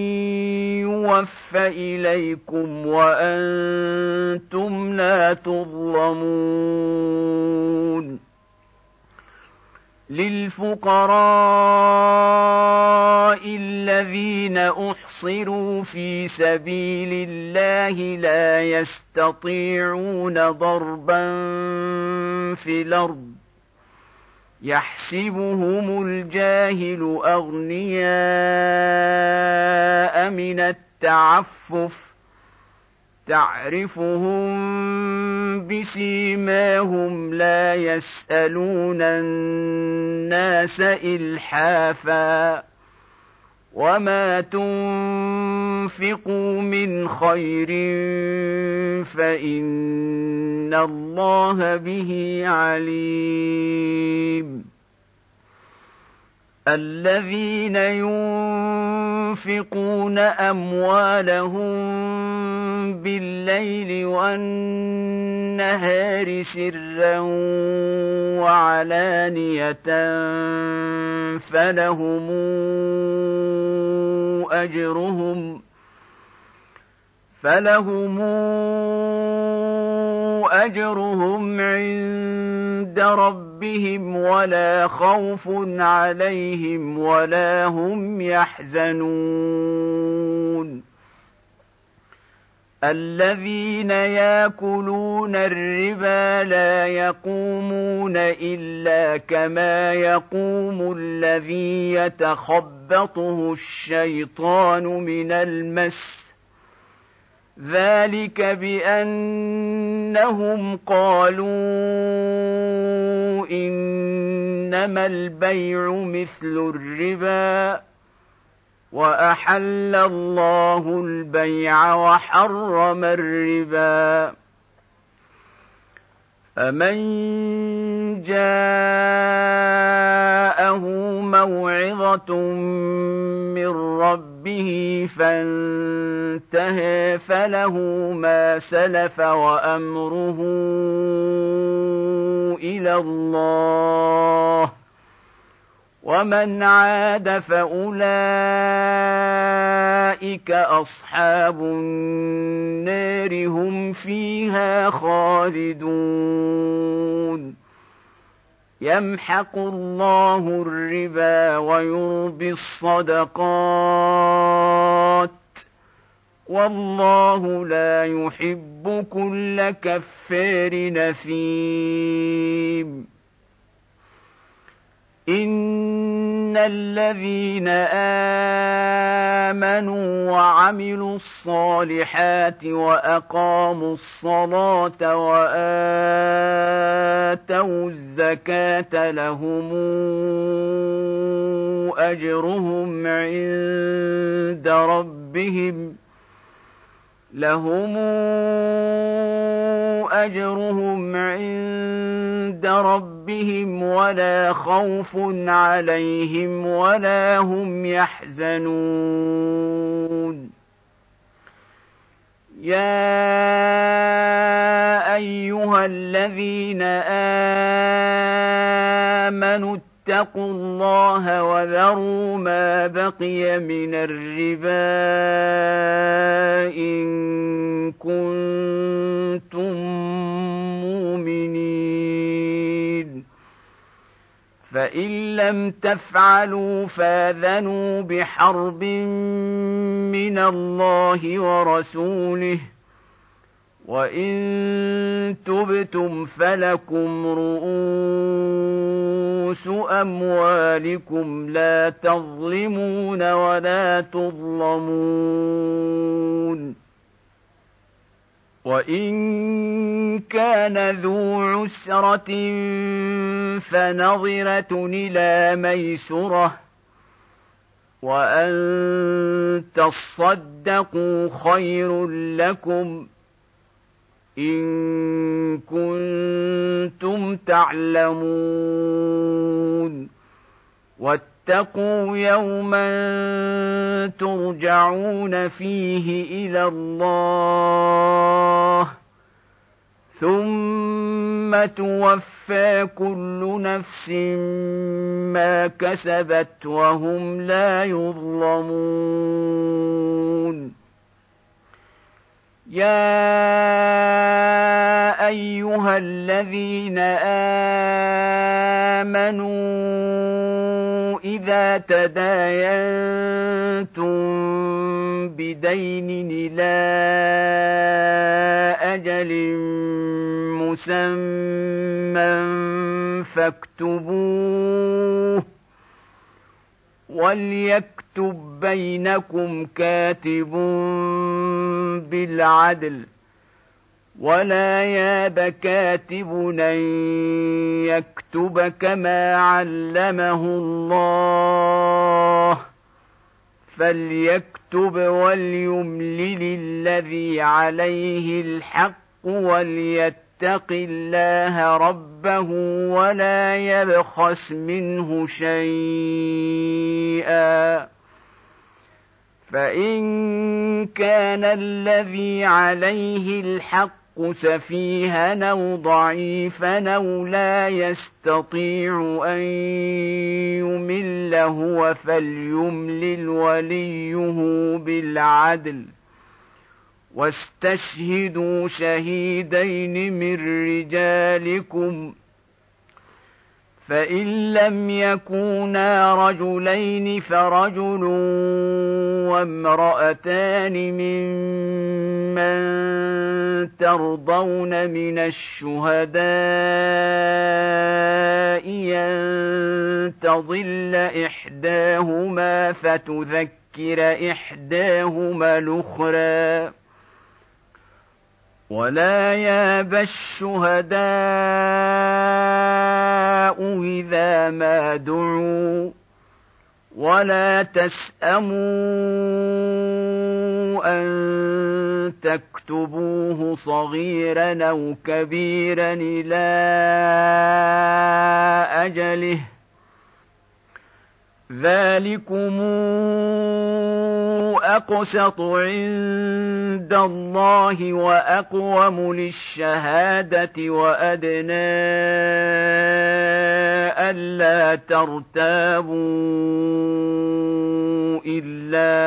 Speaker 1: يوفى إليكم وأنتم لا تظلمون. للفقراء الذين أحصروا في سبيل الله لا يستطيعون ضربا في الأرض يحسبهم الجاهل أغنياء من التعفف تعرفهم بسيماهم لا يسألون الناس إلحافا وما تنفقوا من خير فإن الله به عليم. الذين ينفقون أموالهم بالليل والنهار سرا وعلانية فلهم أجرهم فلهم أجرهم عند عند ربهم ولا خوف عليهم ولا هم يحزنون الذين يأكلون الربا لا يقومون إلا كما يقوم الذي يتخبطه الشيطان من المس ذلك بأنهم قالوا إنما البيع مثل الربا وأحل الله البيع وحرم الربا فمن جاءه موعظة من ربه فانتهى فله ما سلف وأمره إلى الله ومن عاد فأولئك أصحاب النار هم فيها خالدون يمحق الله الربا ويربي الصدقات والله لا يحب كل كفار نثيم إن الذين آمنوا وعملوا الصالحات وأقاموا الصلاة وآتوا الزكاة لهم أجرهم عند ربهم لهم أجرهم عند ربهم ولا خوف عليهم ولا هم يحزنون يا أيها الذين آمنوا اتقوا الله وذروا ما بقي من الربا إن كنتم مؤمنين فإن لم تفعلوا فاذنوا بحرب من الله ورسوله وإن تبتم فلكم رؤوس أموالكم لا تظلمون ولا تظلمون وإن كان ذو عسرة فنظرة إلى ميسرة وأن تصدقوا خير لكم إن كنتم تعلمون واتقوا يوما ترجعون فيه إلى الله ثم توفى كل نفس ما كسبت وهم لا يظلمون يا أيها الذين آمنوا إذا تداينتم بدين إلى أجل مسمى فاكتبوه وليكتب بينكم كاتب بالعدل ولا ياب كاتب أن يكتب كما علمه الله فليكتب وليملل الذي عليه الحق وليتق الله ربه ولا يبخس منه شيئا فإن كان الذي عليه الحق سفيها أو ضعيفا أو لا يستطيع أن يمل هو فليملل وليه بالعدل واستشهدوا شهيدين من رجالكم فإن لم يكونا رجلين فرجل وامرأتان ممن ترضون من الشهداء أن تضل إحداهما فتذكر إحداهما الأخرى ولا يابى الشهداء إذا ما دعوا ولا تسأموا أن تكتبوه صغيرا أو كبيرا إلى أجله ذلكم أقسط عند الله وأقوم للشهادة وأدنى ألا ترتابوا إلا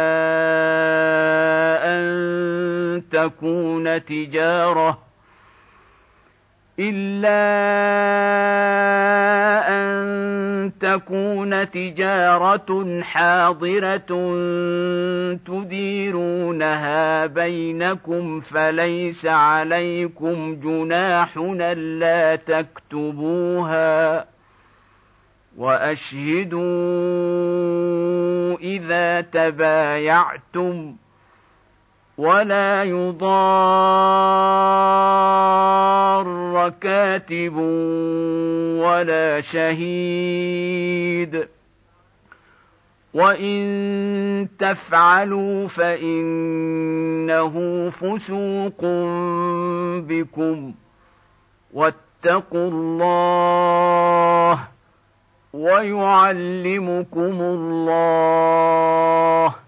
Speaker 1: أن تكون تجارة إلا أن تكون تجارة حاضرة تديرونها بينكم فليس عليكم جناح ألا تكتبوها وأشهدوا إذا تبايعتم ولا يضار كاتب ولا شهيد وإن تفعلوا فإنه فسوق بكم واتقوا الله ويعلمكم الله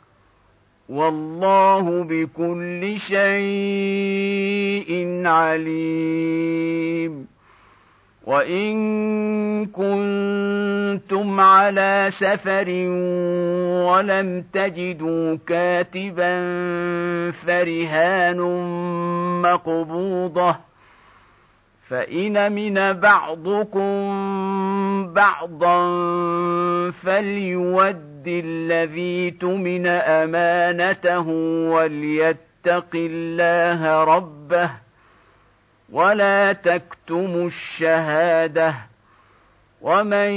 Speaker 1: والله بكل شيء عليم وإن كنتم على سفر ولم تجدوا كاتبا فرهان مقبوضة فإن من بعضكم بعضا فليود الذي اؤتمن أمانته وليتق الله ربه ولا تكتموا الشهادة ومن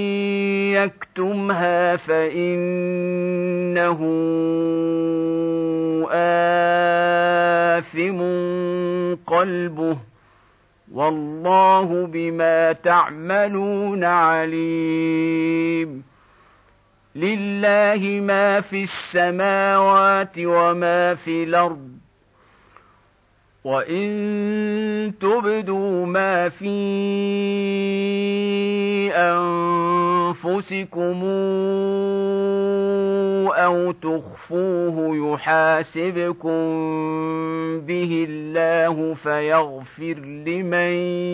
Speaker 1: يكتمها فإنه آثم قلبه والله بما تعملون عليم لله ما في السماوات وما في الأرض وإن تبدوا ما في أنفسكم أو تخفوه يحاسبكم به الله فيغفر لمن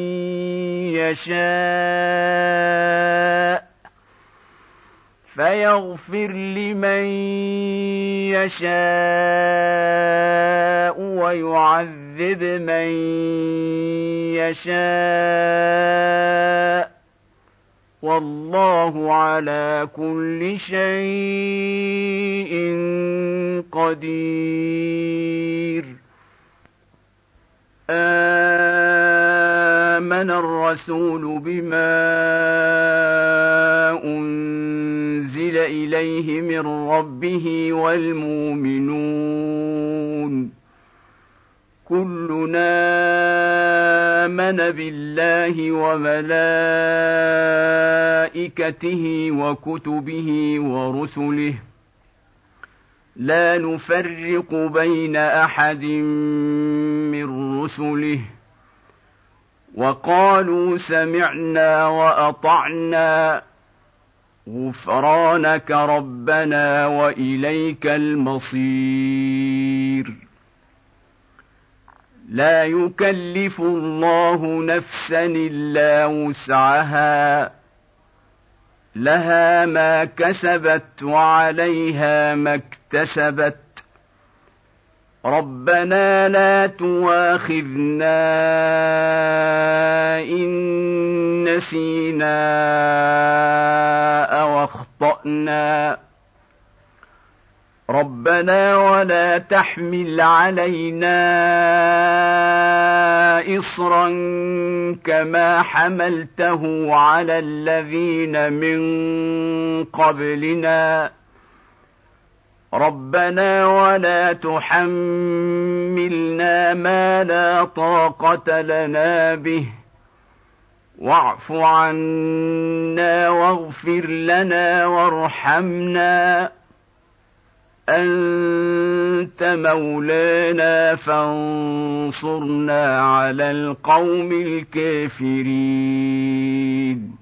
Speaker 1: يشاء فيغفر لمن يشاء ويعذب من يشاء والله على كل شيء قدير آمن الرسول بما أنزل إليه من ربه والمؤمنون كلنا آمن بالله وملائكته وكتبه ورسله لا نفرق بين أحد من رسله وقالوا سمعنا وأطعنا غفرانك ربنا وإليك المصير لا يكلف الله نفسا إلا وسعها لها ما كسبت وعليها ما اكتسبت ربنا لا تؤاخذنا إن نسينا أو أخطأنا ربنا ولا تحمل علينا إصرا كما حملته على الذين من قبلنا ربنا ولا تحملنا ما لا طاقة لنا به واعف عنا واغفر لنا وارحمنا أنت مولانا فانصرنا على القوم الكافرين